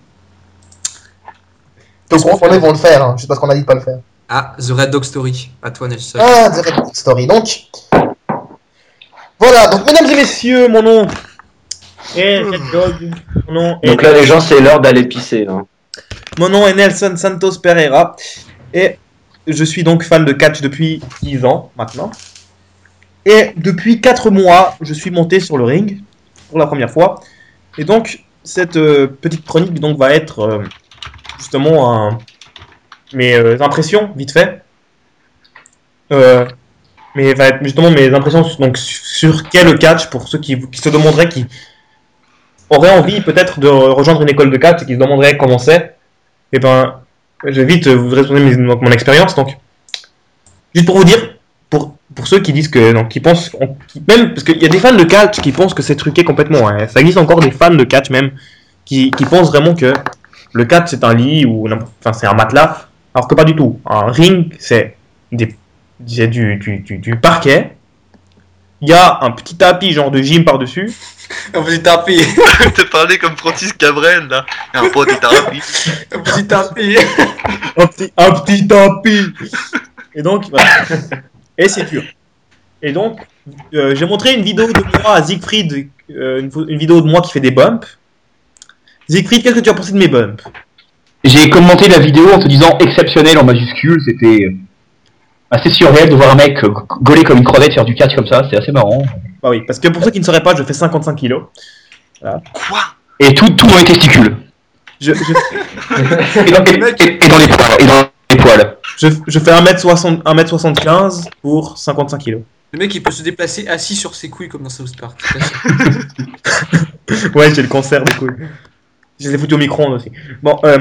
Donc on, ils vont le faire, hein, juste parce qu'on a dit de pas le faire. Ah, The Red Dog Story, à toi Nelson. Ah, The Red Dog Story, donc... Voilà, donc mesdames et messieurs, mon nom... Et Red Dog, mon nom est... Donc là, les gens, c'est l'heure d'aller pisser. Hein. Mon nom est Nelson Santos Pereira. Et je suis donc fan de catch depuis dix ans maintenant. Et depuis quatre mois, je suis monté sur le ring pour la première fois. Et donc, cette euh, petite chronique donc, va être euh, justement un... mes euh, impressions, vite fait. Euh, mais va être justement mes impressions donc, sur qu'est le catch pour ceux qui, qui se demanderaient, qui auraient envie peut-être de rejoindre une école de catch et qui se demanderaient comment c'est. Et ben, je vais vite vous répondre mes, mon expérience. Donc, juste pour vous dire, pour, pour ceux qui disent que, donc, qui pensent, qui, même parce qu'il y a des fans de catch qui pensent que c'est truqué complètement. Hein, ça existe encore des fans de catch même qui, qui pensent vraiment que le catch c'est un lit ou enfin c'est un matelas, alors que pas du tout. Un ring c'est des c'est du, du, du, du parquet. Il y a un petit tapis genre de gym par-dessus. Un petit tapis. T'as parlé comme Francis Cabrel là. Un petit tapis. Un petit tapis. un, petit, un petit tapis. Et donc, voilà. Et c'est dur. Et donc, euh, j'ai montré une vidéo de moi à Siegfried, euh, une, une vidéo de moi qui fait des bumps. Siegfried, qu'est-ce que tu as pensé de mes bumps? J'ai commenté la vidéo en te disant exceptionnel en majuscule, c'était assez surréel de voir un mec gauler comme une crevette faire du catch comme ça, c'est assez marrant. Bah oui, parce que pour ceux qui ne sauraient pas, je fais cinquante-cinq kilos. Voilà. Quoi? Et tout, tout dans les testicules. Je, je... et, dans, et, et, et dans les poils. Et dans les poils. Je, je fais un mètre soixante-quinze pour cinquante-cinq kilos. Le mec il peut se déplacer assis sur ses couilles comme dans South Park. Ouais, j'ai le cancer des couilles. Je les ai foutus au micro-ondes aussi. Bon, euh...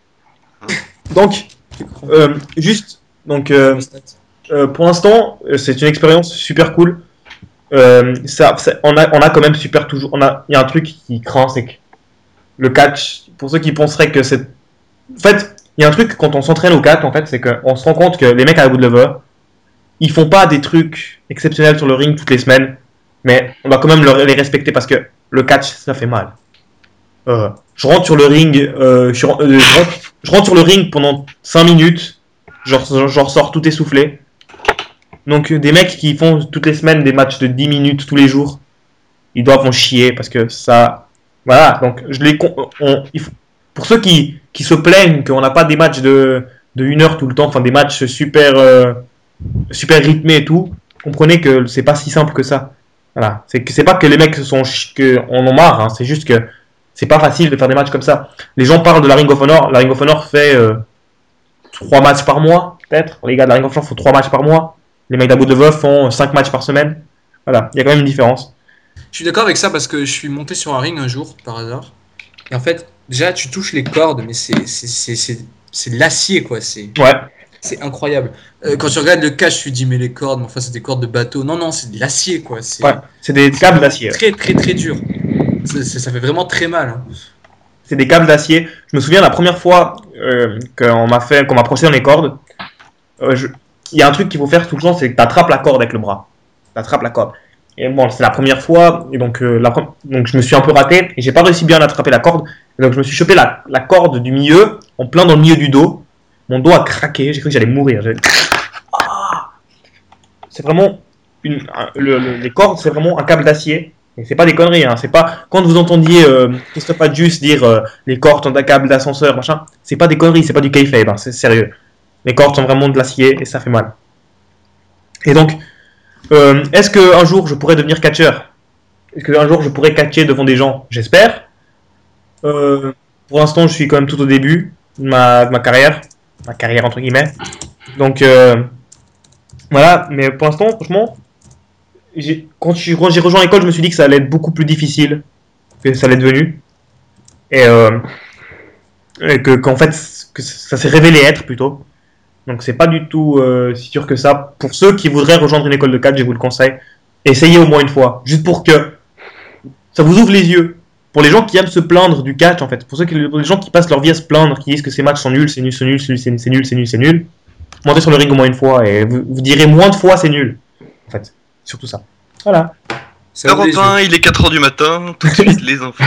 donc, euh, juste, donc, euh, euh, pour l'instant, c'est une expérience super cool. Euh, ça, ça, on a, on a quand même super toujours, on a, il y a un truc qui craint, c'est que le catch, pour ceux qui penseraient que c'est, en fait, il y a un truc quand on s'entraîne au catch, en fait, c'est qu'on se rend compte que les mecs à la Good Lover, ils font pas des trucs exceptionnels sur le ring toutes les semaines, mais on va quand même les respecter parce que le catch, ça fait mal. Euh, je rentre sur le ring, euh, je, euh, je, rentre, je rentre sur le ring pendant cinq minutes, genre, j'en ressors tout essoufflé. Donc des mecs qui font toutes les semaines des matchs de dix minutes tous les jours, ils doivent en chier parce que ça... Voilà, donc je les... On, il faut, pour ceux qui, qui se plaignent qu'on n'a pas des matchs de, de une heure tout le temps, enfin des matchs super, euh, super rythmés et tout, comprenez que c'est pas si simple que ça. Voilà, c'est que c'est pas que les mecs sont que on en marre, hein, c'est juste que c'est pas facile de faire des matchs comme ça. Les gens parlent de la Ring of Honor, la Ring of Honor fait euh, trois matchs par mois, peut-être. Les gars de la Ring of Honor font trois matchs par mois. Les mecs d'Abu Dhabi font cinq matchs par semaine. Voilà, il y a quand même une différence. Je suis d'accord avec ça parce que je suis monté sur un ring un jour, par hasard. Et en fait, déjà, tu touches les cordes, mais c'est, c'est, c'est, c'est, c'est de l'acier, quoi. C'est, ouais. C'est incroyable. Euh, quand tu regardes le catch, tu te dis, mais les cordes, mais enfin, c'est des cordes de bateau. Non, non, c'est de l'acier, quoi. C'est, ouais, c'est des câbles d'acier. Très, très, très dur. C'est, c'est, ça fait vraiment très mal. Hein. C'est des câbles d'acier. Je me souviens la première fois euh, qu'on m'a fait, qu'on m'a procédé dans les cordes. Euh, je... Il y a un truc qu'il faut faire tout le temps, c'est que tu attrapes la corde avec le bras. Tu attrapes la corde. Et bon, c'est la première fois, et donc, euh, la pre... donc je me suis un peu raté, et j'ai pas réussi bien à attraper la corde. Et donc je me suis chopé la, la corde du milieu, en plein dans le milieu du dos. Mon dos a craqué, j'ai cru que j'allais mourir. J'ai... Ah c'est vraiment une, le, le, les cordes, c'est vraiment un câble d'acier. Et c'est pas des conneries, hein. C'est pas quand vous entendiez euh, Christophe Adjus dire euh, les cordes sont un câble d'ascenseur, machin. C'est pas des conneries, c'est pas du kayfabe, hein. C'est sérieux. Les cordes sont vraiment de l'acier et ça fait mal. Et donc, euh, est-ce qu'un jour je pourrais devenir catcheur? Est-ce qu'un jour je pourrais catcher devant des gens? J'espère. Euh, pour l'instant, je suis quand même tout au début de ma, de ma carrière. Ma carrière entre guillemets. Donc, euh, voilà. Mais pour l'instant, franchement, j'ai, quand, j'ai, quand j'ai rejoint l'école, je me suis dit que ça allait être beaucoup plus difficile que ça l'est devenu. Et, euh, et que, qu'en fait, que ça s'est révélé être plutôt. Donc c'est pas du tout euh, si sûr que ça. Pour ceux qui voudraient rejoindre une école de catch, je vous le conseille. Essayez au moins une fois. Juste pour que ça vous ouvre les yeux. Pour les gens qui aiment se plaindre du catch, en fait, pour ceux qui, pour les gens qui passent leur vie à se plaindre, qui disent que ces matchs sont nuls, c'est nul, c'est nul, c'est nul, c'est nul, c'est nul, c'est nul, montez sur le ring au moins une fois et vous, vous direz moins de fois c'est nul. En fait, surtout ça. Voilà. Europe un, il est quatre heures du matin, tout de suite les infos.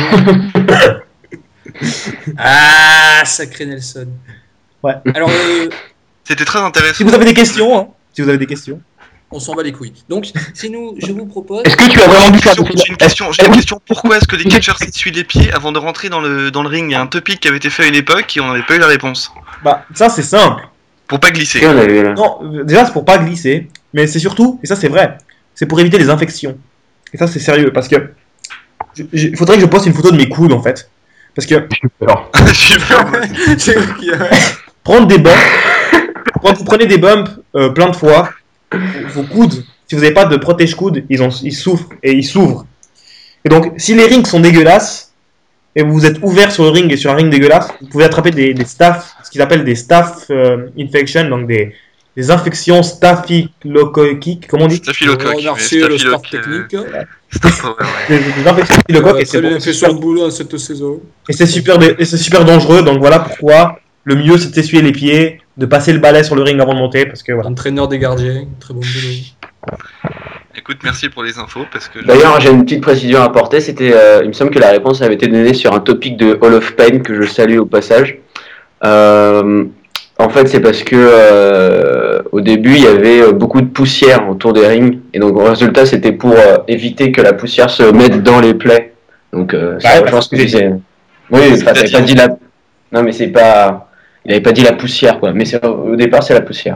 Ah, sacré Nelson. Ouais. Alors, euh, C'était très intéressant. Si vous avez des questions, hein, si vous avez des questions. on s'en bat les couilles. Donc, si nous, je vous propose. Est-ce que tu as vraiment dû faire J'ai une question, j'ai une question. Pourquoi est-ce que les catcheurs s'essuient les pieds avant de rentrer dans le, dans le ring? Il y a un topic qui avait été fait à une époque et on n'avait pas eu la réponse. Bah, ça c'est simple. Pour pas glisser. Et on avait là. Non, euh, déjà c'est pour pas glisser, mais c'est surtout, et ça c'est vrai, c'est pour éviter les infections. Et ça c'est sérieux, parce que il faudrait que je poste une photo de mes coudes en fait. Parce que Super. C'est vous qui avez- prendre des bumps, quand vous prenez des bumps euh, plein de fois, vos coudes, si vous n'avez pas de protège-coudes, ils, ont, ils souffrent et ils s'ouvrent. Et donc, si les rings sont dégueulasses, et vous êtes ouvert sur le ring et sur un ring dégueulasse, vous pouvez attraper des, des staph, ce qu'ils appellent des staph euh, infections, donc des, des infections staphylocoquiques, comment on dit? Staphylocoque. On a remercié le staff euh, technique. Staph- ouais, ouais. des, des infections staphylocoques, et Euh, c'est Fallait bon, fait son boulot à cette saison. et c'est super, dé- et c'est super dangereux, donc voilà pourquoi le mieux c'est de s'essuyer les pieds, de passer le balai sur le ring avant de monter, parce que voilà. Entraîneur des gardiens, très bon boulot. Écoute, merci pour les infos parce que. D'ailleurs, j'ai une petite précision à apporter. C'était, euh, il me semble que la réponse avait été donnée sur un topic de Hall of Fame que je salue au passage. Euh, en fait, c'est parce que euh, au début, il y avait beaucoup de poussière autour des rings, et donc au résultat, c'était pour euh, éviter que la poussière se mette dans les plaies. Donc, euh, ça Ouais, rejoint parce ce que que je j'ai- disais. Oui, C'est enfin, t'avais pas pas dit. dit la. Non, mais c'est pas. Il avait pas dit la poussière, quoi. Mais c'est- au départ, c'est la poussière.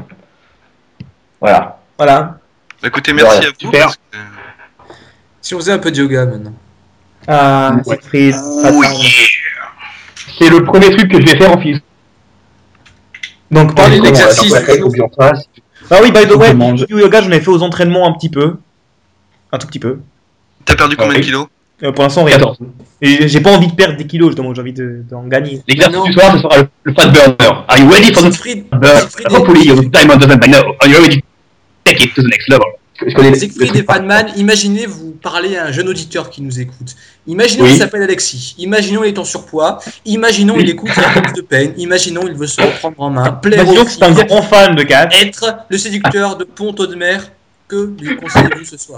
Voilà. Voilà. Bah, écoutez, merci Ouais, à vous. super. Parce que... Si on faisait un peu de yoga maintenant. Ah, Ouais. Siegfried, Oh attends. C'est le premier truc que je vais faire en physique. Donc, parlez Comment, d'exercice. attends, Il faut que j'en fasse. Ah oui, by the way, Comment je- du yoga, j'en ai fait aux entraînements un petit peu. Un tout petit peu. T'as perdu combien Ah, de oui. kilos? Euh, pour l'instant, rien. quatorze. Et j'ai pas envie de perdre des kilos, justement, j'ai envie de- d'en gagner. L'exercice Non. du soir, ce sera le, le fat burner. Are you ready for the Siegfried, fat burner? Siegfried Hopefully et- your diamond doesn't by now. Are you ready to take it to the next level? Je connais les- Siegfried les et trucs. Fanman, imaginez vous parler à un jeune auditeur qui nous écoute. Imaginons Oui. il s'appelle Alexis. Imaginons il est en surpoids. Imaginons Oui. il écoute la Box de Pain. Imaginons il veut se reprendre en main. Plaire Imaginons aux que c'est un filles, grand fan de catch. être le séducteur de Pont-Audemer. Que lui conseillez-vous ce soir?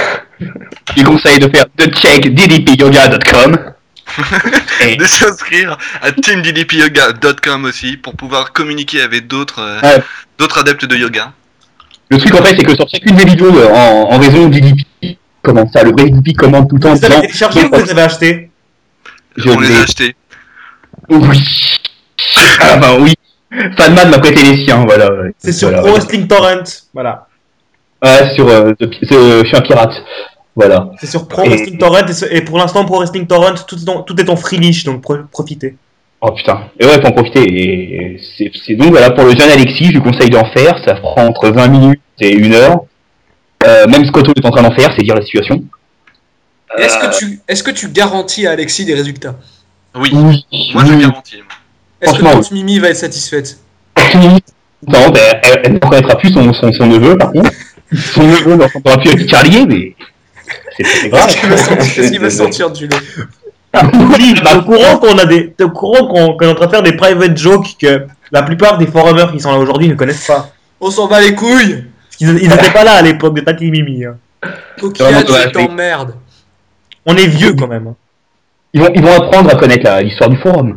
Je conseille de faire the check d d p yoga dot com. Et De s'inscrire à team d d p yoga dot com aussi pour pouvoir communiquer avec d'autres euh, Ouais. d'autres adeptes de yoga. le truc en fait, c'est que sur chacune des vidéos euh, en, en raison de D D P, comment ça, le vrai D D P commande tout le temps. Vous avez disant, téléchargé ou vous les avez achetés? Je On les l'ai. a achetés. Oui. Ah bah oui. Fanman m'a prêté les siens, voilà. ouais. C'est sur Voilà, Pro ouais. Wrestling Torrent. Voilà. Ouais, sur. Euh, The Pi- The- je suis un pirate. Voilà. C'est sur Pro Et- Wrestling Torrent. Et, ce- et pour l'instant, Pro Wrestling Torrent, tout est en, tout est en freelish, donc pro- profitez. Oh putain. Et ouais, faut en profiter. Et c'est c'est donc voilà pour le jeune Alexis, je lui conseille d'en faire. Ça prend entre vingt minutes et une heure. Euh, même Scotto est en train d'en faire, c'est dire la situation. Est-ce que tu, est-ce que tu garantis à Alexis des résultats? Oui. Oui. Moi je oui. garantis. moi. Est-ce que Franchement, Tante Mimi va être satisfaite? Non, ben, elle, elle ne reconnaîtra plus son, son, son neveu, par contre. Son neveu ne reconnaîtra plus avec Carlier, mais c'est c'est grave. Est-ce qu'il va sortir, est-ce qu'il va sortir du lot? Oui, t'es au courant qu'on a des, t'es au courant qu'on qu'on est en train de faire des private jokes que la plupart des forumers qui sont là aujourd'hui ne connaissent pas. On s'en bat les couilles! Parce qu'ils ils étaient pas là à l'époque de Tati Mimi. hein. Coquillage, Vraiment je dommage, oui. t'emmerde. On est vieux quand même. hein. Ils vont, ils vont apprendre à connaître la- l'histoire du forum.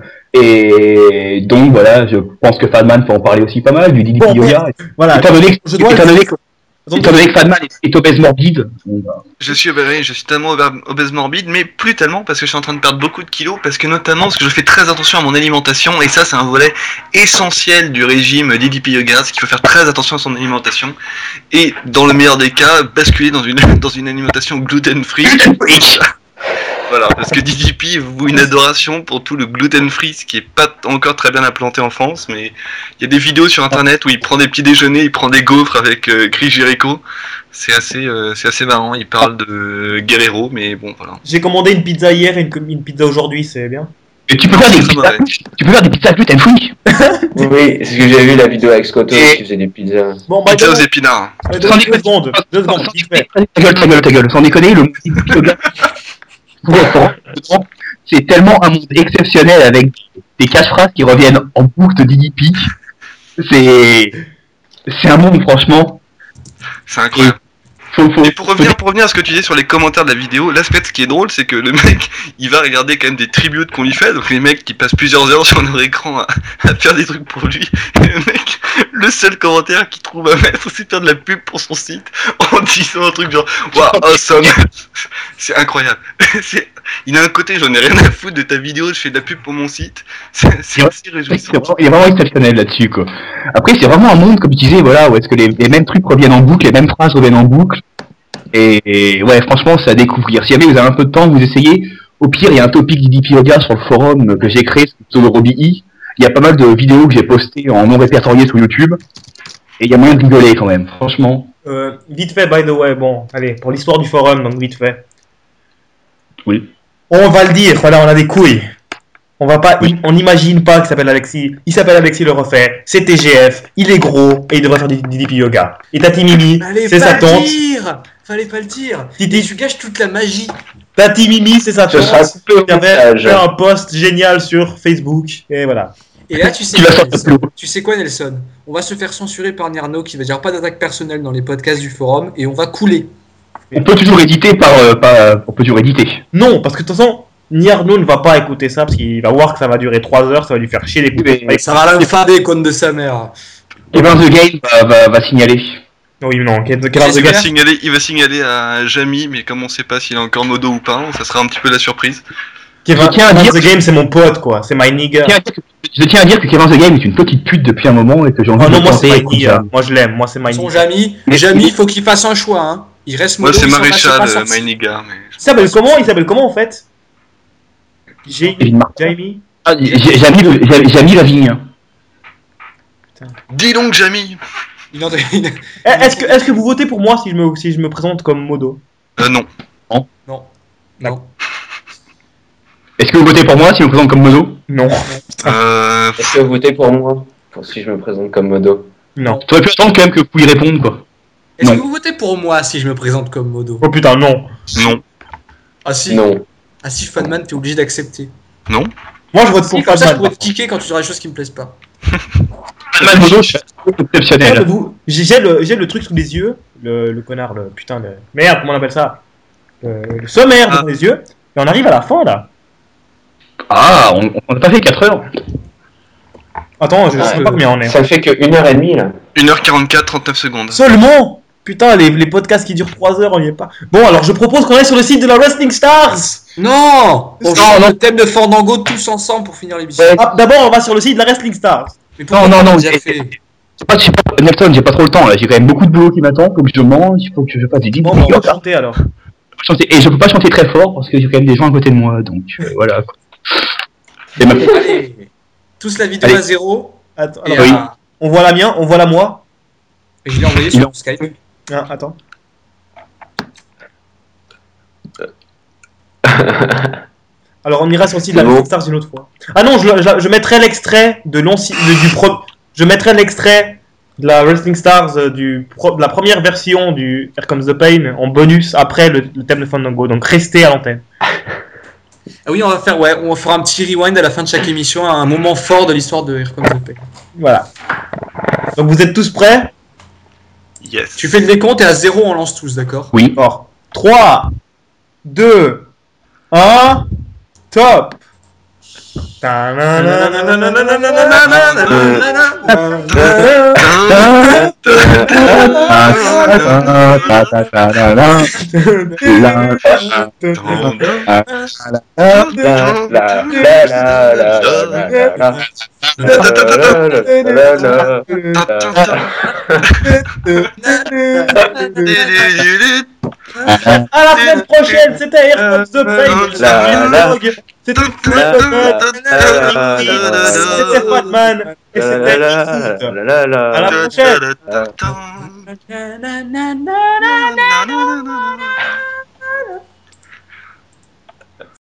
Et donc, voilà, je pense que Fanman peut en parler aussi pas mal, du D D P Bon, yoga. Voilà. Étant donné, que- je dois étant le- donné que, étant donné que Fanman est, est obèse morbide, bon, bah, Je suis obèse, je suis tellement obè- obèse morbide, mais plus tellement parce que je suis en train de perdre beaucoup de kilos, parce que notamment parce que je fais très attention à mon alimentation, et ça c'est un volet essentiel du régime D D P Yoga, c'est qu'il faut faire très attention à son alimentation, et dans le meilleur des cas, basculer dans une, dans une alimentation gluten-free. Voilà, parce que D D P voue une adoration pour tout le gluten-free, ce qui est pas encore très bien implanté en France, mais il y a des vidéos sur internet où il prend des petits déjeuners, il prend des gaufres avec euh, Chris Jericho. C'est assez, euh, c'est assez marrant, il parle de Guerrero, mais bon, voilà. J'ai commandé une pizza hier et une, une pizza aujourd'hui, c'est bien. mais tu peux faire des C'est très pizzas, mauvais. tu peux faire des pizzas gluten free. Oui, c'est ce que j'ai vu la vidéo avec Scotto Et- qui faisait des pizzas. Bon, bah, Pizza aux deux, épinards. deux, Sans deux déconner. secondes, deux secondes, vite fait. Ta gueule, ta gueule, ta gueule. Sans déconner, le D D P yoga, C'est tellement un monde exceptionnel avec des cache-phrases qui reviennent en boucle de D D P. C'est, c'est un monde, franchement. C'est incroyable. Faut, faut, Et pour revenir, pour revenir à ce que tu disais sur les commentaires de la vidéo, l'aspect ce qui est drôle, c'est que le mec, il va regarder quand même des tributes qu'on lui fait, donc les mecs qui passent plusieurs heures sur leur écran à, à faire des trucs pour lui. Et le mec, le seul commentaire qu'il trouve à mettre, c'est faire de la pub pour son site en disant un truc genre waouh, awesome. C'est incroyable. C'est, il a un côté, j'en ai rien à foutre de ta vidéo, je fais de la pub pour mon site. C'est, c'est assez réjouissant. Il est vraiment exceptionnel là-dessus, quoi. Après, c'est vraiment un monde, comme tu disais, voilà, où est-ce que les, les mêmes trucs reviennent en boucle, les mêmes phrases reviennent en boucle. Et, et ouais, franchement, c'est à découvrir. Si jamais vous avez un peu de temps, vous essayez. Au pire, il y a un topic D D P Yoga sur le forum que j'ai créé sur le Roby I. Il y a pas mal de vidéos que j'ai postées en non répertoriées sur YouTube. Et il y a moyen de rigoler quand même, franchement. Euh, vite fait, by the way, bon, allez, pour l'histoire du forum, donc vite fait. Oui. On va le dire, voilà, on a des couilles. On va pas, oui. On n'imagine pas qu'il s'appelle Alexis. Il s'appelle Alexis le refait. C'est T G F. Il est gros et il devrait faire du D D P yoga. Et Tati Mimi, c'est sa tante. Fallait pas le dire. Fallait pas le dire. Titi, tu gâches toute la magie. Tati Mimi, c'est sa Ce tante. sera coupé au Il avait montage. fait un post génial sur Facebook et voilà. Et là, tu sais, Tu vas quoi, sortir Nelson plus. tu sais quoi, Nelson? On va se faire censurer par Nierno qui va dire pas d'attaque personnelle dans les podcasts du forum et on va couler. On peut toujours éditer par, euh, par on peut toujours éditer. Non, parce que de toute façon, Nierno ne va pas écouter ça parce qu'il va voir que ça va durer trois heures, ça va lui faire chier d'écouter. Mais Ça va l'infamer, conne de sa mère. Kevin The Game va, va, va signaler. Oui, non, quel, quel C'est art de Il va, gars. signaler, il va signaler à Jamy, mais comme on sait pas s'il est encore modo ou pas, ça sera un petit peu la surprise. Kevin, Je tiens à Kevin dire the Game, c'est mon pote, quoi. C'est my nigga. Je tiens à dire que- Je tiens à dire que Kevin The Game est une petite pute depuis un moment et que j'ai envie Oh de non, le moi c'est planter my comme nigga. ça. Moi je l'aime, moi c'est my Son nigga. Jamy, Mais- Jamy, il faut qu'il fasse un choix. Hein. Il reste Moi modo, c'est il s'en va, Maréchal, pas euh, sorti. my nigga, mais... Il s'appelle comment Il s'appelle comment en fait Jamie Kevin Martin. Jamie Ah, j'ai j'ai mis le- j'ai- j'ai mis la vigne. Dis donc Jamy. Il en- il- Eh, Est-ce que, est-ce que vous votez pour moi si je me, si je me présente comme modo? Euh non. Non. Non. Est-ce que vous votez pour moi si je me présente comme mono? Non. Euh... Est-ce que vous votez pour moi pour si je me présente comme modo? Non. Tu aurais pu attendre quand même que vous y répondre, quoi. Est-ce Non. que vous votez pour moi si je me présente comme modo? Oh putain, non. Non. Ah si. Non. Ah si, Fanman, t'es obligé d'accepter. Non. Moi je vote Si, pour comme ça, je Fatman. pourrais te kicker quand tu diras des choses qui me plaisent pas. Mal mono, c'est Eh, exceptionnel. vous- J'ai j'ai le, j'ai le truc sous les yeux. Le, le connard, le putain de. Merde, comment on appelle ça Euh, Le sommaire Ah. devant les yeux. Et on arrive à la fin là. Ah, on on n'a pas fait quatre heures. Attends, je Ah, sais pas combien on est. Ça fait que une heure et demie là. une heure quarante-quatre, trente-neuf secondes. Seulement Putain, les, les podcasts qui durent trois heures, on y est pas. Bon, alors je propose qu'on aille sur le site de la Wrestling Stars. Non On Non, change non. le thème de Fandango tous ensemble pour finir l'émission. Ouais. Ah, d'abord, on va sur le site de la Wrestling Stars. Mais pourquoi Non, non, on non, l'a déjà j'ai- fait C'est pas, j'ai pas, Nelson, j'ai pas trop le temps là. J'ai quand même beaucoup de boulot qui m'attend. Faut que je mange, il faut que je fasse des dix Bon, bah, on va chanter alors. chanter. Et je peux pas chanter très fort parce que j'ai quand même des gens à côté de moi. Donc euh, voilà. Quoi. C'est ma... Allez, tous la vidéo Allez. à zéro. Attends, Et, alors, Oui. euh, on voit la mienne, on voit la moi. et je l'ai envoyé Il sur a- Skype. Ah, attends. Alors on ira sur le site de la C'est bon. Wrestling Stars une autre fois. Ah non, je, je, je mettrai l'extrait de l'anci- de- du pro, je mettrai l'extrait de la Wrestling Stars euh, du pro- de la première version du Here Comes the Pain en bonus après le, le thème de Fandango. Donc restez à l'antenne. Ah oui, on va faire, ouais, on fera un petit rewind à la fin de chaque émission, à un moment fort de l'histoire de Here Comes the Pain. Voilà. Donc vous êtes tous prêts? Yes. Tu fais le décompte et à zéro on lance tous, d'accord? Oui. Alors, trois, deux, un, top. À la semaine prochaine, c'était Here Comes the Pain. La, la. C'était C'était Fatman. Et c'était À la prochaine. prochaine.